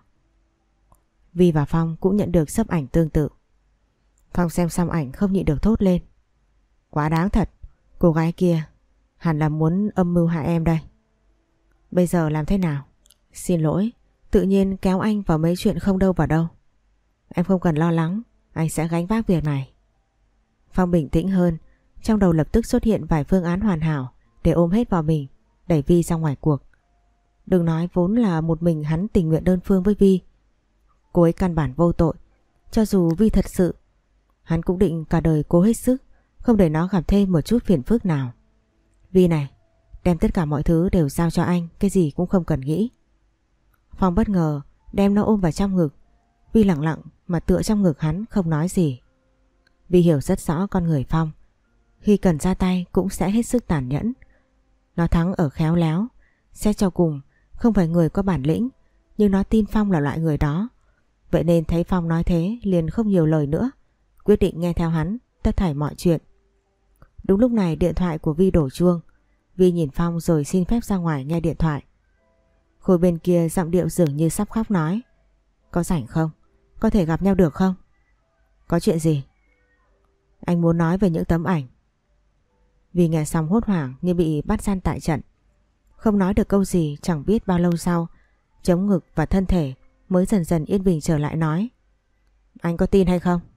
Vi và Phong cũng nhận được xấp ảnh tương tự. Phong xem xong ảnh không nhịn được thốt lên. Quá đáng thật, cô gái kia hẳn là muốn âm mưu hại em đây. Bây giờ làm thế nào? Xin lỗi, tự nhiên kéo anh vào mấy chuyện không đâu vào đâu. Em không cần lo lắng, anh sẽ gánh vác việc này. Phong bình tĩnh hơn, trong đầu lập tức xuất hiện vài phương án hoàn hảo để ôm hết vào mình, đẩy Vi ra ngoài cuộc. Đừng nói vốn là một mình hắn tình nguyện đơn phương với Vi. Cô ấy căn bản vô tội, cho dù Vi thật sự, hắn cũng định cả đời cố hết sức, không để nó gặp thêm một chút phiền phức nào. Vi này, đem tất cả mọi thứ đều giao cho anh, cái gì cũng không cần nghĩ. Phong bất ngờ đem nó ôm vào trong ngực. Vi lặng lặng mà tựa trong ngực hắn không nói gì. Vi hiểu rất rõ con người Phong, khi cần ra tay cũng sẽ hết sức tàn nhẫn. Nó thắng ở khéo léo, xét cho cùng không phải người có bản lĩnh, nhưng nó tin Phong là loại người đó. Vậy nên thấy Phong nói thế liền không nhiều lời nữa, quyết định nghe theo hắn tất thảy mọi chuyện. Đúng lúc này điện thoại của Vi đổ chuông. Vi nhìn Phong rồi xin phép ra ngoài nghe điện thoại. Khôi bên kia giọng điệu dường như sắp khóc nói: Có rảnh không? Có thể gặp nhau được không? Có chuyện gì? Anh muốn nói về những tấm ảnh. Vi nghe xong hốt hoảng như bị bắt gian tại trận. Không nói được câu gì, chẳng biết bao lâu sau, chống ngực và thân thể mới dần dần yên bình trở lại nói: Anh có tin hay không?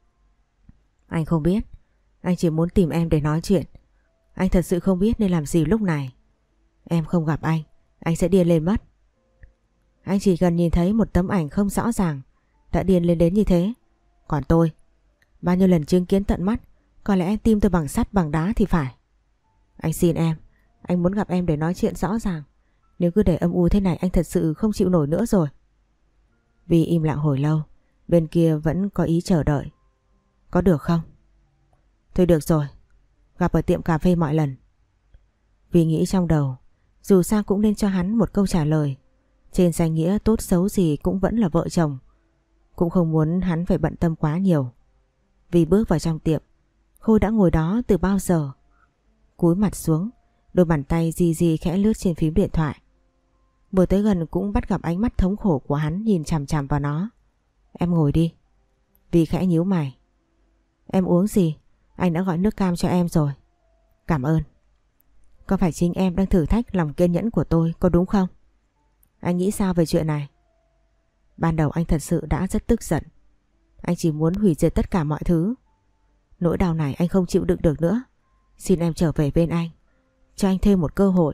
Anh không biết. Anh chỉ muốn tìm em để nói chuyện. Anh thật sự không biết nên làm gì lúc này. Em không gặp anh, anh sẽ điên lên mất. Anh chỉ cần nhìn thấy một tấm ảnh không rõ ràng đã điên lên đến như thế. Còn tôi, bao nhiêu lần chứng kiến tận mắt, có lẽ tim tôi bằng sắt bằng đá thì phải. Anh xin em, anh muốn gặp em để nói chuyện rõ ràng. Nếu cứ để âm u thế này anh thật sự không chịu nổi nữa rồi. Vi im lặng hồi lâu, bên kia vẫn có ý chờ đợi. Có được không? Thôi được rồi, gặp ở tiệm cà phê mọi lần. Vi nghĩ trong đầu, dù sao cũng nên cho hắn một câu trả lời. Trên danh nghĩa tốt xấu gì cũng vẫn là vợ chồng, cũng không muốn hắn phải bận tâm quá nhiều. Vi bước vào trong tiệm. Khôi đã ngồi đó từ bao giờ. Cúi mặt xuống, đôi bàn tay di di khẽ lướt trên phím điện thoại. Vừa tới gần cũng bắt gặp ánh mắt thống khổ của hắn nhìn chằm chằm vào nó. Em ngồi đi. Vi khẽ nhíu mày. Em uống gì? Anh đã gọi nước cam cho em rồi. Cảm ơn. Có phải chính em đang thử thách lòng kiên nhẫn của tôi có đúng không? Anh nghĩ sao về chuyện này? Ban đầu anh thật sự đã rất tức giận. Anh chỉ muốn hủy diệt tất cả mọi thứ. Nỗi đau này anh không chịu đựng được nữa. Xin em trở về bên anh, cho anh thêm một cơ hội.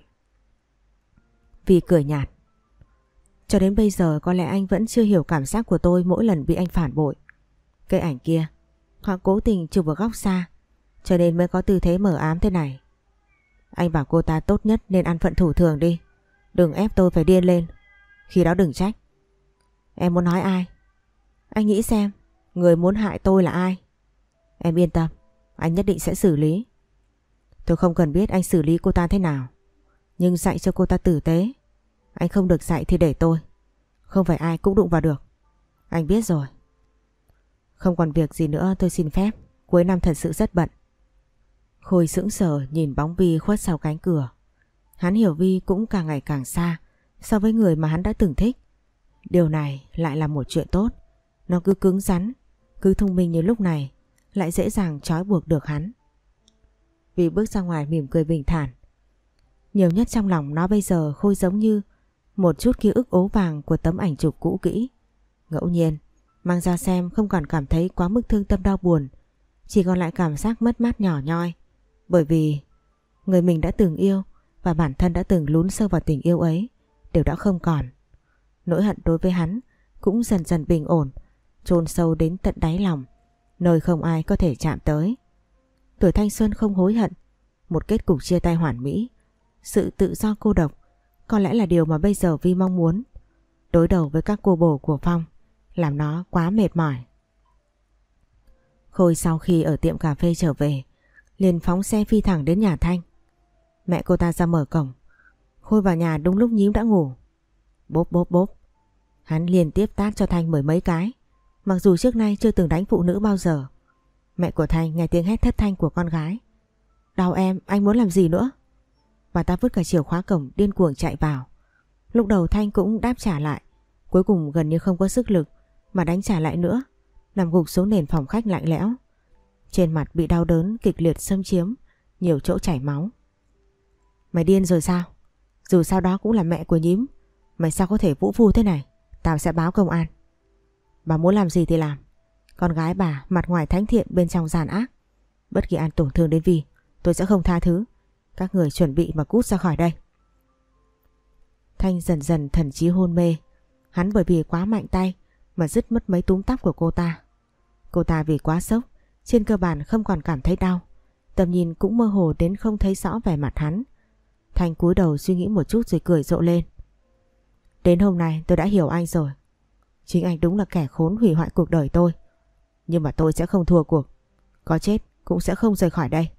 Vi cười nhạt. Cho đến bây giờ có lẽ anh vẫn chưa hiểu cảm giác của tôi mỗi lần bị anh phản bội. Cái ảnh kia họ cố tình chụp ở góc xa, cho nên mới có tư thế mờ ám thế này. Anh bảo cô ta tốt nhất nên ăn phận thủ thường đi, đừng ép tôi phải điên lên. Khi đó đừng trách. Em muốn nói ai? Anh nghĩ xem, người muốn hại tôi là ai? Em yên tâm, anh nhất định sẽ xử lý. Tôi không cần biết anh xử lý cô ta thế nào, nhưng dạy cho cô ta tử tế. Anh không được dạy thì để tôi. Không phải ai cũng đụng vào được. Anh biết rồi. Không còn việc gì nữa, tôi xin phép. Cuối năm thật sự rất bận. Khôi sững sờ nhìn bóng Vi khuất sau cánh cửa. Hắn hiểu Vi cũng càng ngày càng xa so với người mà hắn đã từng thích. Điều này lại là một chuyện tốt. Nó cứ cứng rắn, cứ thông minh như lúc này, lại dễ dàng trói buộc được hắn. Vi bước ra ngoài mỉm cười bình thản. Nhiều nhất trong lòng nó bây giờ Khôi giống như một chút ký ức ố vàng của tấm ảnh chụp cũ kỹ. Ngẫu nhiên mang ra xem không còn cảm thấy quá mức thương tâm đau buồn, chỉ còn lại cảm giác mất mát nhỏ nhoi. Bởi vì người mình đã từng yêu và bản thân đã từng lún sâu vào tình yêu ấy đều đã không còn. Nỗi hận đối với hắn cũng dần dần bình ổn, chôn sâu đến tận đáy lòng, nơi không ai có thể chạm tới. Tuổi thanh xuân không hối hận, một kết cục chia tay hoàn mỹ, sự tự do cô độc có lẽ là điều mà bây giờ Vi mong muốn. Đối đầu với các cô bồ của Phong làm nó quá mệt mỏi. Khôi sau khi ở tiệm cà phê trở về liền phóng xe phi thẳng đến nhà Thanh. Mẹ cô ta ra mở cổng. Khôi vào nhà đúng lúc Nhím đã ngủ. Bốp bốp bốp. Hắn liên tiếp tát cho Thanh mười mấy cái, mặc dù trước nay chưa từng đánh phụ nữ bao giờ. Mẹ của Thanh nghe tiếng hét thất thanh của con gái. Đau em, anh muốn làm gì nữa? Bà ta vứt cả chìa khóa cổng điên cuồng chạy vào. Lúc đầu Thanh cũng đáp trả lại, cuối cùng gần như không có sức lực mà đánh trả lại nữa, nằm gục xuống nền phòng khách lạnh lẽo. Trên mặt bị đau đớn kịch liệt xâm chiếm, nhiều chỗ chảy máu. Mày điên rồi sao? Dù sao đó cũng là mẹ của Nhím. Mày sao có thể vũ phu thế này? Tao sẽ báo công an. Bà muốn làm gì thì làm. Con gái bà mặt ngoài thánh thiện bên trong gian ác. Bất kỳ ai tổn thương đến Vi, tôi sẽ không tha thứ. Các người chuẩn bị mà cút ra khỏi đây. Thanh dần dần thần trí hôn mê. Hắn bởi vì quá mạnh tay mà dứt mất mấy túm tóc của cô ta. Cô ta vì quá sốc, trên cơ bản không còn cảm thấy đau. Tầm nhìn cũng mơ hồ đến không thấy rõ vẻ mặt hắn. Thanh cúi đầu suy nghĩ một chút rồi cười rộ lên. Đến hôm nay tôi đã hiểu anh rồi. Chính anh đúng là kẻ khốn hủy hoại cuộc đời tôi. Nhưng mà tôi sẽ không thua cuộc. Có chết cũng sẽ không rời khỏi đây.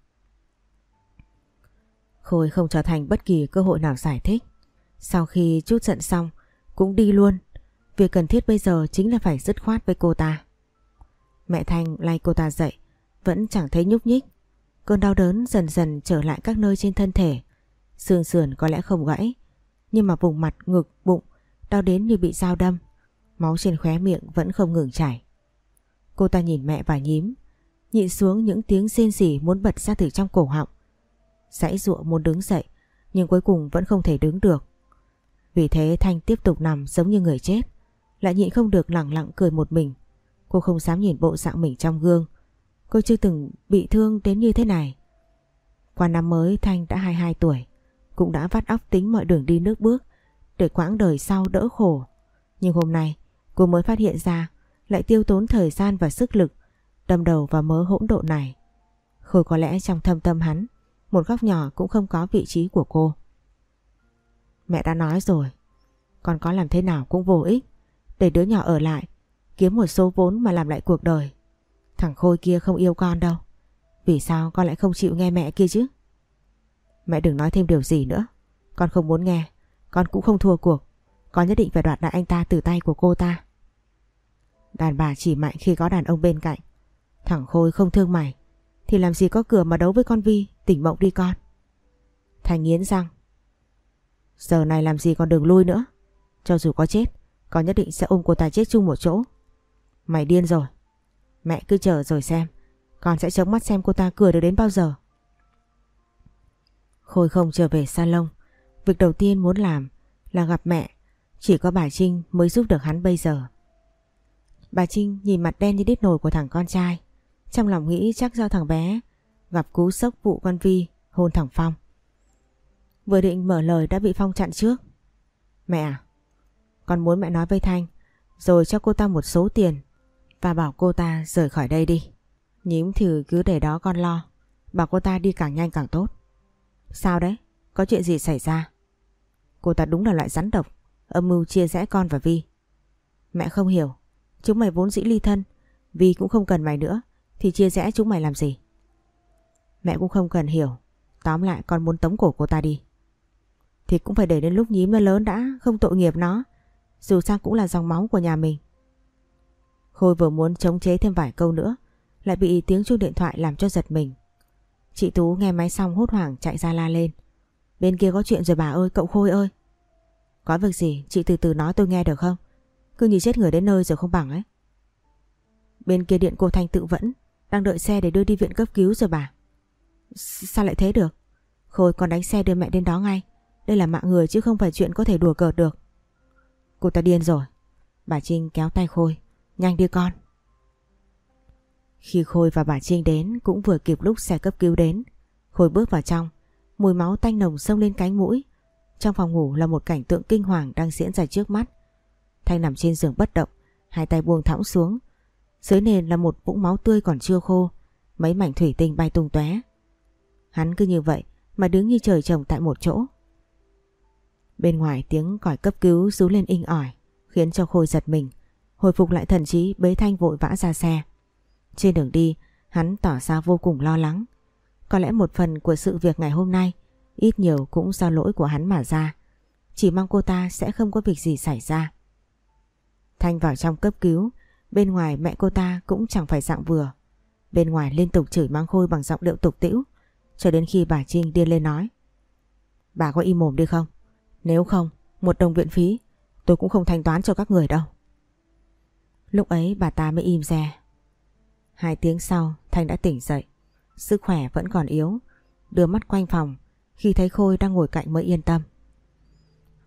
Khôi không cho Thanh bất kỳ cơ hội nào giải thích. Sau khi chút giận xong cũng đi luôn. Việc cần thiết bây giờ chính là phải dứt khoát với cô ta. Mẹ Thanh lay cô ta dậy, vẫn chẳng thấy nhúc nhích. Cơn đau đớn dần dần trở lại các nơi trên thân thể. Xương sườn có lẽ không gãy, nhưng mà vùng mặt, ngực, bụng đau đến như bị dao đâm. Máu trên khóe miệng vẫn không ngừng chảy. Cô ta nhìn mẹ và Nhím, nhịn xuống những tiếng rên rỉ muốn bật ra từ trong cổ họng. Giãy giụa muốn đứng dậy, nhưng cuối cùng vẫn không thể đứng được. Vì thế Thanh tiếp tục nằm giống như người chết, lại nhịn không được lẳng lặng cười một mình. Cô không dám nhìn bộ dạng mình trong gương. Cô chưa từng bị thương đến như thế này. Qua năm mới Thanh đã hai mươi hai tuổi, cũng đã vắt óc tính mọi đường đi nước bước để quãng đời sau đỡ khổ. Nhưng hôm nay cô mới phát hiện ra lại tiêu tốn thời gian và sức lực đâm đầu vào mớ hỗn độn này. Khôi có lẽ trong thâm tâm hắn, một góc nhỏ cũng không có vị trí của cô. Mẹ đã nói rồi, con có làm thế nào cũng vô ích. Để đứa nhỏ ở lại, kiếm một số vốn mà làm lại cuộc đời. Thằng Khôi kia không yêu con đâu. Vì sao con lại không chịu nghe mẹ kia chứ? Mẹ đừng nói thêm điều gì nữa. Con không muốn nghe. Con cũng không thua cuộc. Con nhất định phải đoạt lại anh ta từ tay của cô ta. Đàn bà chỉ mạnh khi có đàn ông bên cạnh. Thằng Khôi không thương mày thì làm gì có cửa mà đấu với con Vi. Tỉnh mộng đi con. Thành nghiến răng. Giờ này làm gì còn đường lui nữa. Cho dù có chết, con nhất định sẽ ôm cô ta chết chung một chỗ. Mày điên rồi. Mẹ cứ chờ rồi xem. Con sẽ chống mắt xem cô ta cười được đến bao giờ. Khôi không trở về salon. Việc đầu tiên muốn làm là gặp mẹ. Chỉ có bà Trinh mới giúp được hắn bây giờ. Bà Trinh nhìn mặt đen như đít nồi của thằng con trai. Trong lòng nghĩ chắc do thằng bé gặp cú sốc vụ con Vi hôn thằng Phong. Vừa định mở lời đã bị Phong chặn trước. Mẹ à, con muốn mẹ nói với Thanh rồi cho cô ta một số tiền và bảo cô ta rời khỏi đây đi. Nhím thì cứ để đó con lo. Bảo cô ta đi càng nhanh càng tốt. Sao đấy? Có chuyện gì xảy ra? Cô ta đúng là loại rắn độc, âm mưu chia rẽ con và Vi. Mẹ không hiểu. Chúng mày vốn dĩ ly thân, Vi cũng không cần mày nữa, thì chia rẽ chúng mày làm gì? Mẹ cũng không cần hiểu. Tóm lại con muốn tống cổ cô ta đi. Thì cũng phải để đến lúc Nhím nó lớn đã, không tội nghiệp nó. Dù sao cũng là dòng máu của nhà mình. Khôi vừa muốn chống chế thêm vài câu nữa, lại bị tiếng chuông điện thoại làm cho giật mình. Chị Tú nghe máy xong hốt hoảng chạy ra la lên. Bên kia có chuyện rồi bà ơi, cậu Khôi ơi. Có việc gì chị từ từ nói tôi nghe được không? Cứ như chết người đến nơi rồi không bằng ấy. Bên kia điện cô Thanh tự vẫn, đang đợi xe để đưa đi viện cấp cứu rồi bà. Sao lại thế được? Khôi còn đánh xe đưa mẹ đến đó ngay. Đây là mạng người chứ không phải chuyện có thể đùa cợt được. Cô ta điên rồi. Bà Trinh kéo tay Khôi. Nhanh đi con. Khi Khôi và bà Trinh đến cũng vừa kịp lúc xe cấp cứu đến. Khôi bước vào trong, mùi máu tanh nồng xông lên cánh mũi. Trong phòng ngủ là một cảnh tượng kinh hoàng đang diễn ra trước mắt. Thanh nằm trên giường bất động, hai tay buông thõng xuống. Dưới nền là một vũng máu tươi còn chưa khô, mấy mảnh thủy tinh bay tung tóe. Hắn cứ như vậy mà đứng như trời trồng tại một chỗ. Bên ngoài tiếng còi cấp cứu rú lên inh ỏi, khiến cho Khôi giật mình, hồi phục lại thần trí bế Thanh vội vã ra xe. Trên đường đi, hắn tỏ ra vô cùng lo lắng. Có lẽ một phần của sự việc ngày hôm nay ít nhiều cũng do lỗi của hắn mà ra. Chỉ mong cô ta sẽ không có việc gì xảy ra. Thanh vào trong cấp cứu, bên ngoài mẹ cô ta cũng chẳng phải dặn vừa. Bên ngoài liên tục chửi mắng Khôi bằng giọng điệu tục tĩu, cho đến khi bà Trinh điên lên nói. Bà có im mồm đi không? Nếu không, một đồng viện phí tôi cũng không thanh toán cho các người đâu. Lúc ấy bà ta mới im re. Hai tiếng sau Thanh đã tỉnh dậy. Sức khỏe vẫn còn yếu, đưa mắt quanh phòng. Khi thấy Khôi đang ngồi cạnh mới yên tâm.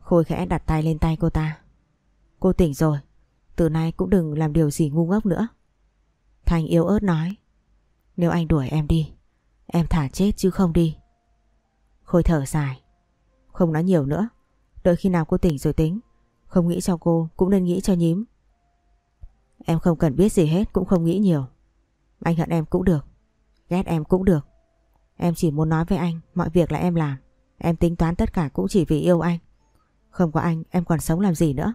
Khôi khẽ đặt tay lên tay cô ta. Cô tỉnh rồi, từ nay cũng đừng làm điều gì ngu ngốc nữa. Thanh yếu ớt nói. Nếu anh đuổi em đi, em thả chết chứ không đi. Khôi thở dài. Không nói nhiều nữa, đợi khi nào cô tỉnh rồi tính. Không nghĩ cho cô cũng nên nghĩ cho nhím. Em không cần biết gì hết, cũng không nghĩ nhiều. Anh hận em cũng được, ghét em cũng được. Em chỉ muốn nói với anh, mọi việc là em làm. Em tính toán tất cả cũng chỉ vì yêu anh. Không có anh em còn sống làm gì nữa.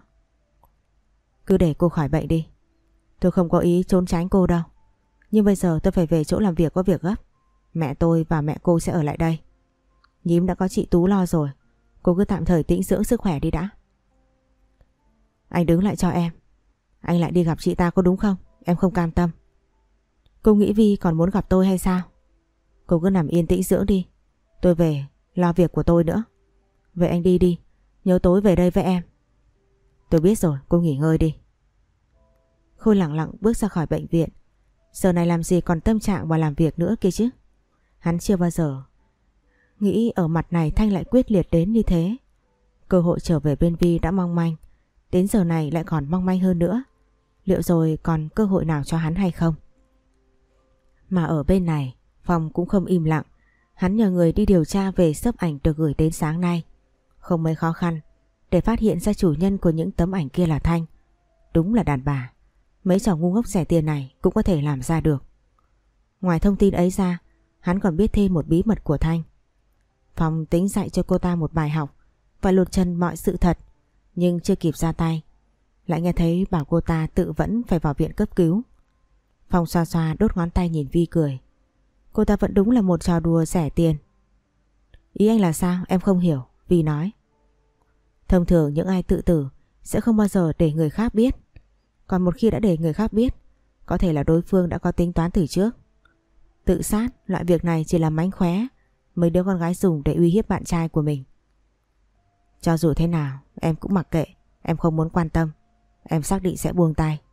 Cứ để cô khỏi bệnh đi. Tôi không có ý trốn tránh cô đâu. Nhưng bây giờ tôi phải về chỗ làm việc có việc gấp. Mẹ tôi và mẹ cô sẽ ở lại đây. Nhím đã có chị Tú lo rồi. Cô cứ tạm thời tĩnh dưỡng sức khỏe đi đã. Anh đứng lại cho em. Anh lại đi gặp chị ta có đúng không? Em không cam tâm. Cô nghĩ Vi còn muốn gặp tôi hay sao? Cô cứ nằm yên tĩnh dưỡng đi. Tôi về lo việc của tôi nữa. Vậy anh đi đi, nhớ tối về đây với em. Tôi biết rồi, cô nghỉ ngơi đi. Khôi lặng lặng bước ra khỏi bệnh viện. Giờ này làm gì còn tâm trạng mà làm việc nữa kia chứ. Hắn chưa bao giờ nghĩ ở mặt này Thanh lại quyết liệt đến như thế. Cơ hội trở về bên Vi đã mong manh, đến giờ này lại còn mong manh hơn nữa. Liệu rồi còn cơ hội nào cho hắn hay không? Mà ở bên này Phong cũng không im lặng. Hắn nhờ người đi điều tra về xấp ảnh được gửi đến sáng nay. Không mấy khó khăn để phát hiện ra chủ nhân của những tấm ảnh kia là Thanh. Đúng là đàn bà. Mấy trò ngu ngốc rẻ tiền này cũng có thể làm ra được. Ngoài thông tin ấy ra, hắn còn biết thêm một bí mật của Thanh. Phong tính dạy cho cô ta một bài học và lột trần mọi sự thật, nhưng chưa kịp ra tay lại nghe thấy bảo cô ta tự vẫn phải vào viện cấp cứu. Phong xoa xoa đốt ngón tay nhìn Vi cười. Cô ta vẫn đúng là một trò đùa rẻ tiền. Ý anh là sao? Em không hiểu. Vi nói. Thông thường những ai tự tử sẽ không bao giờ để người khác biết. Còn một khi đã để người khác biết, có thể là đối phương đã có tính toán từ trước. Tự sát, loại việc này chỉ là mánh khóe mấy đứa con gái dùng để uy hiếp bạn trai của mình. Cho dù thế nào, em cũng mặc kệ. Em không muốn quan tâm. Em xác định sẽ buông tay.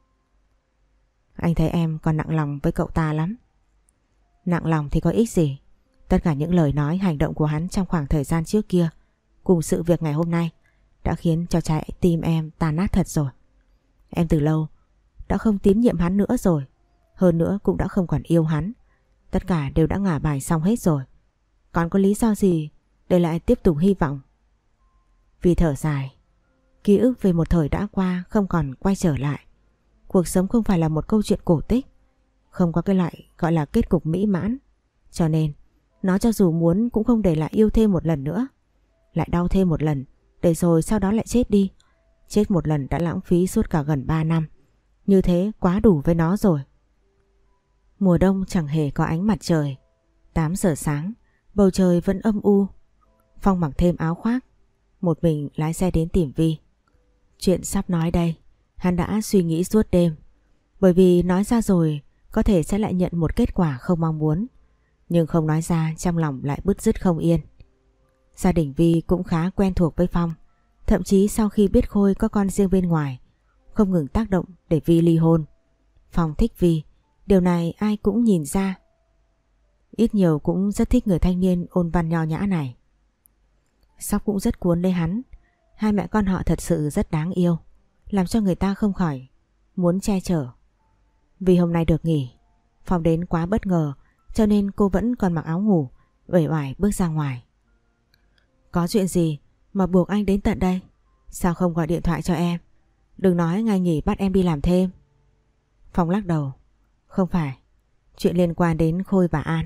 Anh thấy em còn nặng lòng với cậu ta lắm. Nặng lòng thì có ích gì. Tất cả những lời nói hành động của hắn trong khoảng thời gian trước kia cùng sự việc ngày hôm nay đã khiến cho trái tim em tan nát thật rồi. Em từ lâu đã không tín nhiệm hắn nữa rồi. Hơn nữa cũng đã không còn yêu hắn. Tất cả đều đã ngả bài xong hết rồi. Còn có lý do gì để lại tiếp tục hy vọng? Vì thở dài. Ký ức về một thời đã qua không còn quay trở lại. Cuộc sống không phải là một câu chuyện cổ tích. Không có cái loại gọi là kết cục mỹ mãn. Cho nên nó cho dù muốn cũng không để lại yêu thêm một lần nữa. Lại đau thêm một lần, để rồi sau đó lại chết đi. Chết một lần đã lãng phí suốt cả gần ba năm. Như thế quá đủ với nó rồi. Mùa đông chẳng hề có ánh mặt trời. Tám giờ sáng, bầu trời vẫn âm u. Phong mặc thêm áo khoác, một mình lái xe đến tìm Vi. Chuyện sắp nói đây, hắn đã suy nghĩ suốt đêm. Bởi vì nói ra rồi có thể sẽ lại nhận một kết quả không mong muốn. Nhưng không nói ra trong lòng lại bứt rứt không yên. Gia đình Vi cũng khá quen thuộc với Phong. Thậm chí sau khi biết Khôi có con riêng bên ngoài, không ngừng tác động để Vi ly hôn. Phong thích Vi, điều này ai cũng nhìn ra. Ít nhiều cũng rất thích người thanh niên ôn văn nho nhã này. Sóc cũng rất cuốn lấy hắn. Hai mẹ con họ thật sự rất đáng yêu, làm cho người ta không khỏi muốn che chở. Vì hôm nay được nghỉ, Phong đến quá bất ngờ, cho nên cô vẫn còn mặc áo ngủ, uể oải bước ra ngoài. Có chuyện gì mà buộc anh đến tận đây? Sao không gọi điện thoại cho em? Đừng nói ngày nghỉ bắt em đi làm thêm. Phong lắc đầu. Không phải, chuyện liên quan đến Khôi và An.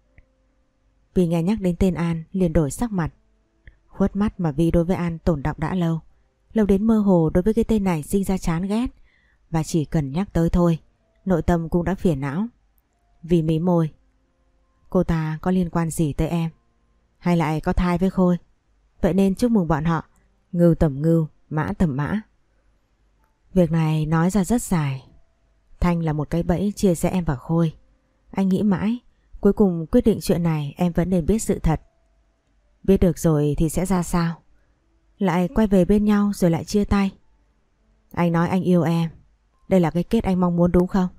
Vì nghe nhắc đến tên An liền đổi sắc mặt. Khuất mắt mà Vi đối với An tổn động đã lâu. Lâu đến mơ hồ đối với cái tên này sinh ra chán ghét. Và chỉ cần nhắc tới thôi, nội tâm cũng đã phiền não. Vi mí môi. Cô ta có liên quan gì tới em? Hay lại có thai với Khôi? Vậy nên chúc mừng bọn họ. Ngưu tầm ngưu, mã tầm mã. Việc này nói ra rất dài. Thanh là một cái bẫy chia rẽ em và Khôi. Anh nghĩ mãi, cuối cùng quyết định chuyện này em vẫn nên biết sự thật. Biết được rồi thì sẽ ra sao? Lại quay về bên nhau rồi lại chia tay. Anh nói anh yêu em. Đây là cái kết anh mong muốn đúng không?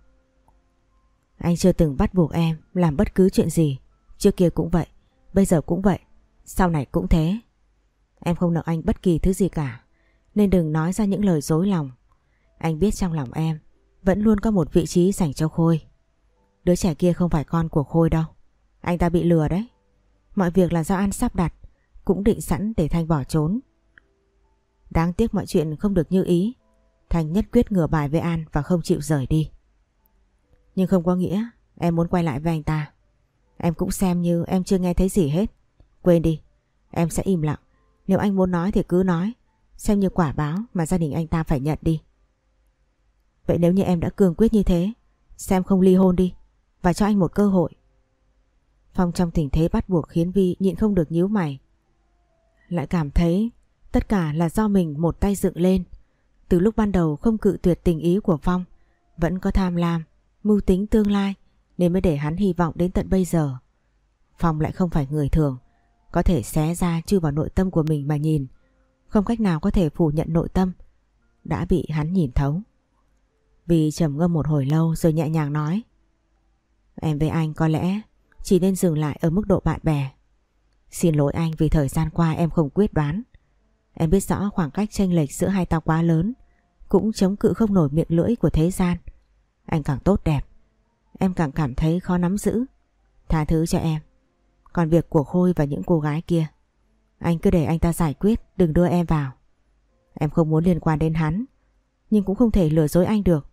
Anh chưa từng bắt buộc em làm bất cứ chuyện gì. Trước kia cũng vậy, bây giờ cũng vậy, sau này cũng thế. Em không nợ anh bất kỳ thứ gì cả, nên đừng nói ra những lời dối lòng. Anh biết trong lòng em vẫn luôn có một vị trí dành cho Khôi. Đứa trẻ kia không phải con của Khôi đâu. Anh ta bị lừa đấy. Mọi việc là do An sắp đặt, cũng định sẵn để Thanh bỏ trốn. Đáng tiếc mọi chuyện không được như ý. Thanh nhất quyết ngửa bài với An và không chịu rời đi. Nhưng không có nghĩa em muốn quay lại với anh ta. Em cũng xem như em chưa nghe thấy gì hết. Quên đi, em sẽ im lặng. Nếu anh muốn nói thì cứ nói, xem như quả báo mà gia đình anh ta phải nhận đi. Vậy nếu như em đã cương quyết như thế, xem không ly hôn đi và cho anh một cơ hội. Phong trong tình thế bắt buộc khiến Vi nhịn không được nhíu mày. Lại cảm thấy tất cả là do mình một tay dựng lên. Từ lúc ban đầu không cự tuyệt tình ý của Phong, vẫn có tham lam, mưu tính tương lai, nên mới để hắn hy vọng đến tận bây giờ. Phong lại không phải người thường, có thể xé ra chui vào nội tâm của mình mà nhìn, không cách nào có thể phủ nhận nội tâm đã bị hắn nhìn thấu. Vi trầm ngâm một hồi lâu rồi nhẹ nhàng nói: Em với anh có lẽ chỉ nên dừng lại ở mức độ bạn bè. Xin lỗi anh vì thời gian qua em không quyết đoán. Em biết rõ khoảng cách chênh lệch giữa hai ta quá lớn, cũng chống cự không nổi miệng lưỡi của thế gian. Anh càng tốt đẹp, em càng cảm thấy khó nắm giữ. Tha thứ cho em. Còn việc của Khôi và những cô gái kia, anh cứ để anh ta giải quyết, đừng đưa em vào. Em không muốn liên quan đến hắn, nhưng cũng không thể lừa dối anh được.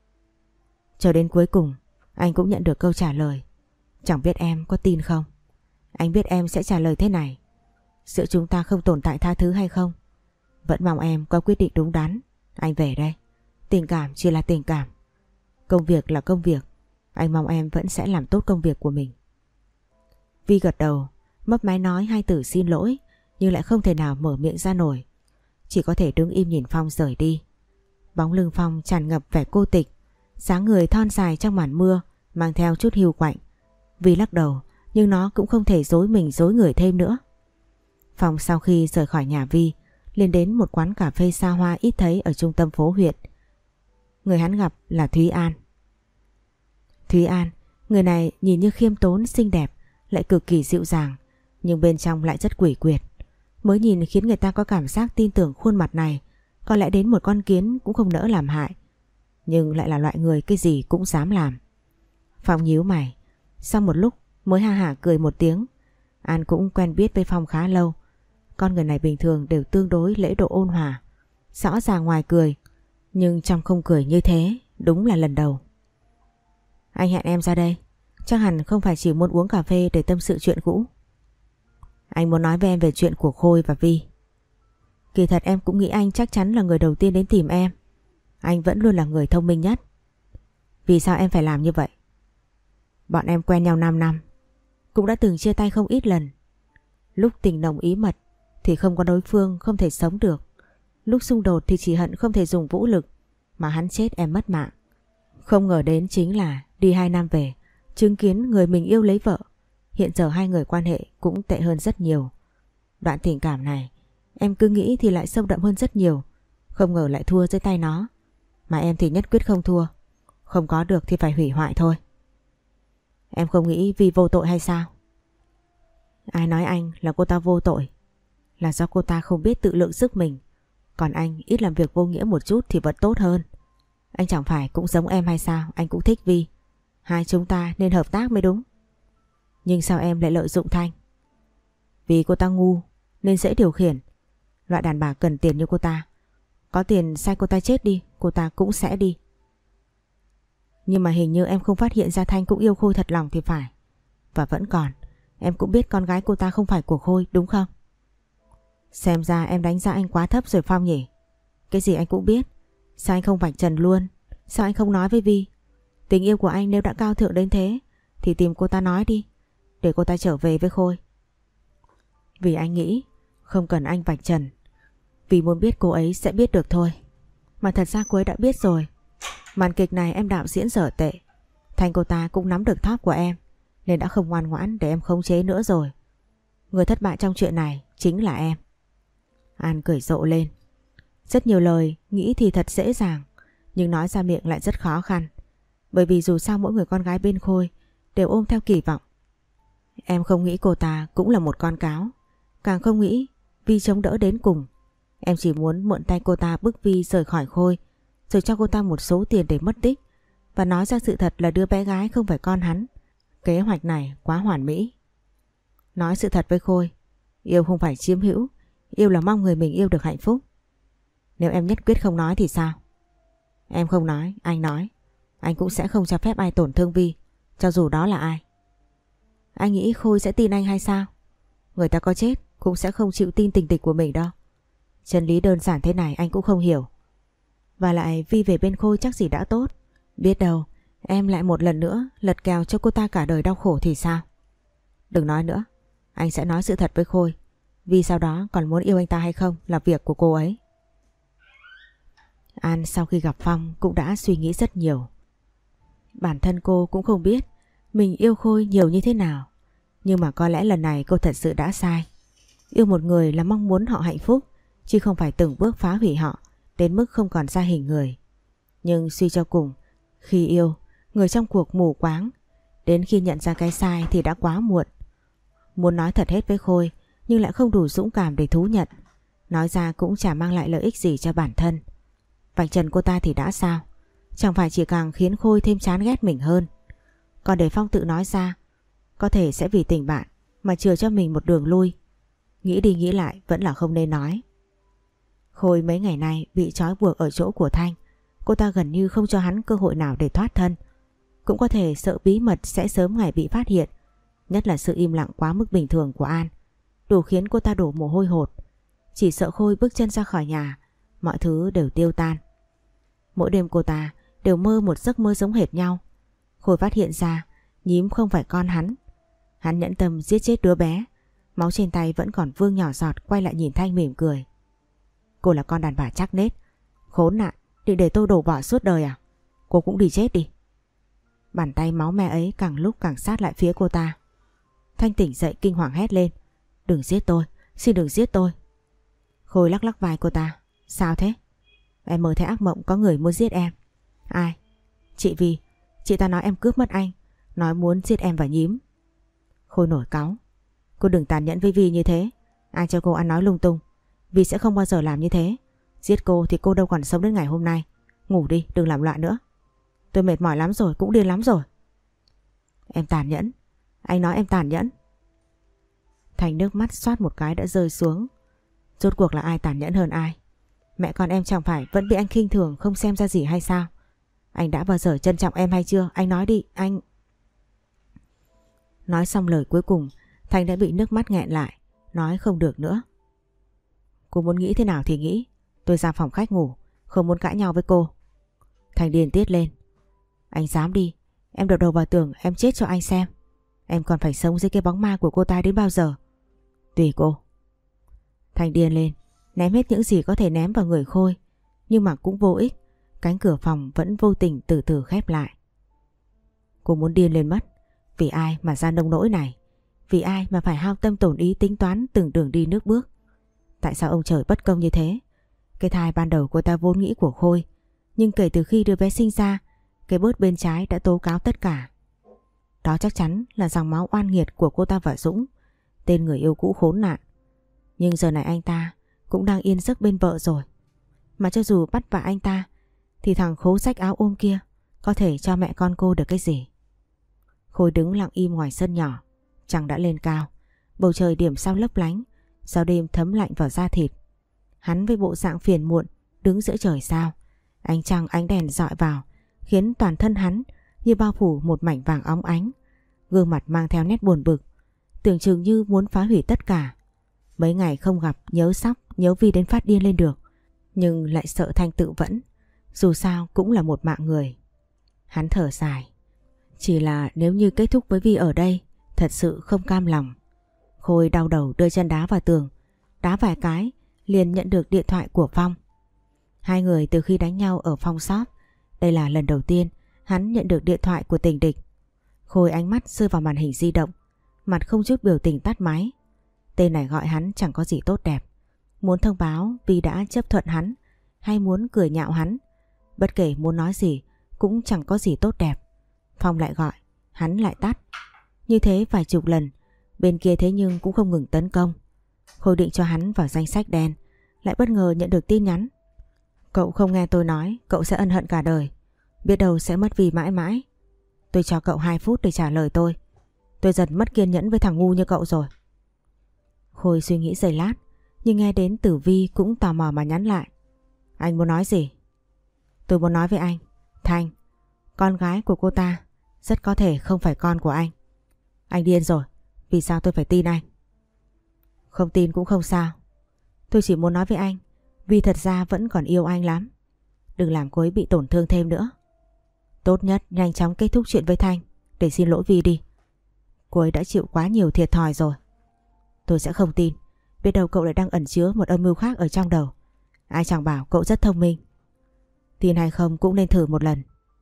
Cho đến cuối cùng anh cũng nhận được câu trả lời. Chẳng biết em có tin không? Anh biết em sẽ trả lời thế này: giữa chúng ta không tồn tại tha thứ hay không. Vẫn mong em có quyết định đúng đắn. Anh về đây. Tình cảm chỉ là tình cảm, công việc là công việc. Anh mong em vẫn sẽ làm tốt công việc của mình. Vi gật đầu, mấp máy nói hai từ xin lỗi, nhưng lại không thể nào mở miệng ra nổi. Chỉ có thể đứng im nhìn Phong rời đi. Bóng lưng Phong tràn ngập vẻ cô tịch, dáng người thon dài trong màn mưa mang theo chút hiu quạnh. Vi lắc đầu, nhưng nó cũng không thể dối mình dối người thêm nữa. Phong sau khi rời khỏi nhà Vi liền đến một quán cà phê xa hoa ít thấy ở trung tâm phố huyện. Người hắn gặp là Thúy An. Thúy An, người này nhìn như khiêm tốn xinh đẹp, lại cực kỳ dịu dàng, nhưng bên trong lại rất quỷ quyệt. Mới nhìn khiến người ta có cảm giác tin tưởng khuôn mặt này có lẽ đến một con kiến cũng không nỡ làm hại, nhưng lại là loại người cái gì cũng dám làm. Phong nhíu mày, sau một lúc mới ha hả cười một tiếng. An cũng quen biết với Phong khá lâu. Con người này bình thường đều tương đối lễ độ ôn hòa, rõ ràng ngoài cười, nhưng trong không cười như thế đúng là lần đầu. Anh hẹn em ra đây, chắc hẳn không phải chỉ muốn uống cà phê để tâm sự chuyện cũ. Anh muốn nói với em về chuyện của Khôi và Vi. Kỳ thật em cũng nghĩ anh chắc chắn là người đầu tiên đến tìm em. Anh vẫn luôn là người thông minh nhất. Vì sao em phải làm như vậy? Bọn em quen nhau năm năm, cũng đã từng chia tay không ít lần. Lúc tình nồng ý mật thì không có đối phương không thể sống được. Lúc xung đột thì chỉ hận không thể dùng vũ lực mà hắn chết em mất mạng. Không ngờ đến chính là đi hai năm về, chứng kiến người mình yêu lấy vợ. Hiện giờ hai người quan hệ cũng tệ hơn rất nhiều. Đoạn tình cảm này em cứ nghĩ thì lại sâu đậm hơn rất nhiều, không ngờ lại thua dưới tay nó. Mà em thì nhất quyết không thua. Không có được thì phải hủy hoại thôi. Em không nghĩ vì vô tội hay sao? Ai nói anh là cô ta vô tội? Là do cô ta không biết tự lượng sức mình. Còn anh ít làm việc vô nghĩa một chút thì vẫn tốt hơn. Anh chẳng phải cũng giống em hay sao? Anh cũng thích Vi. Hai chúng ta nên hợp tác mới đúng. Nhưng sao em lại lợi dụng Thanh? Vì cô ta ngu nên dễ điều khiển. Loại đàn bà cần tiền như cô ta, có tiền sai cô ta chết đi, cô ta cũng sẽ đi. Nhưng mà hình như em không phát hiện ra Thanh cũng yêu Khôi thật lòng thì phải. Và vẫn còn, em cũng biết con gái cô ta không phải của Khôi đúng không? Xem ra em đánh giá anh quá thấp rồi Phong nhỉ? Cái gì anh cũng biết. Sao anh không vạch trần luôn? Sao anh không nói với Vi? Tình yêu của anh nếu đã cao thượng đến thế thì tìm cô ta nói đi, để cô ta trở về với Khôi. Vì anh nghĩ không cần anh vạch trần, vì muốn biết cô ấy sẽ biết được thôi. Mà thật ra cô ấy đã biết rồi. Màn kịch này em đạo diễn dở tệ. Thành cô ta cũng nắm được thóp của em, nên đã không ngoan ngoãn để em khống chế nữa rồi. Người thất bại trong chuyện này chính là em. An cười rộ lên. Rất nhiều lời nghĩ thì thật dễ dàng, nhưng nói ra miệng lại rất khó khăn. Bởi vì dù sao mỗi người con gái bên Khôi đều ôm theo kỳ vọng. Em không nghĩ cô ta cũng là một con cáo, càng không nghĩ Vi chống đỡ đến cùng. Em chỉ muốn mượn tay cô ta bức Vi rời khỏi Khôi, rồi cho cô ta một số tiền để mất tích và nói ra sự thật là đứa bé gái không phải con hắn. Kế hoạch này quá hoàn mỹ. Nói sự thật với Khôi, yêu không phải chiếm hữu, yêu là mong người mình yêu được hạnh phúc. Nếu em nhất quyết không nói thì sao? Em không nói, anh nói. Anh cũng sẽ không cho phép ai tổn thương Vi, cho dù đó là ai. Anh nghĩ Khôi sẽ tin anh hay sao? Người ta có chết cũng sẽ không chịu tin tình địch của mình đâu. Chân lý đơn giản thế này anh cũng không hiểu. Và lại Vi về bên Khôi chắc gì đã tốt. Biết đâu em lại một lần nữa lật kèo cho cô ta cả đời đau khổ thì sao? Đừng nói nữa. Anh sẽ nói sự thật với Khôi. Vi sau đó còn muốn yêu anh ta hay không là việc của cô ấy. An sau khi gặp Phong cũng đã suy nghĩ rất nhiều. Bản thân cô cũng không biết mình yêu Khôi nhiều như thế nào. Nhưng mà có lẽ lần này cô thật sự đã sai. Yêu một người là mong muốn họ hạnh phúc, chứ không phải từng bước phá hủy họ đến mức không còn ra hình người. Nhưng suy cho cùng, khi yêu, người trong cuộc mù quáng, đến khi nhận ra cái sai thì đã quá muộn. Muốn nói thật hết với Khôi nhưng lại không đủ dũng cảm để thú nhận. Nói ra cũng chả mang lại lợi ích gì cho bản thân. Vạch trần cô ta thì đã sao? Chẳng phải chỉ càng khiến Khôi thêm chán ghét mình hơn. Còn để Phong tự nói ra, có thể sẽ vì tình bạn mà chừa cho mình một đường lui. Nghĩ đi nghĩ lại vẫn là không nên nói. Khôi mấy ngày nay bị trói buộc ở chỗ của Thanh. Cô ta gần như không cho hắn cơ hội nào để thoát thân. Cũng có thể sợ bí mật sẽ sớm ngày bị phát hiện. Nhất là sự im lặng quá mức bình thường của An, đủ khiến cô ta đổ mồ hôi hột. Chỉ sợ Khôi bước chân ra khỏi nhà, mọi thứ đều tiêu tan. Mỗi đêm cô ta đều mơ một giấc mơ giống hệt nhau. Khôi phát hiện ra Nhím không phải con hắn. Hắn nhẫn tâm giết chết đứa bé. Máu trên tay vẫn còn vương nhỏ giọt. Quay lại nhìn Thanh mỉm cười. Cô là con đàn bà chắc nết. Khốn nạn, định để tôi đổ bỏ suốt đời à? Cô cũng đi chết đi. Bàn tay máu me ấy càng lúc càng sát lại phía cô ta. Thanh tỉnh dậy kinh hoàng hét lên. Đừng giết tôi, xin đừng giết tôi. Khôi lắc lắc vai cô ta. Sao thế? Em mơ thấy ác mộng có người muốn giết em. Ai? Chị Vi. Chị ta nói em cướp mất anh, nói muốn giết em và Nhím. Khôi nổi cáu. Cô đừng tàn nhẫn với Vi như thế. Ai cho cô ăn nói lung tung. Vi sẽ không bao giờ làm như thế. Giết cô thì cô đâu còn sống đến ngày hôm nay. Ngủ đi, đừng làm loạn nữa. Tôi mệt mỏi lắm rồi, cũng điên lắm rồi. Em tàn nhẫn. Anh nói em tàn nhẫn. Thành nước mắt xoát một cái đã rơi xuống. Rốt cuộc là ai tàn nhẫn hơn ai? Mẹ con em chẳng phải vẫn bị anh khinh thường không xem ra gì hay sao? Anh đã bao giờ trân trọng em hay chưa? Anh nói đi, anh... Nói xong lời cuối cùng, Thành đã bị nước mắt nghẹn lại, nói không được nữa. Cô muốn nghĩ thế nào thì nghĩ. Tôi ra phòng khách ngủ, không muốn cãi nhau với cô. Thành điên tiết lên. Anh dám đi, em đập đầu vào tường, em chết cho anh xem. Em còn phải sống dưới cái bóng ma của cô ta đến bao giờ? Tùy cô. Thành điên lên, ném hết những gì có thể ném vào người Khôi. Nhưng mà cũng vô ích. Cánh cửa phòng vẫn vô tình từ từ khép lại. Cô muốn điên lên mất. Vì ai mà ra nông nỗi này? Vì ai mà phải hao tâm tổn ý tính toán từng đường đi nước bước? Tại sao ông trời bất công như thế? Cái thai ban đầu cô ta vốn nghĩ của Khôi, nhưng kể từ khi đứa bé sinh ra, cái bớt bên trái đã tố cáo tất cả. Đó chắc chắn là dòng máu oan nghiệt của cô ta và Dũng, tên người yêu cũ khốn nạn. Nhưng giờ này anh ta cũng đang yên giấc bên vợ rồi. Mà cho dù bắt vạ anh ta thì thằng khố rách áo ôm kia có thể cho mẹ con cô được cái gì? Khôi đứng lặng im ngoài sân nhỏ. Trăng đã lên cao, bầu trời điểm sao lấp lánh, gió đêm thấm lạnh vào da thịt. Hắn với bộ dạng phiền muộn đứng giữa trời sao. Ánh trăng ánh đèn dọi vào khiến toàn thân hắn như bao phủ một mảnh vàng óng ánh. Gương mặt mang theo nét buồn bực, tưởng chừng như muốn phá hủy tất cả. Mấy ngày không gặp, nhớ Sóc, nhớ Vi đến phát điên lên được, nhưng lại sợ Thanh tự vẫn. Dù sao cũng là một mạng người. Hắn thở dài. Chỉ là nếu như kết thúc với Vi ở đây, thật sự không cam lòng. Khôi đau đầu đưa chân đá vào tường. Đá vài cái liền nhận được điện thoại của Phong. Hai người từ khi đánh nhau ở Phong shop, đây là lần đầu tiên hắn nhận được điện thoại của tình địch. Khôi ánh mắt rơi vào màn hình di động, mặt không chút biểu tình tắt máy. Tên này gọi hắn chẳng có gì tốt đẹp. Muốn thông báo Vi đã chấp thuận hắn, hay muốn cười nhạo hắn, bất kể muốn nói gì cũng chẳng có gì tốt đẹp. Phong lại gọi, hắn lại tắt. Như thế vài chục lần, bên kia thế nhưng cũng không ngừng tấn công. Khôi định cho hắn vào danh sách đen, lại bất ngờ nhận được tin nhắn. Cậu không nghe tôi nói, cậu sẽ ân hận cả đời. Biết đâu sẽ mất vì mãi mãi. Tôi cho cậu hai phút để trả lời tôi. Tôi dần mất kiên nhẫn với thằng ngu như cậu rồi. Khôi suy nghĩ giây lát, nhưng nghe đến Tử Vi cũng tò mò mà nhắn lại. Anh muốn nói gì? Tôi muốn nói với anh, Thanh, con gái của cô ta rất có thể không phải con của anh. Anh điên rồi, vì sao tôi phải tin anh? Không tin cũng không sao. Tôi chỉ muốn nói với anh, vì thật ra vẫn còn yêu anh lắm. Đừng làm cô ấy bị tổn thương thêm nữa. Tốt nhất nhanh chóng kết thúc chuyện với Thanh để xin lỗi Vi đi. Cô ấy đã chịu quá nhiều thiệt thòi rồi. Tôi sẽ không tin. Biết đâu cậu lại đang ẩn chứa một âm mưu khác ở trong đầu. Ai chẳng bảo cậu rất thông minh. Tin hay không cũng nên thử một lần.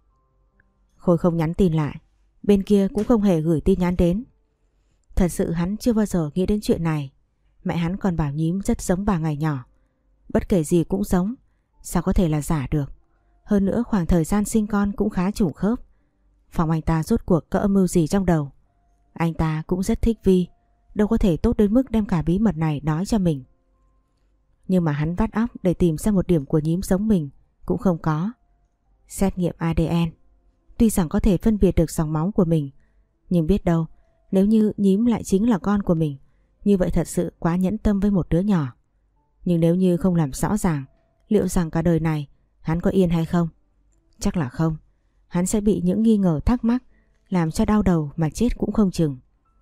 Khôi không nhắn tin lại. Bên kia cũng không hề gửi tin nhắn đến. Thật sự hắn chưa bao giờ nghĩ đến chuyện này. Mẹ hắn còn bảo Nhím rất giống bà ngày nhỏ. Bất kể gì cũng giống. Sao có thể là giả được? Hơn nữa khoảng thời gian sinh con cũng khá trùng khớp. Phòng anh ta rốt cuộc có âm mưu gì trong đầu? Anh ta cũng rất thích Vi, đâu có thể tốt đến mức đem cả bí mật này nói cho mình. Nhưng mà hắn vắt óc để tìm ra một điểm của Nhím giống mình cũng không có. Xét nghiệm a đê en, tuy rằng có thể phân biệt được dòng máu của mình, nhưng biết đâu nếu như Nhím lại chính là con của mình, như vậy thật sự quá nhẫn tâm với một đứa nhỏ. Nhưng nếu như không làm rõ ràng, liệu rằng cả đời này hắn có yên hay không? Chắc là không. Hắn sẽ bị những nghi ngờ thắc mắc làm cho đau đầu mà chết cũng không chừng.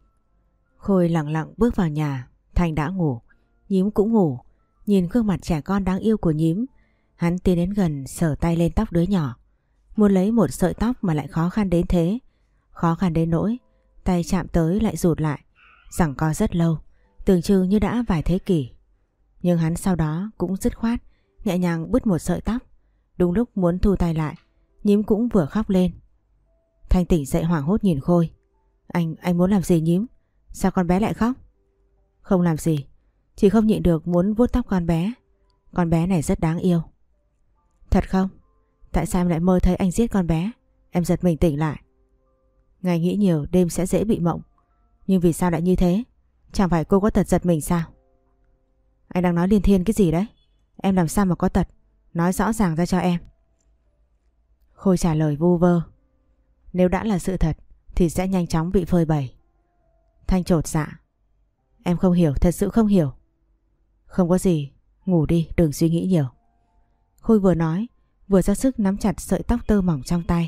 Khôi lặng lặng bước vào nhà. Thanh đã ngủ, Nhím cũng ngủ. Nhìn gương mặt trẻ con đáng yêu của Nhím, hắn tiến đến gần sờ tay lên tóc đứa nhỏ. Muốn lấy một sợi tóc mà lại khó khăn đến thế. Khó khăn đến nỗi tay chạm tới lại rụt lại. Giằng co rất lâu, tưởng chừng như đã vài thế kỷ. Nhưng hắn sau đó cũng dứt khoát nhẹ nhàng bứt một sợi tóc. Đúng lúc muốn thu tay lại, Nhím cũng vừa khóc lên. Thanh tỉnh dậy hoảng hốt nhìn Khôi. Anh, anh muốn làm gì Nhím? Sao con bé lại khóc? Không làm gì, chỉ không nhịn được muốn vuốt tóc con bé. Con bé này rất đáng yêu. Thật không? Tại sao em lại mơ thấy anh giết con bé? Em giật mình tỉnh lại. Ngày nghĩ nhiều đêm sẽ dễ bị mộng. Nhưng vì sao lại như thế? Chẳng phải cô có tật giật mình sao? Anh đang nói liên thiên cái gì đấy? Em làm sao mà có tật? Nói rõ ràng ra cho em. Khôi trả lời vu vơ. Nếu đã là sự thật thì sẽ nhanh chóng bị phơi bày. Thanh chột dạ. Em không hiểu, thật sự không hiểu. Không có gì, ngủ đi, đừng suy nghĩ nhiều. Khôi vừa nói vừa ra sức nắm chặt sợi tóc tơ mỏng trong tay.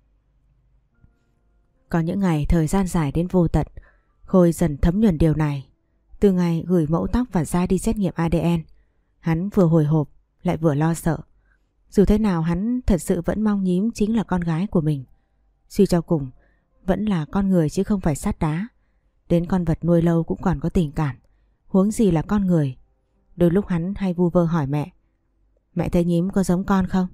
Có những ngày thời gian dài đến vô tận, Khôi dần thấm nhuần điều này. Từ ngày gửi mẫu tóc và da đi xét nghiệm a đê en, hắn vừa hồi hộp lại vừa lo sợ. Dù thế nào hắn thật sự vẫn mong Nhím chính là con gái của mình. Suy cho cùng vẫn là con người chứ không phải sắt đá. Đến con vật nuôi lâu cũng còn có tình cảm, huống gì là con người. Đôi lúc hắn hay vu vơ hỏi mẹ, mẹ thấy Nhím có giống con không?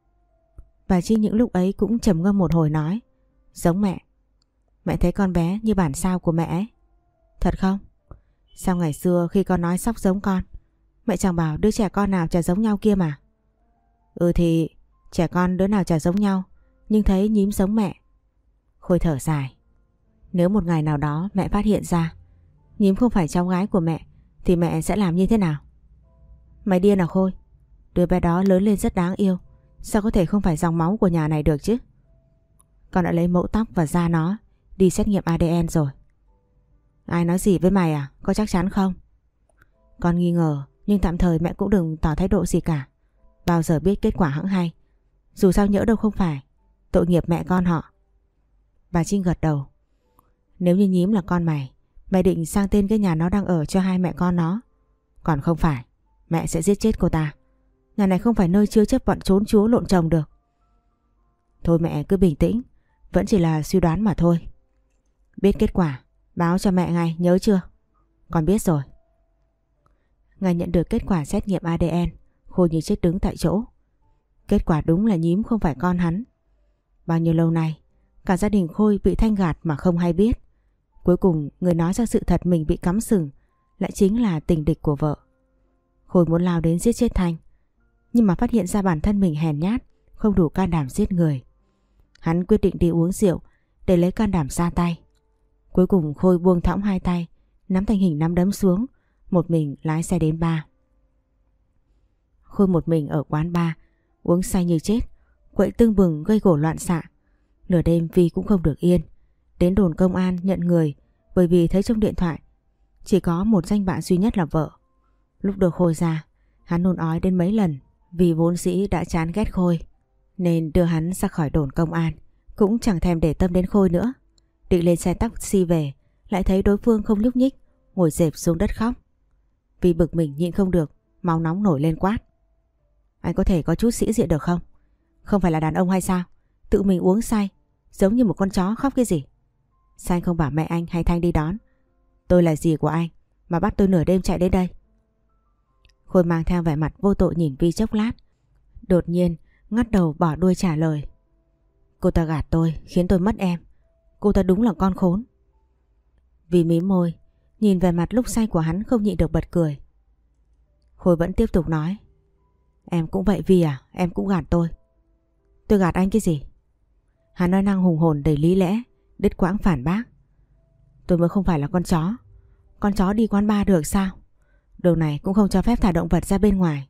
Bà Chi những lúc ấy cũng trầm ngâm một hồi nói, giống mẹ. Mẹ thấy con bé như bản sao của mẹ ấy. Thật không? Sao ngày xưa khi con nói sóc giống con, mẹ chẳng bảo đứa trẻ con nào chả giống nhau kia mà. Ừ thì trẻ con đứa nào chả giống nhau, nhưng thấy Nhím giống mẹ. Khôi thở dài. Nếu một ngày nào đó mẹ phát hiện ra Nhím không phải cháu gái của mẹ thì mẹ sẽ làm như thế nào? Mày điên à Khôi? Đứa bé đó lớn lên rất đáng yêu, sao có thể không phải dòng máu của nhà này được chứ? Con đã lấy mẫu tóc và da nó đi xét nghiệm a đê en rồi. Ai nói gì với mày à? Có chắc chắn không? Con nghi ngờ, nhưng tạm thời mẹ cũng đừng tỏ thái độ gì cả. Bao giờ biết kết quả hẵng hay. Dù sao nhỡ đâu không phải. Tội nghiệp mẹ con họ. Bà Trinh gật đầu. Nếu như Nhím là con mày, mày định sang tên cái nhà nó đang ở cho hai mẹ con nó. Còn không phải, mẹ sẽ giết chết cô ta. Nhà này không phải nơi chứa chấp bọn trốn chúa lộn chồng được. Thôi mẹ cứ bình tĩnh, vẫn chỉ là suy đoán mà thôi. Biết kết quả báo cho mẹ ngay, nhớ chưa? Con biết rồi. Ngày nhận được kết quả xét nghiệm a đê en, Khôi như chết đứng tại chỗ. Kết quả đúng là Nhím không phải con hắn. Bao nhiêu lâu nay cả gia đình Khôi bị Thanh gạt mà không hay biết. Cuối cùng người nói ra sự thật mình bị cắm sừng lại chính là tình địch của vợ. Khôi muốn lao đến giết chết Thanh, nhưng mà phát hiện ra bản thân mình hèn nhát, không đủ can đảm giết người. Hắn quyết định đi uống rượu để lấy can đảm ra tay. Cuối cùng Khôi buông thõng hai tay, nắm thành hình nắm đấm xuống, một mình lái xe đến bar. Khôi một mình ở quán bar, uống say như chết, quậy tưng bừng gây gổ loạn xạ. Nửa đêm Vi cũng không được yên, đến đồn công an nhận người bởi vì thấy trong điện thoại chỉ có một danh bạ duy nhất là vợ. Lúc đưa Khôi ra, hắn nôn ói đến mấy lần vì vốn dĩ đã chán ghét Khôi, nên đưa hắn ra khỏi đồn công an, cũng chẳng thèm để tâm đến Khôi nữa. Định lên xe taxi về, lại thấy đối phương không nhúc nhích, ngồi dẹp xuống đất khóc. Vì bực mình nhịn không được, máu nóng nổi lên quát: Anh có thể có chút sĩ diện được không? Không phải là đàn ông hay sao? Tự mình uống say, giống như một con chó khóc cái gì? Sao anh không bảo mẹ anh hay Thanh đi đón? Tôi là dì của anh mà bắt tôi nửa đêm chạy đến đây. Khôi mang theo vẻ mặt vô tội nhìn Vi chốc lát, đột nhiên ngắt đầu bỏ đuôi trả lời: Cô ta gạt tôi khiến tôi mất em. Cô ta đúng là con khốn. Vi mím môi, nhìn về mặt lúc say của hắn không nhịn được bật cười. Khôi vẫn tiếp tục nói: Em cũng vậy Vi à? Em cũng gạt tôi. Tôi gạt anh cái gì? Hắn nói năng hùng hồn đầy lý lẽ, đứt quãng phản bác: Tôi mới không phải là con chó. Con chó đi quán bar được sao? Đường này cũng không cho phép thả động vật ra bên ngoài.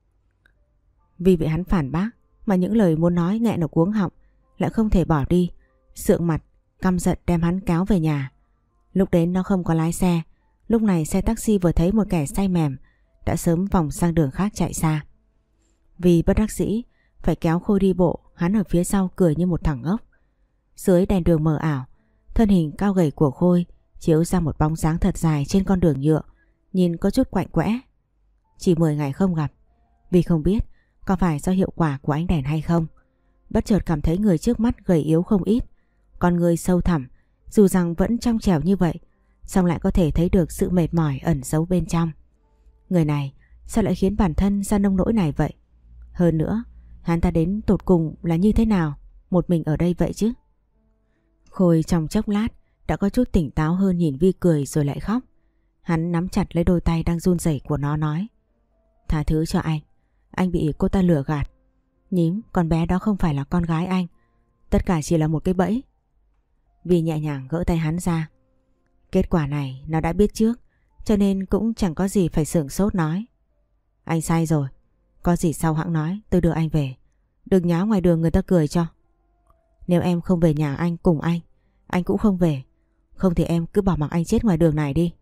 Vì bị hắn phản bác mà những lời muốn nói nghẹn ở cuống họng, lại không thể bỏ đi, sượng mặt căm giận đem hắn kéo về nhà. Lúc đến nó không có lái xe, lúc này xe taxi vừa thấy một kẻ say mềm đã sớm vòng sang đường khác chạy xa. Vì bất đắc dĩ phải kéo Khôi đi bộ, hắn ở phía sau cười như một thằng ngốc. Dưới đèn đường mờ ảo, thân hình cao gầy của Khôi chiếu ra một bóng dáng thật dài trên con đường nhựa, nhìn có chút quạnh quẽ. Chỉ mười ngày không gặp, vì không biết có phải do hiệu quả của ánh đèn hay không, bất chợt cảm thấy người trước mắt gầy yếu không ít. Con người sâu thẳm, dù rằng vẫn trong trẻo như vậy, song lại có thể thấy được sự mệt mỏi ẩn giấu bên trong. Người này sao lại khiến bản thân ra nông nỗi này vậy? Hơn nữa, hắn ta đến tột cùng là như thế nào, một mình ở đây vậy chứ? Khôi trong chốc lát đã có chút tỉnh táo hơn, nhìn Vi cười rồi lại khóc. Hắn nắm chặt lấy đôi tay đang run rẩy của nó nói: Tha thứ cho anh, anh bị cô ta lừa gạt. Nhím, con bé đó không phải là con gái anh, tất cả chỉ là một cái bẫy. Vi nhẹ nhàng gỡ tay hắn ra. Kết quả này nó đã biết trước, cho nên cũng chẳng có gì phải sửng sốt nói: Anh sai rồi, có gì sau hãng nói, tôi đưa anh về. Đừng nháo ngoài đường người ta cười cho. Nếu em không về nhà anh cùng anh, anh cũng không về. Không thì em cứ bỏ mặc anh chết ngoài đường này đi.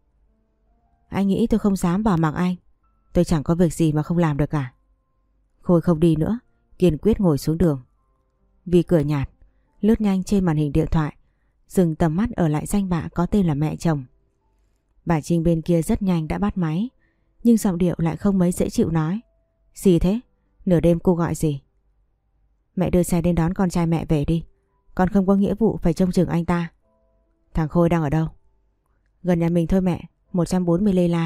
Anh nghĩ tôi không dám bỏ mặc anh? Tôi chẳng có việc gì mà không làm được cả. Khôi không đi nữa, kiên quyết ngồi xuống đường. Vi cười nhạt, lướt nhanh trên màn hình điện thoại, dừng tầm mắt ở lại danh bạ có tên là mẹ chồng. Bà Trinh bên kia rất nhanh đã bắt máy, nhưng giọng điệu lại không mấy dễ chịu nói: Gì thế? Nửa đêm cô gọi gì? Mẹ đưa xe đến đón con trai mẹ về đi, con không có nghĩa vụ phải trông chừng anh ta. Thằng Khôi đang ở đâu? Gần nhà mình thôi mẹ, một trăm bốn mươi Lê Lai.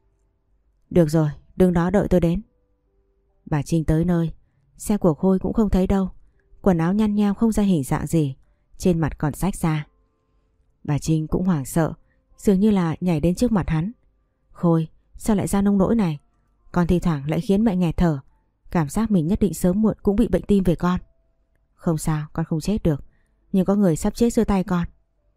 Được rồi, đứng đó đợi tôi đến. Bà Trinh tới nơi, xe của Khôi cũng không thấy đâu. Quần áo nhăn nheo không ra hình dạng gì, trên mặt còn rách ra. Bà Trinh cũng hoảng sợ, dường như là nhảy đến trước mặt hắn. Khôi, sao lại ra nông nỗi này? Con thi thoảng lại khiến mẹ nghẹt thở, cảm giác mình nhất định sớm muộn cũng bị bệnh tim về con. Không sao, con không chết được, nhưng có người sắp chết dưới tay con.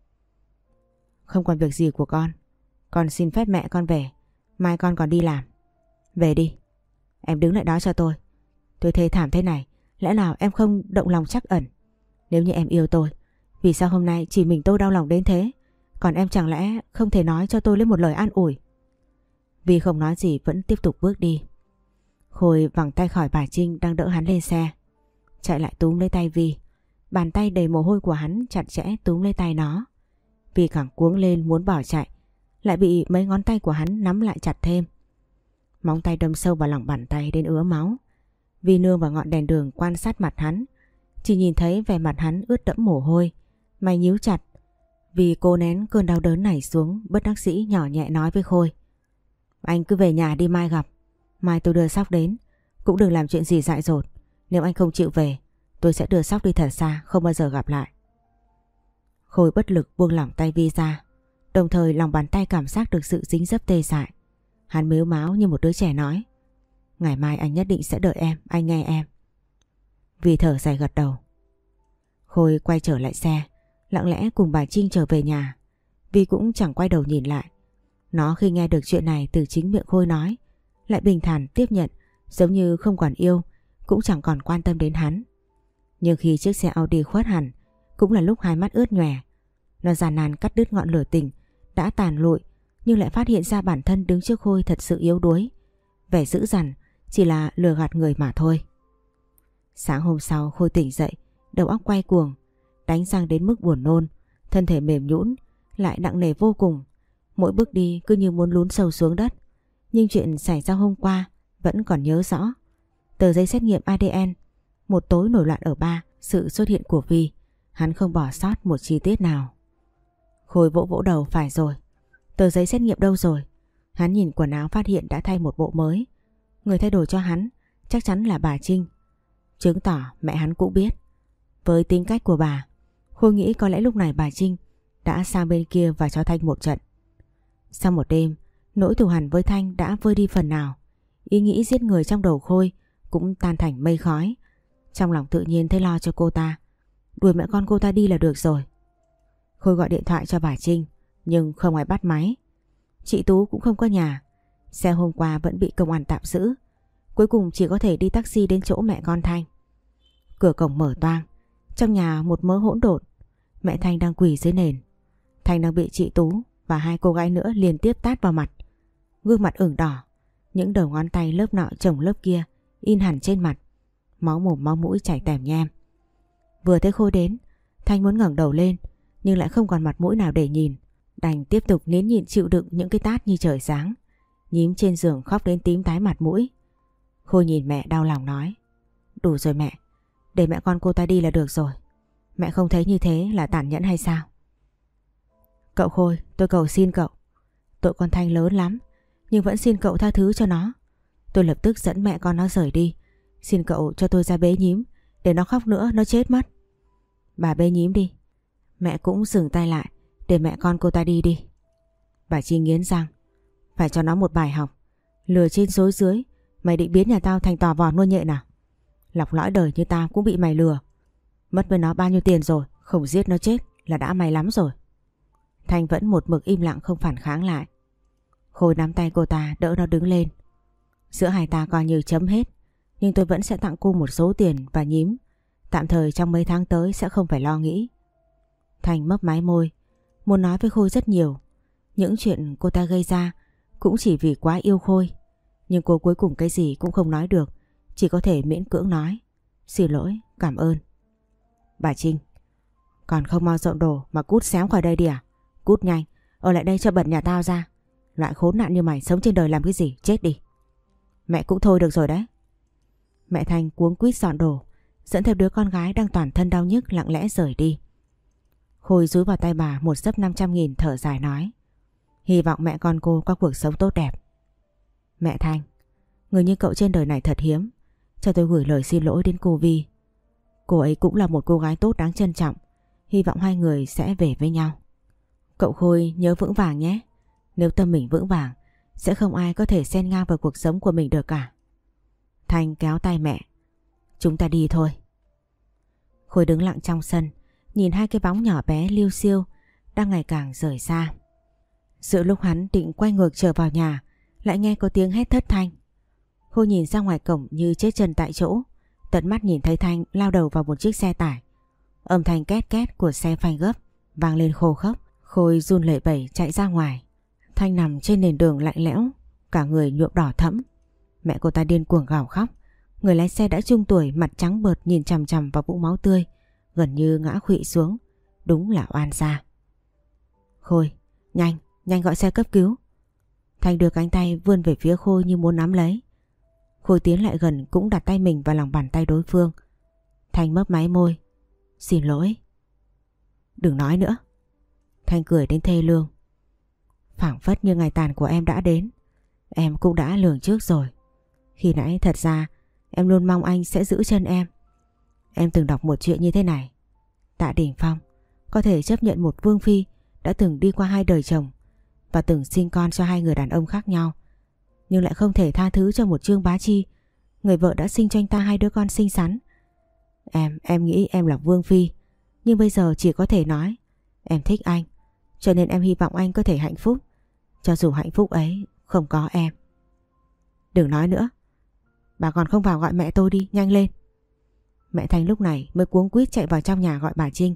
Không còn việc gì của con, con xin phép mẹ con về, mai con còn đi làm. Về đi. Em đứng lại đó cho tôi. Tôi thê thảm thế này, lẽ nào em không động lòng trắc ẩn? Nếu như em yêu tôi, vì sao hôm nay chỉ mình tôi đau lòng đến thế? Còn em chẳng lẽ không thể nói cho tôi lấy một lời an ủi? Vì không nói gì vẫn tiếp tục bước đi. Khôi vòng tay khỏi bà Trinh đang đỡ hắn lên xe, chạy lại túm lấy tay Vi. Bàn tay đầy mồ hôi của hắn chặt chẽ túm lấy tay nó. Vi càng cuống lên muốn bỏ chạy, lại bị mấy ngón tay của hắn nắm lại chặt thêm. Móng tay đâm sâu vào lòng bàn tay đến ứa máu. Vi nương vào ngọn đèn đường quan sát mặt hắn, chỉ nhìn thấy vẻ mặt hắn ướt đẫm mồ hôi, mày nhíu chặt. Vì cố nén cơn đau đớn này xuống, bất đắc dĩ nhỏ nhẹ nói với Khôi: Anh cứ về nhà đi, mai gặp. Mai tôi đưa Sóc đến, cũng đừng làm chuyện gì dại dột. Nếu anh không chịu về, tôi sẽ đưa Sóc đi thật xa, không bao giờ gặp lại. Khôi bất lực buông lỏng tay Vi ra, đồng thời lòng bàn tay cảm giác được sự dính dấp tê dại. Hắn mếu máo như một đứa trẻ nói: Ngày mai anh nhất định sẽ đợi em, anh nghe em. Vi thở dài gật đầu. Khôi quay trở lại xe, lặng lẽ cùng bà Trinh trở về nhà. Vi cũng chẳng quay đầu nhìn lại. Nó khi nghe được chuyện này từ chính miệng Khôi nói, lại bình thản tiếp nhận, giống như không còn yêu, cũng chẳng còn quan tâm đến hắn. Nhưng khi chiếc xe Audi khuất hẳn, cũng là lúc hai mắt ướt nhòe. Nó gian nan cắt đứt ngọn lửa tình đã tàn lụi, nhưng lại phát hiện ra bản thân đứng trước Khôi thật sự yếu đuối. Vẻ dữ dằn chỉ là lừa gạt người mà thôi. Sáng hôm sau Khôi tỉnh dậy, đầu óc quay cuồng, đánh răng đến mức buồn nôn, thân thể mềm nhũn, lại nặng nề vô cùng. Mỗi bước đi cứ như muốn lún sâu xuống đất. Nhưng chuyện xảy ra hôm qua vẫn còn nhớ rõ. Tờ giấy xét nghiệm a đê en, một tối nổi loạn ở bar, sự xuất hiện của Vi, hắn không bỏ sót một chi tiết nào. Khôi vỗ vỗ đầu, phải rồi. Tờ giấy xét nghiệm đâu rồi? Hắn nhìn quần áo phát hiện đã thay một bộ mới. Người thay đổi cho hắn chắc chắn là bà Trinh. Chứng tỏ mẹ hắn cũng biết. Với tính cách của bà, Khôi nghĩ có lẽ lúc này bà Trinh đã sang bên kia và cho Thanh một trận. Sau một đêm, nỗi thù hằn với Thanh đã vơi đi phần nào. Ý nghĩ giết người trong đầu Khôi cũng tan thành mây khói. Trong lòng tự nhiên thấy lo cho cô ta. Đuổi mẹ con cô ta đi là được rồi. Khôi gọi điện thoại cho bà Trinh, nhưng không ai bắt máy. Chị Tú cũng không có nhà. Xe hôm qua vẫn bị công an tạm giữ. Cuối cùng chỉ có thể đi taxi đến chỗ mẹ con Thanh. Cửa cổng mở toang. Trong nhà một mớ hỗn độn. Mẹ Thanh đang quỳ dưới nền. Thanh đang bị chị Tú và hai cô gái nữa liên tiếp tát vào mặt. Gương mặt ửng đỏ, những đầu ngón tay lớp nọ chồng lớp kia in hẳn trên mặt. Máu mồm máu mũi chảy tèm nhem. Vừa thấy Khôi đến, Thanh muốn ngẩng đầu lên, nhưng lại không còn mặt mũi nào để nhìn. Đành tiếp tục nín nhịn chịu đựng những cái tát như trời giáng. Nhím trên giường khóc đến tím tái mặt mũi. Khôi nhìn mẹ đau lòng nói: Đủ rồi mẹ, để mẹ con cô ta đi là được rồi. Mẹ không thấy như thế là tàn nhẫn hay sao? Cậu Khôi, tôi cầu xin cậu. Tội con Thanh lớn lắm, nhưng vẫn xin cậu tha thứ cho nó. Tôi lập tức dẫn mẹ con nó rời đi. Xin cậu cho tôi ra bế Nhím, để nó khóc nữa nó chết mất. Bà bế Nhím đi. Mẹ cũng dừng tay lại, để mẹ con cô ta đi đi. Bà Chi nghiến răng: Phải cho nó một bài học. Lừa trên dối dưới, mày định biến nhà tao thành tò vò nuôi nhện nào? Lọc lõi đời như tao cũng bị mày lừa. Mất với nó bao nhiêu tiền rồi, không giết nó chết là đã may lắm rồi. Thanh vẫn một mực im lặng không phản kháng lại. Khôi nắm tay cô ta đỡ nó đứng lên. Giữa hai ta coi như chấm hết, nhưng tôi vẫn sẽ tặng cô một số tiền và Nhím. Tạm thời trong mấy tháng tới sẽ không phải lo nghĩ. Thanh mấp máy môi, muốn nói với Khôi rất nhiều. Những chuyện cô ta gây ra cũng chỉ vì quá yêu Khôi. Nhưng cô cuối cùng cái gì cũng không nói được, chỉ có thể miễn cưỡng nói: Xin lỗi, cảm ơn. Bà Trinh, còn không mau dọn đồ mà cút xéo khỏi đây đi à? Cút nhanh, ở lại đây cho bẩn nhà tao ra. Loại khốn nạn như mày sống trên đời làm cái gì, chết đi. Mẹ cũng thôi được rồi đấy. Mẹ Thanh cuống quýt dọn đồ, dẫn theo đứa con gái đang toàn thân đau nhức lặng lẽ rời đi. Khôi dúi vào tay bà một xấp năm trăm nghìn, thở dài nói: Hy vọng mẹ con cô có cuộc sống tốt đẹp. Mẹ Thanh, người như cậu trên đời này thật hiếm. Cho tôi gửi lời xin lỗi đến cô Vi. Cô ấy cũng là một cô gái tốt đáng trân trọng. Hy vọng hai người sẽ về với nhau. Cậu Khôi nhớ vững vàng nhé. Nếu tâm mình vững vàng, sẽ không ai có thể xen ngang vào cuộc sống của mình được cả. Thanh kéo tay mẹ: Chúng ta đi thôi. Khôi đứng lặng trong sân, nhìn hai cái bóng nhỏ bé liêu xiêu đang ngày càng rời xa. Giữa lúc hắn định quay ngược trở vào nhà, lại nghe có tiếng hét thất thanh. Khôi nhìn ra ngoài cổng như chết chân tại chỗ, tận mắt nhìn thấy Thanh lao đầu vào một chiếc xe tải. Âm thanh két két của xe phanh gấp vang lên khô khốc. Khôi run lẩy bẩy chạy ra ngoài. Thanh nằm trên nền đường lạnh lẽo, cả người nhuộm đỏ thẫm. Mẹ cô ta điên cuồng gào khóc. Người lái xe đã trung tuổi, mặt trắng bợt nhìn chằm chằm vào vũng máu tươi, gần như ngã khuỵu xuống. Đúng là oan gia. Khôi, nhanh, nhanh gọi xe cấp cứu. Thanh đưa cánh tay vươn về phía Khôi như muốn nắm lấy. Khôi tiến lại gần cũng đặt tay mình vào lòng bàn tay đối phương. Thanh mấp máy môi: Xin lỗi. Đừng nói nữa. Thanh cười đến thê lương: Phảng phất như ngày tàn của em đã đến. Em cũng đã lường trước rồi. Khi nãy thật ra em luôn mong anh sẽ giữ chân em. Em từng đọc một chuyện như thế này: Tạ Đình Phong có thể chấp nhận một vương phi đã từng đi qua hai đời chồng và từng sinh con cho hai người đàn ông khác nhau, nhưng lại không thể tha thứ cho một Trương Bá Chi, người vợ đã sinh cho anh ta hai đứa con xinh xắn. Em, em nghĩ em là vương phi, nhưng bây giờ chỉ có thể nói em thích anh, cho nên em hy vọng anh có thể hạnh phúc. cho dù hạnh phúc ấy không có em. Đừng nói nữa. Bà còn không vào gọi mẹ tôi đi, nhanh lên. Mẹ Thanh lúc này mới cuống quýt chạy vào trong nhà gọi bà Trinh.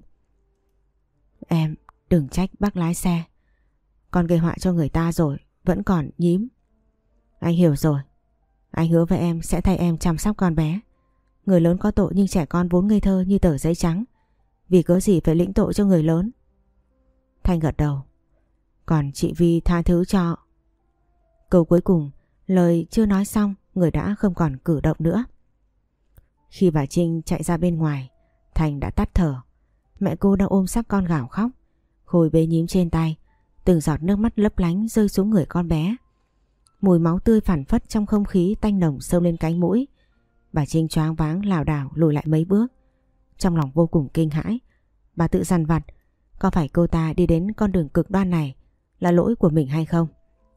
Em đừng trách bác lái xe. Con gây họa cho người ta rồi, vẫn còn nhím. Anh hiểu rồi. Anh hứa với em sẽ thay em chăm sóc con bé. Người lớn có tội nhưng trẻ con vốn ngây thơ như tờ giấy trắng. Vì cớ gì phải lĩnh tội cho người lớn. Thanh gật đầu. Còn chị Vi tha thứ cho. Câu cuối cùng, lời chưa nói xong, người đã không còn cử động nữa. Khi bà Trinh chạy ra bên ngoài, Thành đã tắt thở. Mẹ cô đang ôm xác con gào khóc. Khôi bế nhím trên tay, từng giọt nước mắt lấp lánh rơi xuống người con bé. Mùi máu tươi phảng phất trong không khí tanh nồng xông lên cánh mũi. Bà Trinh choáng váng lảo đảo lùi lại mấy bước. Trong lòng vô cùng kinh hãi, bà tự dằn vặt, có phải cô ta đi đến con đường cực đoan này là lỗi của mình hay không?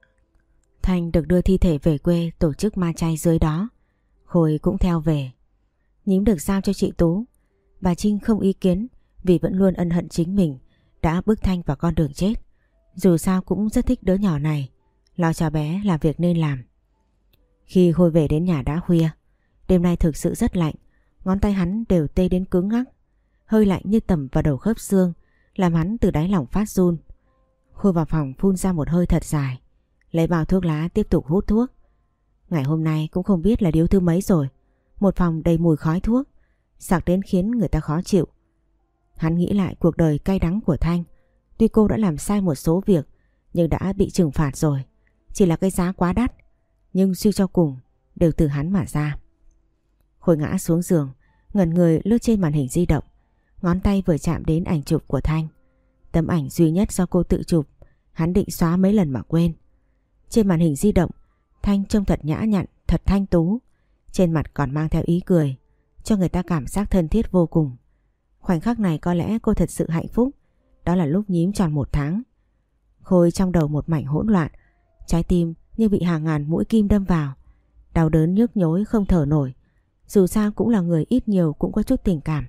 Thanh được đưa thi thể về quê tổ chức ma chay dưới đó. Khôi cũng theo về. Nhím được giao cho chị Tú. Bà Trinh không ý kiến vì vẫn luôn ân hận chính mình đã bước Thanh vào con đường chết. Dù sao cũng rất thích đứa nhỏ này, lo cho bé là việc nên làm. Khi Khôi về đến nhà đã khuya. Đêm nay thực sự rất lạnh, ngón tay hắn đều tê đến cứng ngắc. Hơi lạnh như tẩm vào đầu khớp xương, làm hắn từ đáy lòng phát run. Khôi vào phòng phun ra một hơi thật dài, lấy bao thuốc lá tiếp tục hút thuốc. Ngày hôm nay cũng không biết là điếu thứ mấy rồi. Một phòng đầy mùi khói thuốc, sặc đến khiến người ta khó chịu. Hắn nghĩ lại cuộc đời cay đắng của Thanh. Tuy cô đã làm sai một số việc, nhưng đã bị trừng phạt rồi. Chỉ là cái giá quá đắt, nhưng suy cho cùng đều từ hắn mà ra. Khôi ngã xuống giường, ngẩn người lướt trên màn hình di động. Ngón tay vừa chạm đến ảnh chụp của Thanh. Tấm ảnh duy nhất do cô tự chụp, hắn định xóa mấy lần mà quên. Trên màn hình di động, Thanh trông thật nhã nhặn, thật thanh tú. Trên mặt còn mang theo ý cười, cho người ta cảm giác thân thiết vô cùng. Khoảnh khắc này có lẽ cô thật sự hạnh phúc. Đó là lúc nhím tròn một tháng. Khôi trong đầu một mảnh hỗn loạn, trái tim như bị hàng ngàn mũi kim đâm vào. Đau đớn nhức nhối không thở nổi. Dù sao cũng là người ít nhiều cũng có chút tình cảm.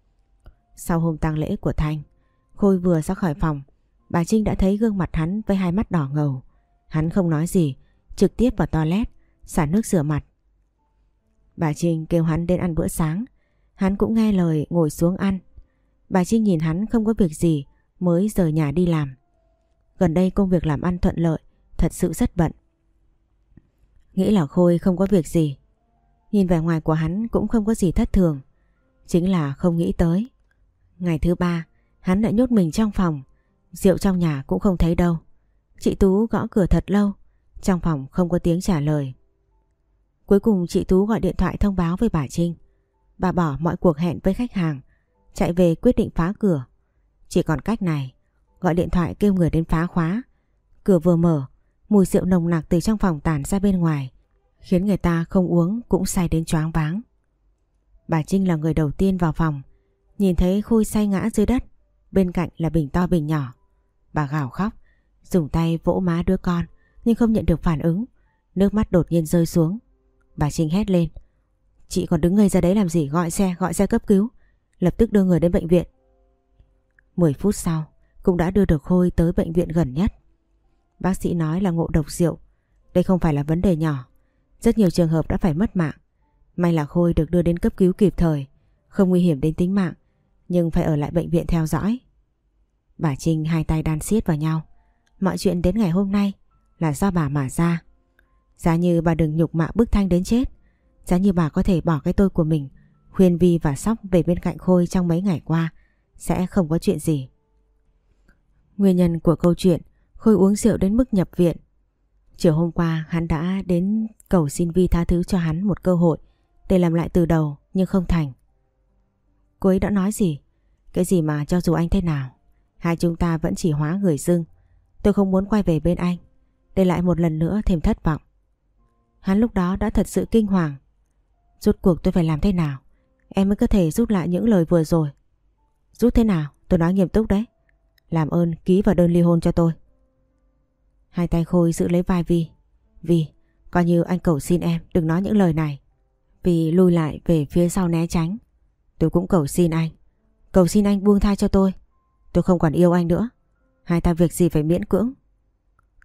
Sau hôm tang lễ của Thanh, Khôi vừa ra khỏi phòng, bà Trinh đã thấy gương mặt hắn với hai mắt đỏ ngầu. Hắn không nói gì, trực tiếp vào toilet xả nước rửa mặt. Bà Trinh kêu hắn đến ăn bữa sáng. Hắn cũng nghe lời ngồi xuống ăn. Bà Trinh nhìn hắn không có việc gì mới rời nhà đi làm. Gần đây công việc làm ăn thuận lợi, thật sự rất bận. Nghĩ là Khôi không có việc gì. Nhìn vẻ ngoài của hắn cũng không có gì thất thường. Chính là không nghĩ tới ngày thứ ba hắn lại nhốt mình trong phòng. Rượu trong nhà cũng không thấy đâu. Chị Tú gõ cửa thật lâu, trong phòng không có tiếng trả lời. Cuối cùng chị Tú gọi điện thoại thông báo với bà Trinh. Bà bỏ mọi cuộc hẹn với khách hàng, chạy về quyết định phá cửa. Chỉ còn cách này, gọi điện thoại kêu người đến phá khóa. Cửa vừa mở, mùi rượu nồng nặc từ trong phòng tản ra bên ngoài, khiến người ta không uống cũng say đến choáng váng. Bà Trinh là người đầu tiên vào phòng, nhìn thấy Khôi say ngã dưới đất, bên cạnh là bình to bình nhỏ. Bà gào khóc, dùng tay vỗ má đứa con nhưng không nhận được phản ứng, nước mắt đột nhiên rơi xuống. Bà Trinh hét lên, chị còn đứng ngây ra đấy làm gì, gọi xe, gọi xe cấp cứu, lập tức đưa người đến bệnh viện. mười phút sau cũng đã đưa được Khôi tới bệnh viện gần nhất. Bác sĩ nói là ngộ độc rượu, đây không phải là vấn đề nhỏ, rất nhiều trường hợp đã phải mất mạng. May là Khôi được đưa đến cấp cứu kịp thời, không nguy hiểm đến tính mạng, nhưng phải ở lại bệnh viện theo dõi. Bà Trinh hai tay đan siết vào nhau. Mọi chuyện đến ngày hôm nay là do bà mà ra. Giá như bà đừng nhục mạ bức Thanh đến chết, giá như bà có thể bỏ cái tôi của mình, khuyên Vi và Sóc về bên cạnh Khôi trong mấy ngày qua, sẽ không có chuyện gì. Nguyên nhân của câu chuyện Khôi uống rượu đến mức nhập viện. Chiều hôm qua hắn đã đến cầu xin Vi tha thứ cho hắn một cơ hội để làm lại từ đầu, nhưng không thành. Cô ấy đã nói gì? Cái gì mà cho dù anh thế nào, hai chúng ta vẫn chỉ hóa người dưng. Tôi không muốn quay về bên anh, để lại một lần nữa thêm thất vọng. Hắn lúc đó đã thật sự kinh hoàng. Rốt cuộc tôi phải làm thế nào em mới có thể rút lại những lời vừa rồi? Rút thế nào? Tôi nói nghiêm túc đấy. Làm ơn ký vào đơn ly hôn cho tôi. Hai tay Khôi giữ lấy vai Vi. Vi, coi như anh cầu xin em đừng nói những lời này. Vi lùi lại về phía sau né tránh. Tôi cũng cầu xin anh, cầu xin anh buông tha cho tôi. Tôi không còn yêu anh nữa. Hai ta việc gì phải miễn cưỡng.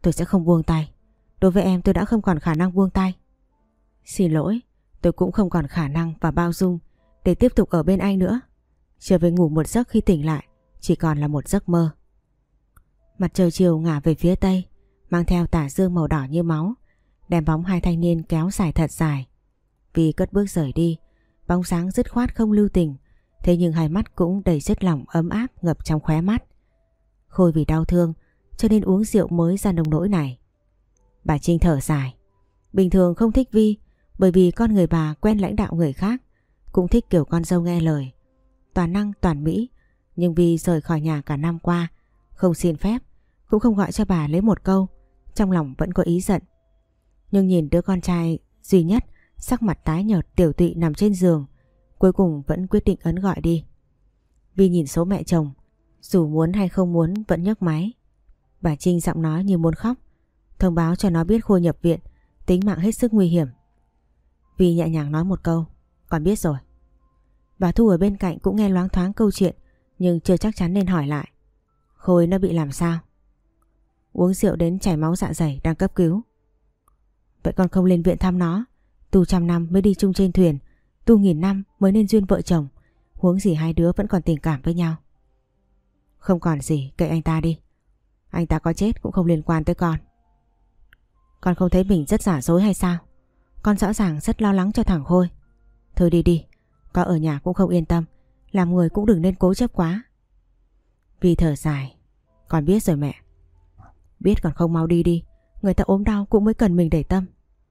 Tôi sẽ không buông tay. Đối với em tôi đã không còn khả năng buông tay. Xin lỗi, tôi cũng không còn khả năng và bao dung để tiếp tục ở bên anh nữa. Trở về ngủ một giấc khi tỉnh lại chỉ còn là một giấc mơ. Mặt trời chiều ngả về phía tây, mang theo tà dương màu đỏ như máu, đem bóng hai thanh niên kéo dài thật dài. Vì cất bước rời đi, bóng sáng dứt khoát không lưu tình, thế nhưng hai mắt cũng đầy chất lỏng ấm áp ngập trong khóe mắt. Khôi vì đau thương cho nên uống rượu mới ra nông nỗi này. Bà Trinh thở dài. Bình thường không thích Vi, bởi vì con người bà quen lãnh đạo người khác, cũng thích kiểu con dâu nghe lời, toàn năng toàn mỹ. Nhưng Vi rời khỏi nhà cả năm qua, không xin phép, cũng không gọi cho bà lấy một câu, trong lòng vẫn có ý giận. Nhưng nhìn đứa con trai duy nhất sắc mặt tái nhợt tiểu tụy nằm trên giường, cuối cùng vẫn quyết định ấn gọi đi. Vi nhìn số mẹ chồng, dù muốn hay không muốn vẫn nhấc máy. Bà Trinh giọng nói như muốn khóc, thông báo cho nó biết Khôi nhập viện, tính mạng hết sức nguy hiểm. Vi nhẹ nhàng nói một câu, con biết rồi. Bà Thu ở bên cạnh cũng nghe loáng thoáng câu chuyện, nhưng chưa chắc chắn nên hỏi lại. Khôi nó bị làm sao? Uống rượu đến chảy máu dạ dày, đang cấp cứu. Vậy con không lên viện thăm nó? Tu trăm năm mới đi chung trên thuyền, tu nghìn năm mới nên duyên vợ chồng, huống gì hai đứa vẫn còn tình cảm với nhau. Không còn gì, kệ anh ta đi. Anh ta có chết cũng không liên quan tới con. Con không thấy mình rất giả dối hay sao? Con rõ ràng rất lo lắng cho thằng Khôi. Thôi đi đi, có ở nhà cũng không yên tâm, làm người cũng đừng nên cố chấp quá. Vi thở dài. Con biết rồi mẹ. Biết còn không mau đi đi, người ta ốm đau cũng mới cần mình để tâm.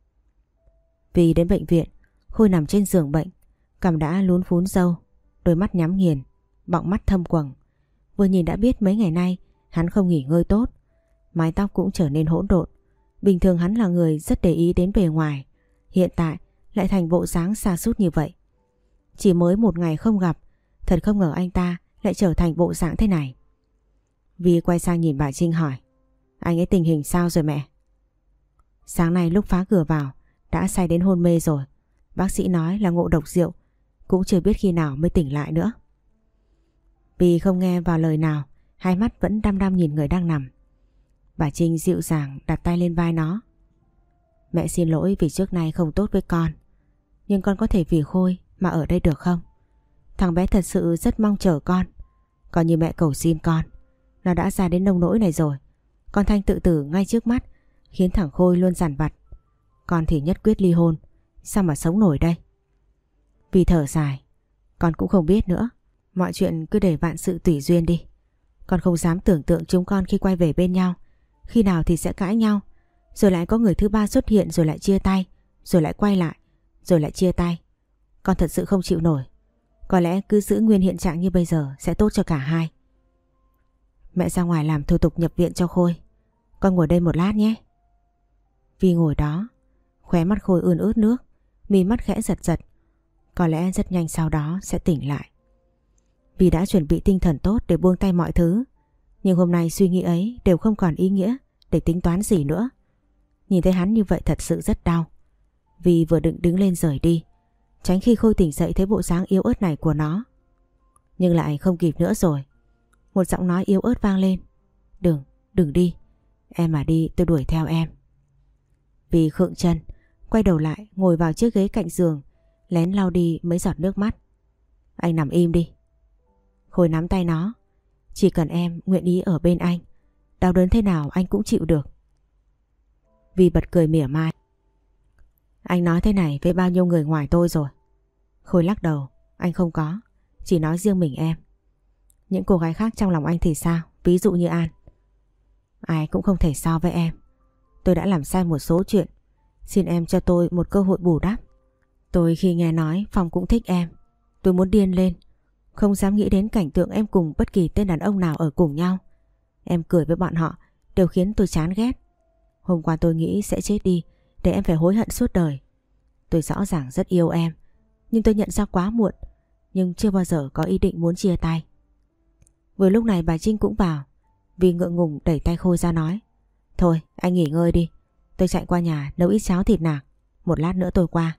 Vi đến bệnh viện, Khôi nằm trên giường bệnh, cằm đã lún phún râu, đôi mắt nhắm nghiền, bọng mắt thâm quầng. Vừa nhìn đã biết mấy ngày nay hắn không nghỉ ngơi tốt, mái tóc cũng trở nên hỗn độn. Bình thường hắn là người rất để ý đến bề ngoài, hiện tại lại thành bộ dáng sa sút như vậy. Chỉ mới một ngày không gặp, thật không ngờ anh ta lại trở thành bộ dạng thế này. Vi quay sang nhìn bà Trinh hỏi, anh ấy tình hình sao rồi mẹ? Sáng nay lúc phá cửa vào đã say đến hôn mê rồi, bác sĩ nói là ngộ độc rượu, cũng chưa biết khi nào mới tỉnh lại nữa. Vi không nghe vào lời nào, hai mắt vẫn đăm đăm nhìn người đang nằm. Bà Trinh dịu dàng đặt tay lên vai nó. Mẹ xin lỗi vì trước nay không tốt với con, nhưng con có thể vì Khôi mà ở đây được không? Thằng bé thật sự rất mong chờ con, còn như mẹ cầu xin con. Nó đã ra đến nông nỗi này rồi, con Thanh tự tử ngay trước mắt, khiến thằng Khôi luôn dằn vặt. Con thì nhất quyết ly hôn, sao mà sống nổi đây? Vì thở dài. Con cũng không biết nữa, mọi chuyện cứ để vạn sự tùy duyên đi. Con không dám tưởng tượng chúng con khi quay về bên nhau, khi nào thì sẽ cãi nhau, rồi lại có người thứ ba xuất hiện, rồi lại chia tay, rồi lại quay lại, rồi lại chia tay. Con thật sự không chịu nổi. Có lẽ cứ giữ nguyên hiện trạng như bây giờ sẽ tốt cho cả hai. Mẹ ra ngoài làm thủ tục nhập viện cho Khôi, con ngồi đây một lát nhé. Vi ngồi đó, khóe mắt Khôi ươn ướt nước, mí mắt khẽ giật giật. Có lẽ rất nhanh sau đó sẽ tỉnh lại. Vi đã chuẩn bị tinh thần tốt để buông tay mọi thứ, nhưng hôm nay suy nghĩ ấy đều không còn ý nghĩa để tính toán gì nữa. Nhìn thấy hắn như vậy thật sự rất đau. Vi vừa định đứng lên rời đi, tránh khi Khôi tỉnh dậy thấy bộ dáng yếu ớt này của nó. Nhưng lại không kịp nữa rồi. Một giọng nói yếu ớt vang lên. Đừng, đừng đi. Em mà đi tôi đuổi theo em. Vi khựng chân, quay đầu lại ngồi vào chiếc ghế cạnh giường, lén lau đi mấy giọt nước mắt. Anh nằm im đi. Khôi nắm tay nó. Chỉ cần em nguyện ý ở bên anh, đau đớn thế nào anh cũng chịu được. Vi bật cười mỉa mai. Anh nói thế này với bao nhiêu người ngoài tôi rồi? Khôi lắc đầu. Anh không có, chỉ nói riêng mình em. Những cô gái khác trong lòng anh thì sao? Ví dụ như An. Ai cũng không thể so với em. Tôi đã làm sai một số chuyện, xin em cho tôi một cơ hội bù đắp. Tôi khi nghe nói Phong cũng thích em, tôi muốn điên lên. Không dám nghĩ đến cảnh tượng em cùng bất kỳ tên đàn ông nào ở cùng nhau. Em cười với bọn họ đều khiến tôi chán ghét. Hôm qua tôi nghĩ sẽ chết đi để em phải hối hận suốt đời. Tôi rõ ràng rất yêu em, nhưng tôi nhận ra quá muộn, nhưng chưa bao giờ có ý định muốn chia tay. Vừa lúc này bà Trinh cũng vào. Vì ngượng ngùng đẩy tay Khôi ra nói. Thôi anh nghỉ ngơi đi, tôi chạy qua nhà nấu ít cháo thịt nạc, một lát nữa tôi qua.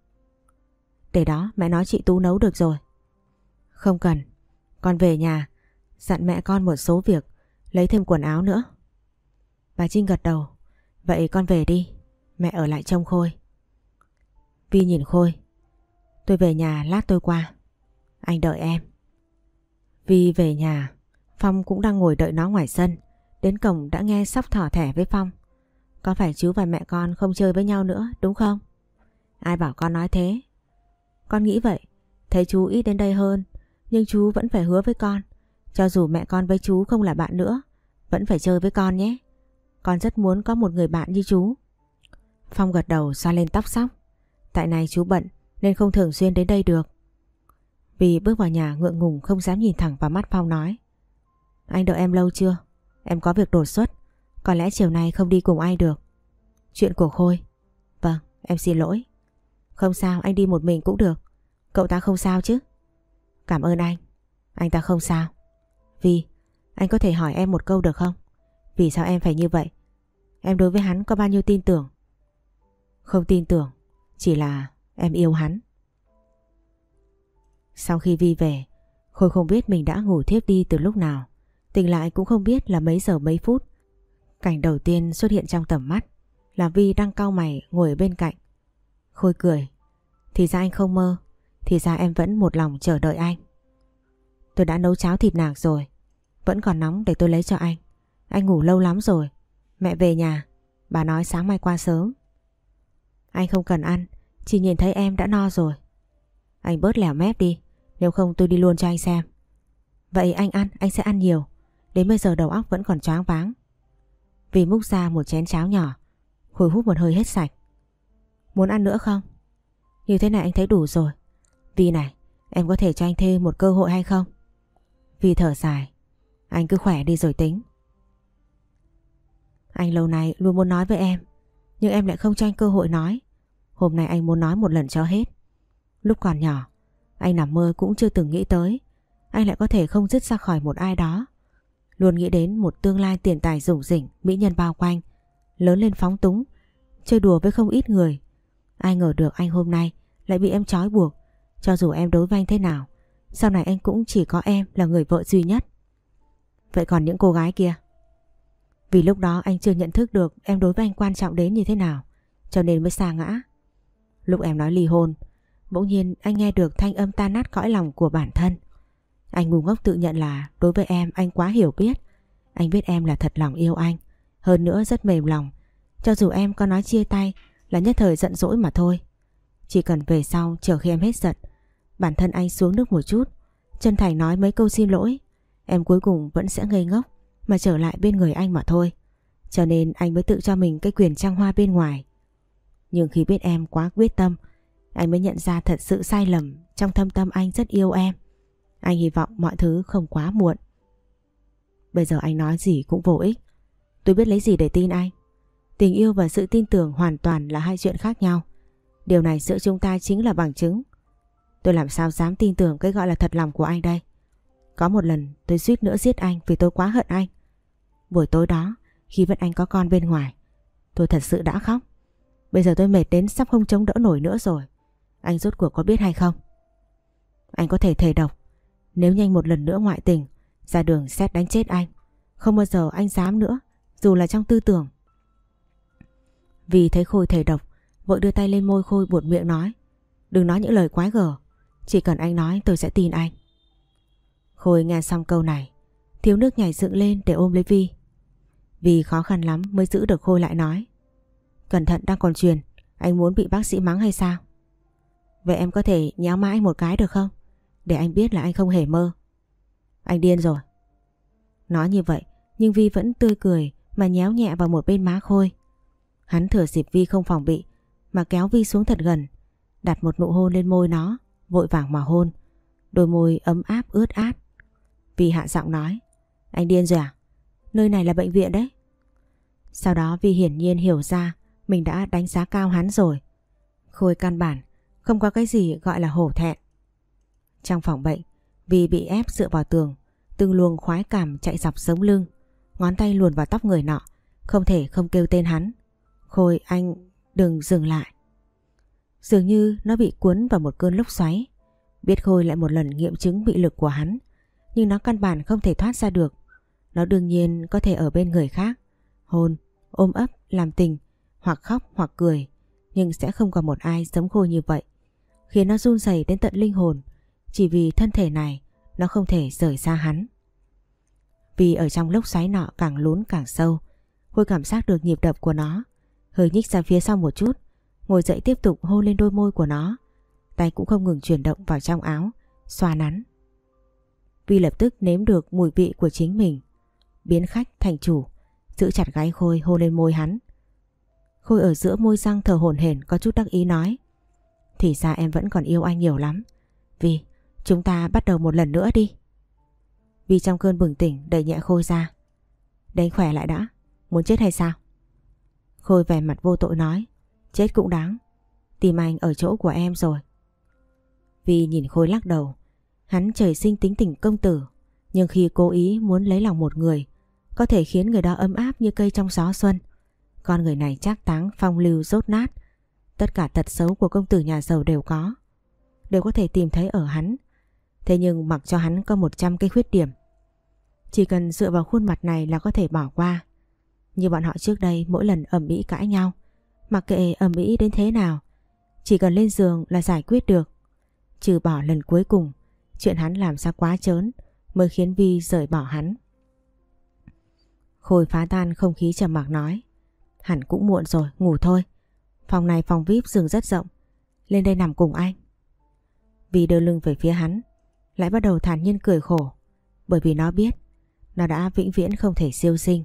Để đó mẹ nói chị Tú nấu được rồi. Không cần, con về nhà dặn mẹ con một số việc, lấy thêm quần áo nữa. Bà Trinh gật đầu. Vậy con về đi, mẹ ở lại trông Khôi. Vi nhìn Khôi. Tôi về nhà lát tôi qua. Anh đợi em. Vi về nhà. Phong cũng đang ngồi đợi nó ngoài sân. Đến cổng đã nghe Sóc thỏ thẻ với Phong. Có phải chú và mẹ con không chơi với nhau nữa đúng không? Ai bảo con nói thế? Con nghĩ vậy. Thấy chú ít đến đây hơn, nhưng chú vẫn phải hứa với con, cho dù mẹ con với chú không là bạn nữa, vẫn phải chơi với con nhé. Con rất muốn có một người bạn như chú. Phong gật đầu xoa lên tóc Sóc. Tại này chú bận nên không thường xuyên đến đây được. Vì bước vào nhà ngượng ngùng không dám nhìn thẳng vào mắt Phong nói. Anh đợi em lâu chưa? Em có việc đột xuất, có lẽ chiều nay không đi cùng ai được. Chuyện của Khôi. Vâng, em xin lỗi. Không sao, anh đi một mình cũng được. Cậu ta không sao chứ? Cảm ơn anh. Anh ta không sao. Vi, anh có thể hỏi em một câu được không? Vì sao em phải như vậy? Em đối với hắn có bao nhiêu tin tưởng? Không tin tưởng, chỉ là em yêu hắn. Sau khi Vi về, Khôi không biết mình đã ngủ thiếp đi từ lúc nào. Tỉnh lại cũng không biết là mấy giờ mấy phút. Cảnh đầu tiên xuất hiện trong tầm mắt là Vi đang cau mày ngồi ở bên cạnh. Khôi cười. Thì ra anh không mơ. Thì ra em vẫn một lòng chờ đợi anh. Tôi đã nấu cháo thịt nạc rồi, vẫn còn nóng để tôi lấy cho anh. Anh ngủ lâu lắm rồi. Mẹ về nhà, bà nói sáng mai qua sớm. Anh không cần ăn, chỉ nhìn thấy em đã no rồi. Anh bớt lẻo mép đi, nếu không tôi đi luôn cho anh xem. Vậy anh ăn, anh sẽ ăn nhiều. Đến bây giờ đầu óc vẫn còn choáng váng. Vì múc ra một chén cháo nhỏ. Khôi hút một hơi hết sạch. Muốn ăn nữa không? Như thế này anh thấy đủ rồi. Vì này, em có thể cho anh thêm một cơ hội hay không? Vì thở dài. Anh cứ khỏe đi rồi tính. Anh lâu nay luôn muốn nói với em, nhưng em lại không cho anh cơ hội nói. Hôm nay anh muốn nói một lần cho hết. Lúc còn nhỏ, anh nằm mơ cũng chưa từng nghĩ tới anh lại có thể không dứt ra khỏi một ai đó. Luôn nghĩ đến một tương lai tiền tài rủng rỉnh, mỹ nhân bao quanh, lớn lên phóng túng, chơi đùa với không ít người. Ai ngờ được anh hôm nay lại bị em trói buộc. Cho dù em đối với anh thế nào, sau này anh cũng chỉ có em là người vợ duy nhất. Vậy còn những cô gái kia? Vì lúc đó anh chưa nhận thức được em đối với anh quan trọng đến như thế nào, cho nên mới sa ngã. Lúc em nói ly hôn, bỗng nhiên anh nghe được thanh âm tan nát cõi lòng của bản thân. Anh ngu ngốc tự nhận là đối với em anh quá hiểu biết. Anh biết em là thật lòng yêu anh, hơn nữa rất mềm lòng. Cho dù em có nói chia tay là nhất thời giận dỗi mà thôi. Chỉ cần về sau chờ khi em hết giận, bản thân anh xuống nước một chút, chân thành nói mấy câu xin lỗi, em cuối cùng vẫn sẽ ngây ngốc mà trở lại bên người anh mà thôi. Cho nên anh mới tự cho mình cái quyền trăng hoa bên ngoài. Nhưng khi biết em quá quyết tâm, anh mới nhận ra thật sự sai lầm. Trong thâm tâm anh rất yêu em. Anh hy vọng mọi thứ không quá muộn. Bây giờ anh nói gì cũng vô ích. Tôi biết lấy gì để tin anh. Tình yêu và sự tin tưởng hoàn toàn là hai chuyện khác nhau. Điều này giữa chúng ta chính là bằng chứng. Tôi làm sao dám tin tưởng cái gọi là thật lòng của anh đây. Có một lần tôi suýt nữa giết anh vì tôi quá hận anh. Buổi tối đó, khi vẫn anh có con bên ngoài, tôi thật sự đã khóc. Bây giờ tôi mệt đến sắp không chống đỡ nổi nữa rồi. Anh rốt cuộc có biết hay không? Anh có thể thề độc, nếu nhanh một lần nữa ngoại tình, ra đường sét đánh chết anh. Không bao giờ anh dám nữa, dù là trong tư tưởng. Vì thấy Khôi thề độc, vội đưa tay lên môi Khôi buột miệng nói. Đừng nói những lời quái gở, chỉ cần anh nói tôi sẽ tin anh. Khôi nghe xong câu này, thiếu nước nhảy dựng lên để ôm lấy Vi. Vì khó khăn lắm mới giữ được Khôi lại nói. Cẩn thận đang còn truyền, anh muốn bị bác sĩ mắng hay sao? Vậy em có thể nhéo má anh một cái được không? Để anh biết là anh không hề mơ. Anh điên rồi. Nói như vậy nhưng Vi vẫn tươi cười mà nhéo nhẹ vào một bên má Khôi. Hắn thừa dịp Vi không phòng bị mà kéo Vi xuống thật gần, đặt một nụ hôn lên môi nó, vội vàng mà hôn. Đôi môi ấm áp ướt át. Vi hạ giọng nói. Anh điên rồi à? Nơi này là bệnh viện đấy. Sau đó Vi hiển nhiên hiểu ra mình đã đánh giá cao hắn rồi. Khôi căn bản không có cái gì gọi là hổ thẹn. Trong phòng bệnh, Vi bị ép dựa vào tường, từng luồng khoái cảm chạy dọc sống lưng, ngón tay luồn vào tóc người nọ, không thể không kêu tên hắn. Khôi, anh đừng dừng lại. Dường như nó bị cuốn vào một cơn lốc xoáy. Biết Khôi lại một lần nghiệm chứng bị lực của hắn, nhưng nó căn bản không thể thoát ra được. Nó đương nhiên có thể ở bên người khác, hôn, ôm ấp, làm tình, hoặc khóc hoặc cười, nhưng sẽ không còn một ai giống Khôi như vậy, khiến nó run rẩy đến tận linh hồn, chỉ vì thân thể này nó không thể rời xa hắn. Vì ở trong lốc xoáy nọ càng lún càng sâu, Khôi cảm giác được nhịp đập của nó, hơi nhích ra phía sau một chút, ngồi dậy tiếp tục hôn lên đôi môi của nó, tay cũng không ngừng chuyển động vào trong áo, xoa nắn. Vi lập tức nếm được mùi vị của chính mình, biến khách thành chủ, giữ chặt gáy Khôi hôn lên môi hắn. Khôi ở giữa môi răng thở hổn hển có chút đắc ý nói: thì ra em vẫn còn yêu anh nhiều lắm. Vi, chúng ta bắt đầu một lần nữa đi. Vi trong cơn bừng tỉnh đẩy nhẹ Khôi ra. Để anh khỏe lại đã, muốn chết hay sao? Khôi vẻ mặt vô tội nói: chết cũng đáng, tìm anh ở chỗ của em rồi. Vi nhìn Khôi lắc đầu. Hắn trời sinh tính tình công tử, nhưng khi cố ý muốn lấy lòng một người, có thể khiến người đó ấm áp như cây trong gió xuân. Con người này trác táng, phong lưu, dốt nát. Tất cả tật xấu của công tử nhà giàu đều có, đều có thể tìm thấy ở hắn. Thế nhưng mặc cho hắn có một trăm cái khuyết điểm, chỉ cần dựa vào khuôn mặt này là có thể bỏ qua. Như bọn họ trước đây mỗi lần ầm ĩ cãi nhau, mặc kệ ầm ĩ đến thế nào, chỉ cần lên giường là giải quyết được. Trừ bỏ lần cuối cùng, chuyện hắn làm ra quá trớn mới khiến Vi rời bỏ hắn. Khôi phá tan không khí trầm mặc nói: hẳn cũng muộn rồi, ngủ thôi. Phòng này phòng vi ai pi, giường rất rộng, lên đây nằm cùng anh. Vi đưa lưng về phía hắn, lại bắt đầu thản nhiên cười khổ, bởi vì nó biết nó đã vĩnh viễn không thể siêu sinh.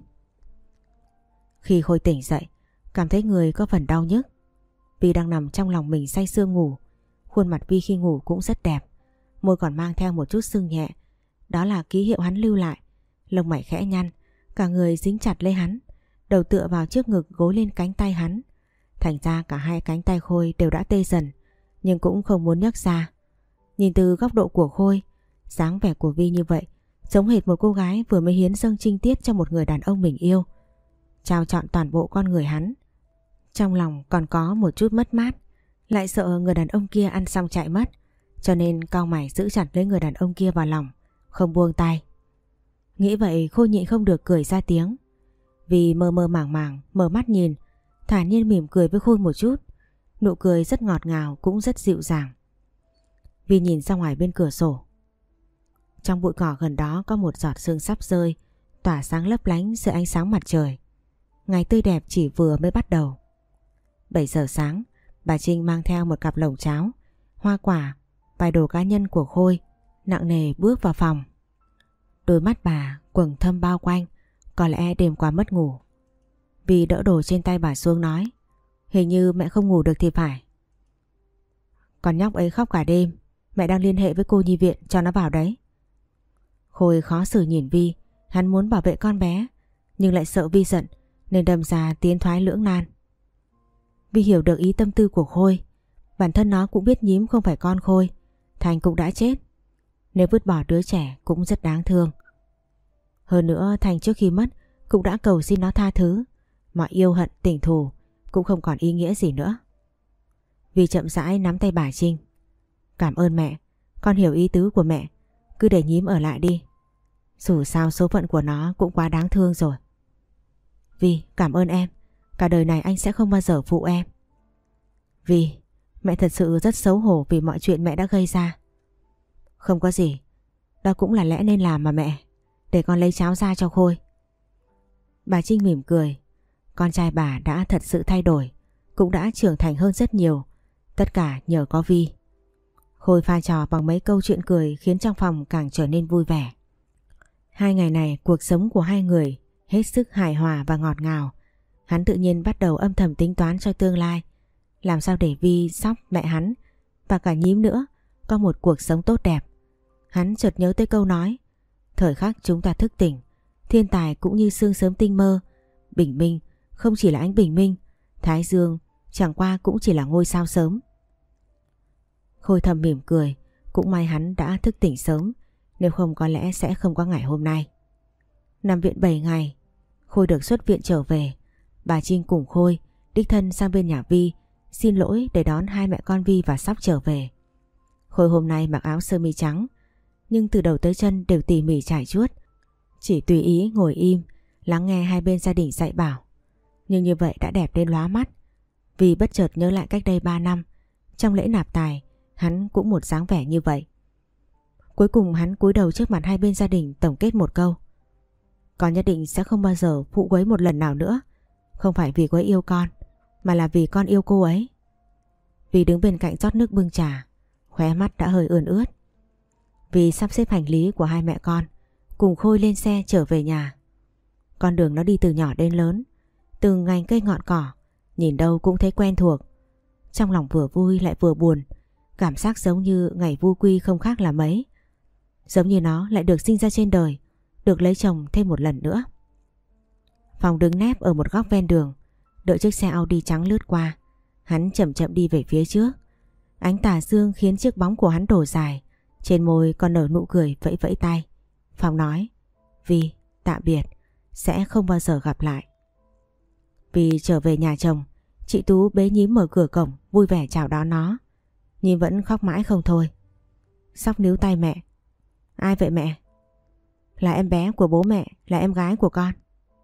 Khi Khôi tỉnh dậy, cảm thấy người có phần đau nhức. Vi đang nằm trong lòng mình say sưa ngủ. Khuôn mặt Vi khi ngủ cũng rất đẹp, môi còn mang theo một chút sưng nhẹ, đó là ký hiệu hắn lưu lại. Lông mày khẽ nhăn, cả người dính chặt lấy hắn, đầu tựa vào trước ngực gối lên cánh tay hắn. Thành ra cả hai cánh tay Khôi đều đã tê dần, nhưng cũng không muốn nhấc ra. Nhìn từ góc độ của Khôi, dáng vẻ của Vi như vậy giống hệt một cô gái vừa mới hiến dâng trinh tiết cho một người đàn ông mình yêu, trao trọn toàn bộ con người hắn. Trong lòng còn có một chút mất mát, lại sợ người đàn ông kia ăn xong chạy mất, cho nên cau mày giữ chặt lấy người đàn ông kia vào lòng, không buông tay. Nghĩ vậy Khôi nhịn không được cười ra tiếng. Vì mơ mơ màng màng mở mắt nhìn, thản nhiên mỉm cười với Khôi một chút, nụ cười rất ngọt ngào cũng rất dịu dàng. Vì nhìn ra ngoài bên cửa sổ, trong bụi cỏ gần đó có một giọt sương sắp rơi, tỏa sáng lấp lánh dưới ánh sáng mặt trời. Ngày tươi đẹp chỉ vừa mới bắt đầu. bảy giờ sáng, bà Trinh mang theo một cặp lồng cháo, hoa quả, vài đồ cá nhân của Khôi, nặng nề bước vào phòng. Đôi mắt bà quầng thâm bao quanh, có lẽ đêm qua mất ngủ. Vì đỡ đồ trên tay bà xuống nói: hình như mẹ không ngủ được thì phải. Con nhóc ấy khóc cả đêm, mẹ đang liên hệ với cô nhi viện cho nó vào đấy. Khôi khó xử nhìn Vi, hắn muốn bảo vệ con bé, nhưng lại sợ Vi giận nên đâm ra tiến thoái lưỡng nan. Vi hiểu được ý tâm tư của Khôi, bản thân nó cũng biết Nhím không phải con Khôi, Thành cũng đã chết. Nếu vứt bỏ đứa trẻ cũng rất đáng thương. Hơn nữa Thành trước khi mất cũng đã cầu xin nó tha thứ, mọi yêu hận tình thù cũng không còn ý nghĩa gì nữa. Vi chậm rãi nắm tay bà Trinh. Cảm ơn mẹ, con hiểu ý tứ của mẹ, cứ để Nhím ở lại đi. Dù sao số phận của nó cũng quá đáng thương rồi. Vi, cảm ơn em, cả đời này anh sẽ không bao giờ phụ em. Vi, mẹ thật sự rất xấu hổ vì mọi chuyện mẹ đã gây ra. Không có gì, đó cũng là lẽ nên làm mà mẹ. Để con lấy cháo ra cho Khôi. Bà Trinh mỉm cười. Con trai bà đã thật sự thay đổi, cũng đã trưởng thành hơn rất nhiều, tất cả nhờ có Vi. Khôi pha trò bằng mấy câu chuyện cười khiến trong phòng càng trở nên vui vẻ. Hai ngày này cuộc sống của hai người hết sức hài hòa và ngọt ngào. Hắn tự nhiên bắt đầu âm thầm tính toán cho tương lai, làm sao để Vi, Sóc, mẹ hắn và cả Nhím nữa có một cuộc sống tốt đẹp. Hắn chợt nhớ tới câu nói: thời khắc chúng ta thức tỉnh, thiên tài cũng như sương sớm tinh mơ, bình minh không chỉ là ánh bình minh, thái dương chẳng qua cũng chỉ là ngôi sao sớm. Khôi thầm mỉm cười, cũng may hắn đã thức tỉnh sớm, nếu không có lẽ sẽ không có ngày hôm nay. Nằm viện bảy ngày, Khôi được xuất viện trở về. Bà Trinh cùng Khôi đích thân sang bên nhà Vi xin lỗi để đón hai mẹ con Vi và Sóc trở về. Khôi hôm nay mặc áo sơ mi trắng, nhưng từ đầu tới chân đều tỉ mỉ trải chuốt, chỉ tùy ý ngồi im lắng nghe hai bên gia đình dạy bảo. Nhưng như vậy đã đẹp đến lóa mắt. Vì bất chợt nhớ lại cách đây ba năm, trong lễ nạp tài, hắn cũng một dáng vẻ như vậy. Cuối cùng hắn cúi đầu trước mặt hai bên gia đình tổng kết một câu: con nhất định sẽ không bao giờ phụ quấy một lần nào nữa. Không phải vì cô ấy yêu con, mà là vì con yêu cô ấy. Vì đứng bên cạnh rót nước bưng trà, khóe mắt đã hơi ươn ướt. Vì sắp xếp hành lý của hai mẹ con, cùng Khôi lên xe trở về nhà. Con đường nó đi từ nhỏ đến lớn, từng ngành cây ngọn cỏ, nhìn đâu cũng thấy quen thuộc. Trong lòng vừa vui lại vừa buồn, cảm giác giống như ngày vu quy không khác là mấy. Giống như nó lại được sinh ra trên đời, được lấy chồng thêm một lần nữa. Phong đứng nép ở một góc ven đường, đợi chiếc xe Audi trắng lướt qua. Hắn chậm chậm đi về phía trước. Ánh tà dương khiến chiếc bóng của hắn đổ dài, trên môi còn nở nụ cười vẫy vẫy tay. Phong nói: Vi, tạm biệt, sẽ không bao giờ gặp lại. Vi trở về nhà chồng, chị Tú bế Nhím mở cửa cổng vui vẻ chào đón nó. Nhím vẫn khóc mãi không thôi. Sóc níu tay mẹ. Ai vậy mẹ? Là em bé của bố mẹ, là em gái của con.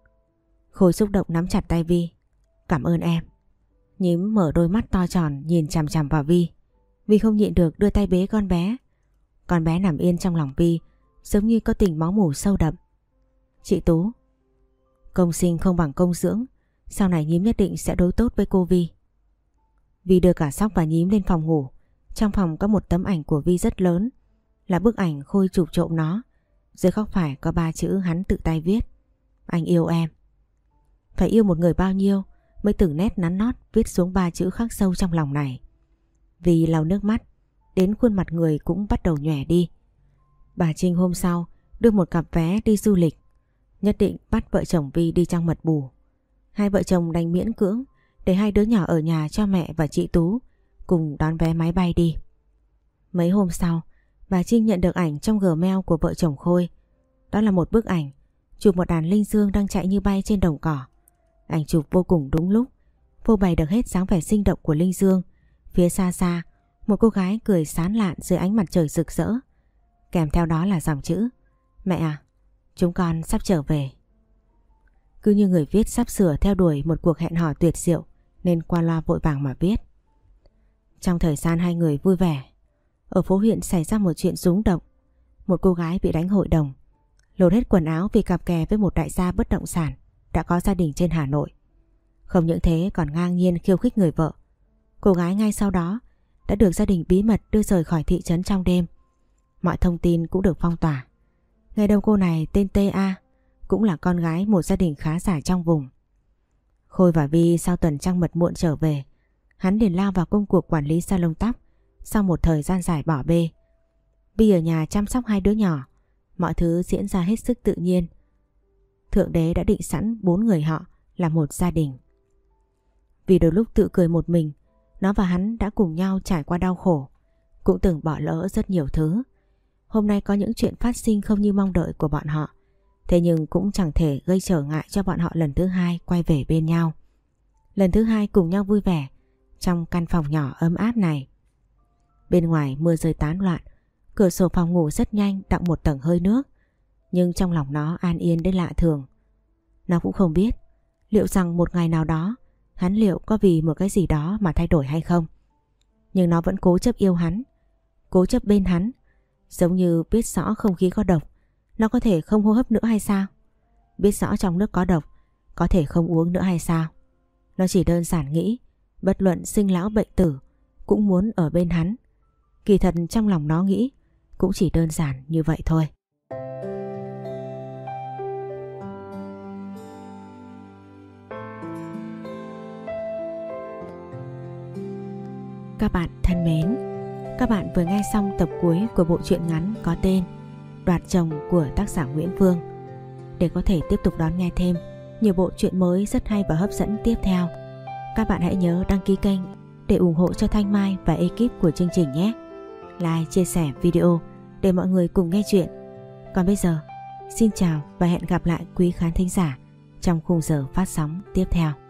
Khôi xúc động nắm chặt tay Vi. Cảm ơn em. Nhím mở đôi mắt to tròn nhìn chằm chằm vào Vi. Vi không nhịn được đưa tay bế con bé. Con bé nằm yên trong lòng Vi, giống như có tình máu mủ sâu đậm. Chị Tú, công sinh không bằng công dưỡng, sau này Nhím nhất định sẽ đối tốt với cô Vi. Vi đưa cả Sóc và Nhím lên phòng ngủ. Trong phòng có một tấm ảnh của Vi rất lớn, là bức ảnh Khôi chụp trộm nó. Dưới góc phải có ba chữ hắn tự tay viết: anh yêu em. Phải yêu một người bao nhiêu mới từng nét nắn nót viết xuống ba chữ khắc sâu trong lòng này. Vi lau nước mắt, đến khuôn mặt người cũng bắt đầu nhòe đi. Bà Trinh hôm sau đưa một cặp vé đi du lịch, nhất định bắt vợ chồng Vi đi trăng mật bù. Hai vợ chồng đành miễn cưỡng để hai đứa nhỏ ở nhà cho mẹ và chị Tú cùng đón vé máy bay đi. Mấy hôm sau, bà Trinh nhận được ảnh trong Gmail của vợ chồng Khôi. Đó là một bức ảnh chụp một đàn linh dương đang chạy như bay trên đồng cỏ. Ảnh chụp vô cùng đúng lúc, phô bày được hết dáng vẻ sinh động của linh dương. Phía xa xa, một cô gái cười sán lạn dưới ánh mặt trời rực rỡ. Kèm theo đó là dòng chữ: mẹ à, chúng con sắp trở về. Cứ như người viết sắp sửa theo đuổi một cuộc hẹn hò tuyệt diệu, nên qua loa vội vàng mà viết. Trong thời gian hai người vui vẻ, ở phố huyện xảy ra một chuyện rúng động. Một cô gái bị đánh hội đồng, lột hết quần áo vì cặp kè với một đại gia bất động sản đã có gia đình trên Hà Nội. Không những thế còn ngang nhiên khiêu khích người vợ. Cô gái ngay sau đó đã được gia đình bí mật đưa rời khỏi thị trấn trong đêm. Mọi thông tin cũng được phong tỏa. Ngày đầu cô này tên tê a, cũng là con gái một gia đình khá giả trong vùng. Khôi và Vi sau tuần trăng mật muộn trở về, hắn liền lao vào công cuộc quản lý salon tóc. Sau một thời gian dài bỏ bê, Vi ở nhà chăm sóc hai đứa nhỏ. Mọi thứ diễn ra hết sức tự nhiên. Thượng đế đã định sẵn bốn người họ là một gia đình. Vì đôi lúc tự cười một mình, nó và hắn đã cùng nhau trải qua đau khổ, cũng từng bỏ lỡ rất nhiều thứ. Hôm nay có những chuyện phát sinh không như mong đợi của bọn họ, thế nhưng cũng chẳng thể gây trở ngại cho bọn họ lần thứ hai quay về bên nhau. Lần thứ hai cùng nhau vui vẻ trong căn phòng nhỏ ấm áp này. Bên ngoài mưa rơi tán loạn, cửa sổ phòng ngủ rất nhanh đọng một tầng hơi nước, nhưng trong lòng nó an yên đến lạ thường. Nó cũng không biết liệu rằng một ngày nào đó hắn liệu có vì một cái gì đó mà thay đổi hay không. Nhưng nó vẫn cố chấp yêu hắn, cố chấp bên hắn. Giống như biết rõ không khí có độc, nó có thể không hô hấp nữa hay sao? Biết rõ trong nước có độc, có thể không uống nữa hay sao? Nó chỉ đơn giản nghĩ bất luận sinh lão bệnh tử cũng muốn ở bên hắn. Kỳ thật trong lòng nó nghĩ cũng chỉ đơn giản như vậy thôi. Các bạn thân mến, các bạn vừa nghe xong tập cuối của bộ truyện ngắn có tên Đoạt Chồng của tác giả Nguyễn Vương. Để có thể tiếp tục đón nghe thêm nhiều bộ truyện mới rất hay và hấp dẫn tiếp theo, các bạn hãy nhớ đăng ký kênh để ủng hộ cho Thanh Mai và ekip của chương trình nhé. Like, chia sẻ video để mọi người cùng nghe chuyện. Còn bây giờ, xin chào và hẹn gặp lại quý khán thính giả trong khung giờ phát sóng tiếp theo.